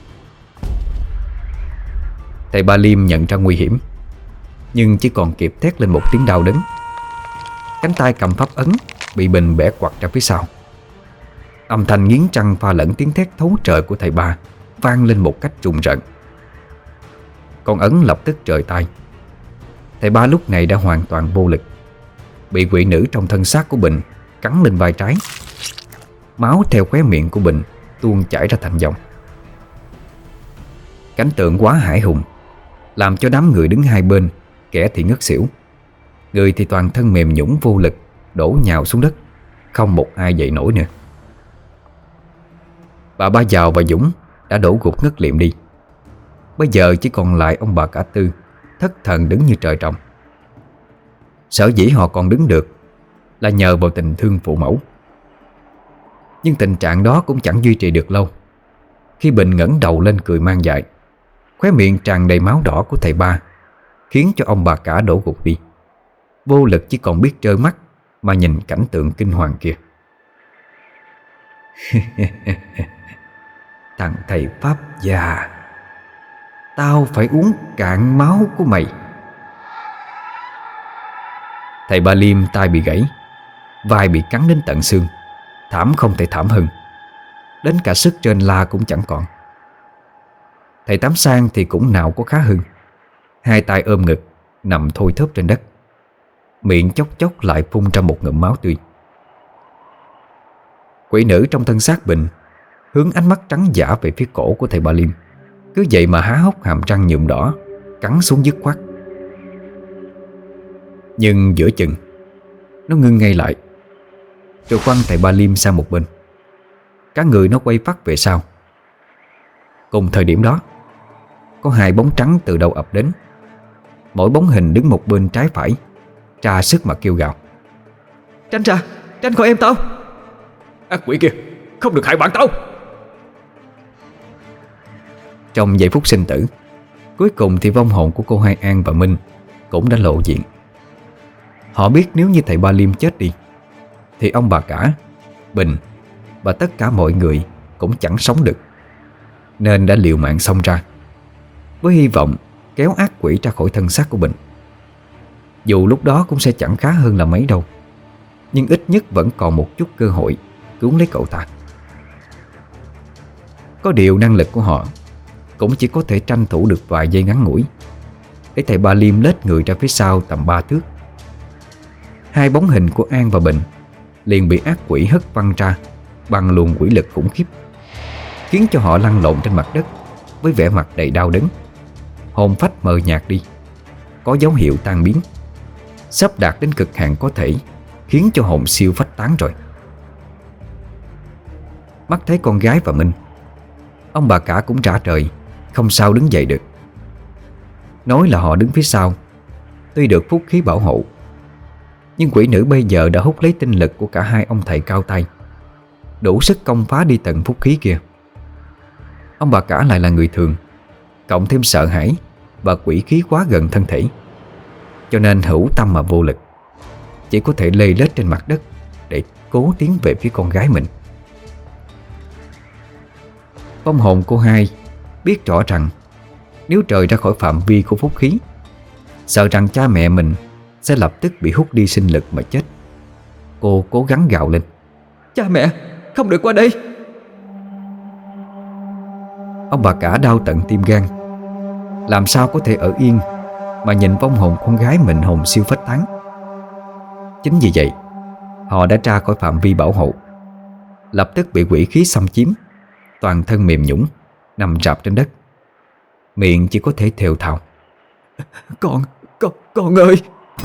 Thầy Ba Liêm nhận ra nguy hiểm, nhưng chỉ còn kịp thét lên một tiếng đau đớn. Cánh tay cầm pháp ấn bị Bình bẻ quặt ra phía sau. Âm thanh nghiến răng pha lẫn tiếng thét thấu trời của thầy ba vang lên một cách rùng rợn. Con ấn lập tức rời tay. Thầy ba lúc này đã hoàn toàn vô lực, bị quỷ nữ trong thân xác của Bình cắn lên vai trái. Máu theo khóe miệng của Bình tuôn chảy ra thành dòng. Cảnh tượng quá hãi hùng, làm cho đám người đứng hai bên, kẻ thì ngất xỉu, người thì toàn thân mềm nhũn vô lực, đổ nhào xuống đất, không một ai dậy nổi nữa. Bà Ba Giàu và Dũng đã đổ gục ngất liệm đi. Bây giờ chỉ còn lại ông bà cả Tư thất thần đứng như trời trồng. Sở dĩ họ còn đứng được là nhờ vào tình thương phụ mẫu. Nhưng tình trạng đó cũng chẳng duy trì được lâu. Khi Bình ngẩng đầu lên cười man dại, khóe miệng tràn đầy máu đỏ của thầy ba khiến cho ông bà cả đổ gục đi, vô lực chỉ còn biết trơ mắt mà nhìn cảnh tượng kinh hoàng kia. Thằng thầy Pháp già, tao phải uống cạn máu của mày. Thầy Ba Liêm tai bị gãy, vai bị cắn đến tận xương, thảm không thể thảm hơn. Đến cả sức trên la cũng chẳng còn. Thầy Tám Sang thì cũng nào có khá hơn, hai tay ôm ngực nằm thôi thóp trên đất, miệng chốc chốc lại phun ra một ngụm máu tươi. Quỷ nữ trong thân xác Bình hướng ánh mắt trắng dã về phía cổ của thầy Ba Liêm, cứ vậy mà há hốc hàm răng nhuộm đỏ, cắn xuống dứt khoát. Nhưng giữa chừng nó ngưng ngay lại, rồi quăng thầy Ba Liêm sang một bên. Cả người nó quay phắt về sau. Cùng thời điểm đó, có hai bóng trắng từ đâu ập đến. Mỗi bóng hình đứng một bên trái phải, tra sức mà kêu gào: "Tránh ra, tránh khỏi em tao! Ác quỷ kia, không được hại bạn tao!" Trong giây phút sinh tử, cuối cùng thì vong hồn của cô Hai An và Minh cũng đã lộ diện. Họ biết nếu như thầy Ba Liêm chết đi thì ông bà cả, Bình và tất cả mọi người cũng chẳng sống được, nên đã liều mạng xông ra với hy vọng kéo ác quỷ ra khỏi thân xác của Bình. Dù lúc đó cũng sẽ chẳng khá hơn là mấy đâu, nhưng ít nhất vẫn còn một chút cơ hội cứu lấy cậu ta. Có điều năng lực của họ cũng chỉ có thể tranh thủ được vài giây ngắn ngủi để thầy Ba Liêm lết người ra phía sau tầm 3 thước. Hai bóng hình của An và Bình liền bị ác quỷ hất văng ra bằng luồng quỷ lực khủng khiếp, khiến cho họ lăn lộn trên mặt đất với vẻ mặt đầy đau đớn, hồn phách mờ nhạt đi, có dấu hiệu tan biến, sắp đạt đến cực hạn có thể khiến cho hồn siêu phách tán rồi. Mắt thấy con gái và Minh, ông bà cả cũng rã trời, không sao đứng dậy được. Nói là họ đứng phía sau, tuy được phúc khí bảo hộ, nhưng quỷ nữ bây giờ đã hút lấy tinh lực của cả hai ông thầy cao tay, đủ sức công phá đi tận phúc khí kia. Ông bà cả lại là người thường, cộng thêm sợ hãi và quỷ khí quá gần thân thể, cho nên hữu tâm mà vô lực, chỉ có thể lê lết trên mặt đất để cố tiến về phía con gái mình. Vong hồn cô Hai biết rõ rằng nếu rời ra khỏi phạm vi của phúc khí, sợ rằng cha mẹ mình sẽ lập tức bị hút đi sinh lực mà chết. Cô cố gắng gào lên: "Cha mẹ, không được qua đây!" Ông bà cả đau tận tim gan, làm sao có thể ở yên mà nhìn vong hồn con gái mình hồn siêu phách tán. Chính vì vậy, họ đã ra khỏi phạm vi bảo hộ, lập tức bị quỷ khí xâm chiếm, toàn thân mềm nhũn, nằm rạp trên đất, miệng chỉ có thể thều thào: Con ơi!"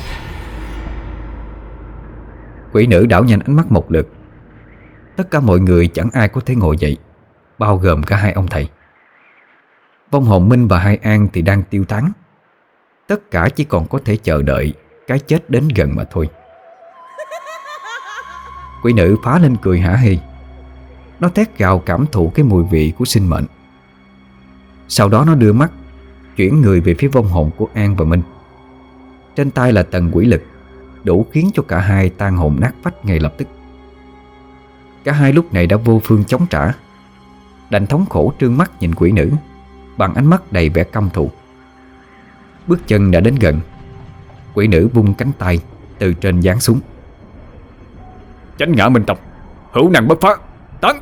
Quỷ nữ đảo nhanh ánh mắt một lượt. Tất cả mọi người chẳng ai có thể ngồi dậy, bao gồm cả hai ông thầy. Vong hồn Minh và Hai An thì đang tiêu tán. Tất cả chỉ còn có thể chờ đợi cái chết đến gần mà thôi. Quỷ nữ phá lên cười hả hê. Nó thét gào cảm thụ cái mùi vị của sinh mệnh. Sau đó nó đưa mắt chuyển người về phía vong hồn của An và Minh. Trên tay là tầng quỷ lực đủ khiến cho cả hai tan hồn nát phách ngay lập tức. Cả hai lúc này đã vô phương chống trả, đành thống khổ trương mắt nhìn quỷ nữ bằng ánh mắt đầy vẻ căm thù. Bước chân đã đến gần, quỷ nữ vung cánh tay từ trên giáng xuống: "Chánh ngã minh tộc, hữu năng bất phá, Tấn.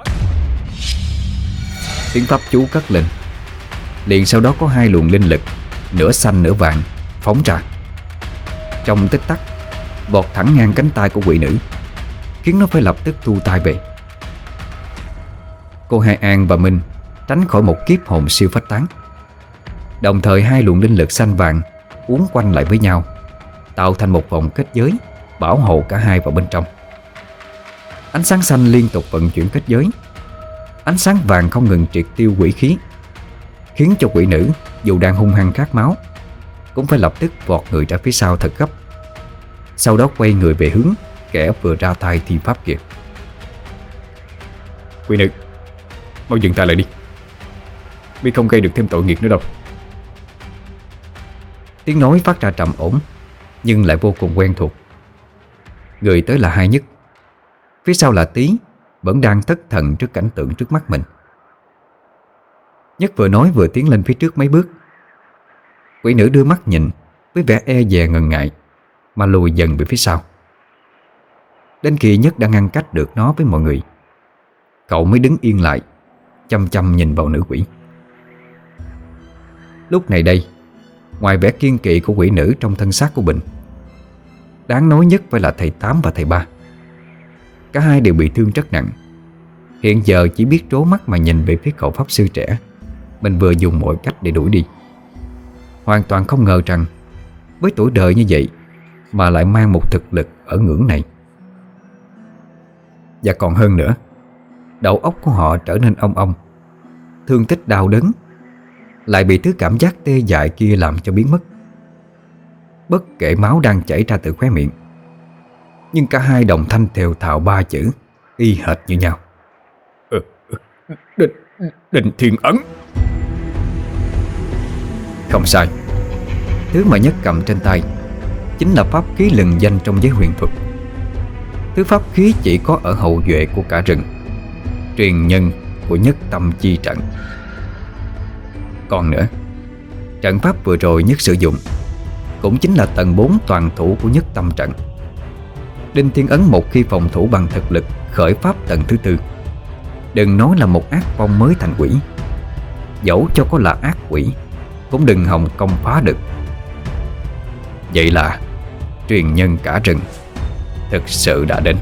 Tiếng pháp chú cất lên. Liền sau đó có hai luồng linh lực, nửa xanh nửa vàng, phóng ra. Trong tích tắc vọt thẳng ngang cánh tay của quỷ nữ, khiến nó phải lập tức thu tay về. Cô Hai An và Minh tránh khỏi một kiếp hồn siêu phách tán. Đồng thời hai luồng linh lực xanh vàng uốn quanh lại với nhau, tạo thành một vòng kết giới bảo hộ cả hai vào bên trong. Ánh sáng xanh liên tục vận chuyển kết giới, ánh sáng vàng không ngừng triệt tiêu quỷ khí, khiến cho quỷ nữ dù đang hung hăng khát máu cũng phải lập tức vọt người ra phía sau thật gấp. Sau đó quay người về hướng kẻ vừa ra tay thi pháp kia. Quỷ nữ, mau dừng tay lại đi, mi không gây được thêm tội nghiệp nữa đâu. Tiếng nói phát ra trầm ổn nhưng lại vô cùng quen thuộc. Người tới là Hai Nhất, phía sau là Tý, vẫn đang thất thần trước cảnh tượng trước mắt mình. Nhất vừa nói vừa tiến lên phía trước mấy bước. Quỷ nữ đưa mắt nhìn với vẻ e dè ngần ngại mà lùi dần về phía sau. Đến khi Nhất đã ngăn cách được nó với mọi người, cậu mới đứng yên lại, chăm chăm nhìn vào nữ quỷ. Lúc này đây, ngoài vẻ kiên kỵ của quỷ nữ trong thân xác của Bình, đáng nói nhất phải là thầy Tám và thầy Ba. Cả hai đều bị thương rất nặng, hiện giờ chỉ biết trố mắt mà nhìn về phía cậu pháp sư trẻ mình vừa dùng mọi cách để đuổi đi. Hoàn toàn không ngờ rằng với tuổi đời như vậy mà lại mang một thực lực ở ngưỡng này. Và còn hơn nữa, đầu óc của họ trở nên ong ong, thương tích đau đớn lại bị thứ cảm giác tê dại kia làm cho biến mất. Bất kể máu đang chảy ra từ khóe miệng, nhưng cả hai đồng thanh thều thào ba chữ y hệt như nhau. Định Thiên Ấn. Không sai, thứ mà Nhất cầm trên tay chính là pháp khí lừng danh trong giới huyền thuật. Thứ pháp khí chỉ có ở hậu duệ của cả rừng, truyền nhân của Nhất Tâm Chi Trận. Còn nữa, trận pháp vừa rồi Nhất sử dụng cũng chính là tầng 4 toàn thủ của Nhất Tâm Trận. Đinh Thiên Ấn một khi phòng thủ bằng thực lực khởi pháp tầng thứ 4, đừng nói là một ác phong mới thành quỷ, dẫu cho có là ác quỷ cũng đừng hòng công phá được. Vậy là truyền nhân cả rừng thực sự đã đến.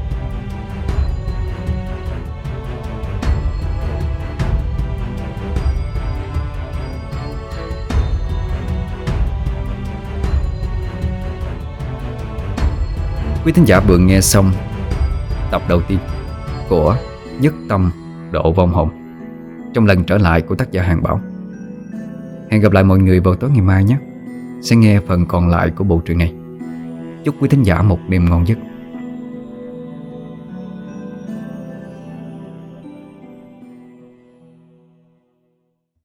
Quý thính giả vừa nghe xong tập đầu tiên của Nhất Tâm Độ Vong Hồn trong lần trở lại của tác giả Hàng Bảo. Hẹn gặp lại mọi người vào tối ngày mai nhé, sẽ nghe phần còn lại của bộ truyện này. Chúc quý thính giả một đêm ngon giấc.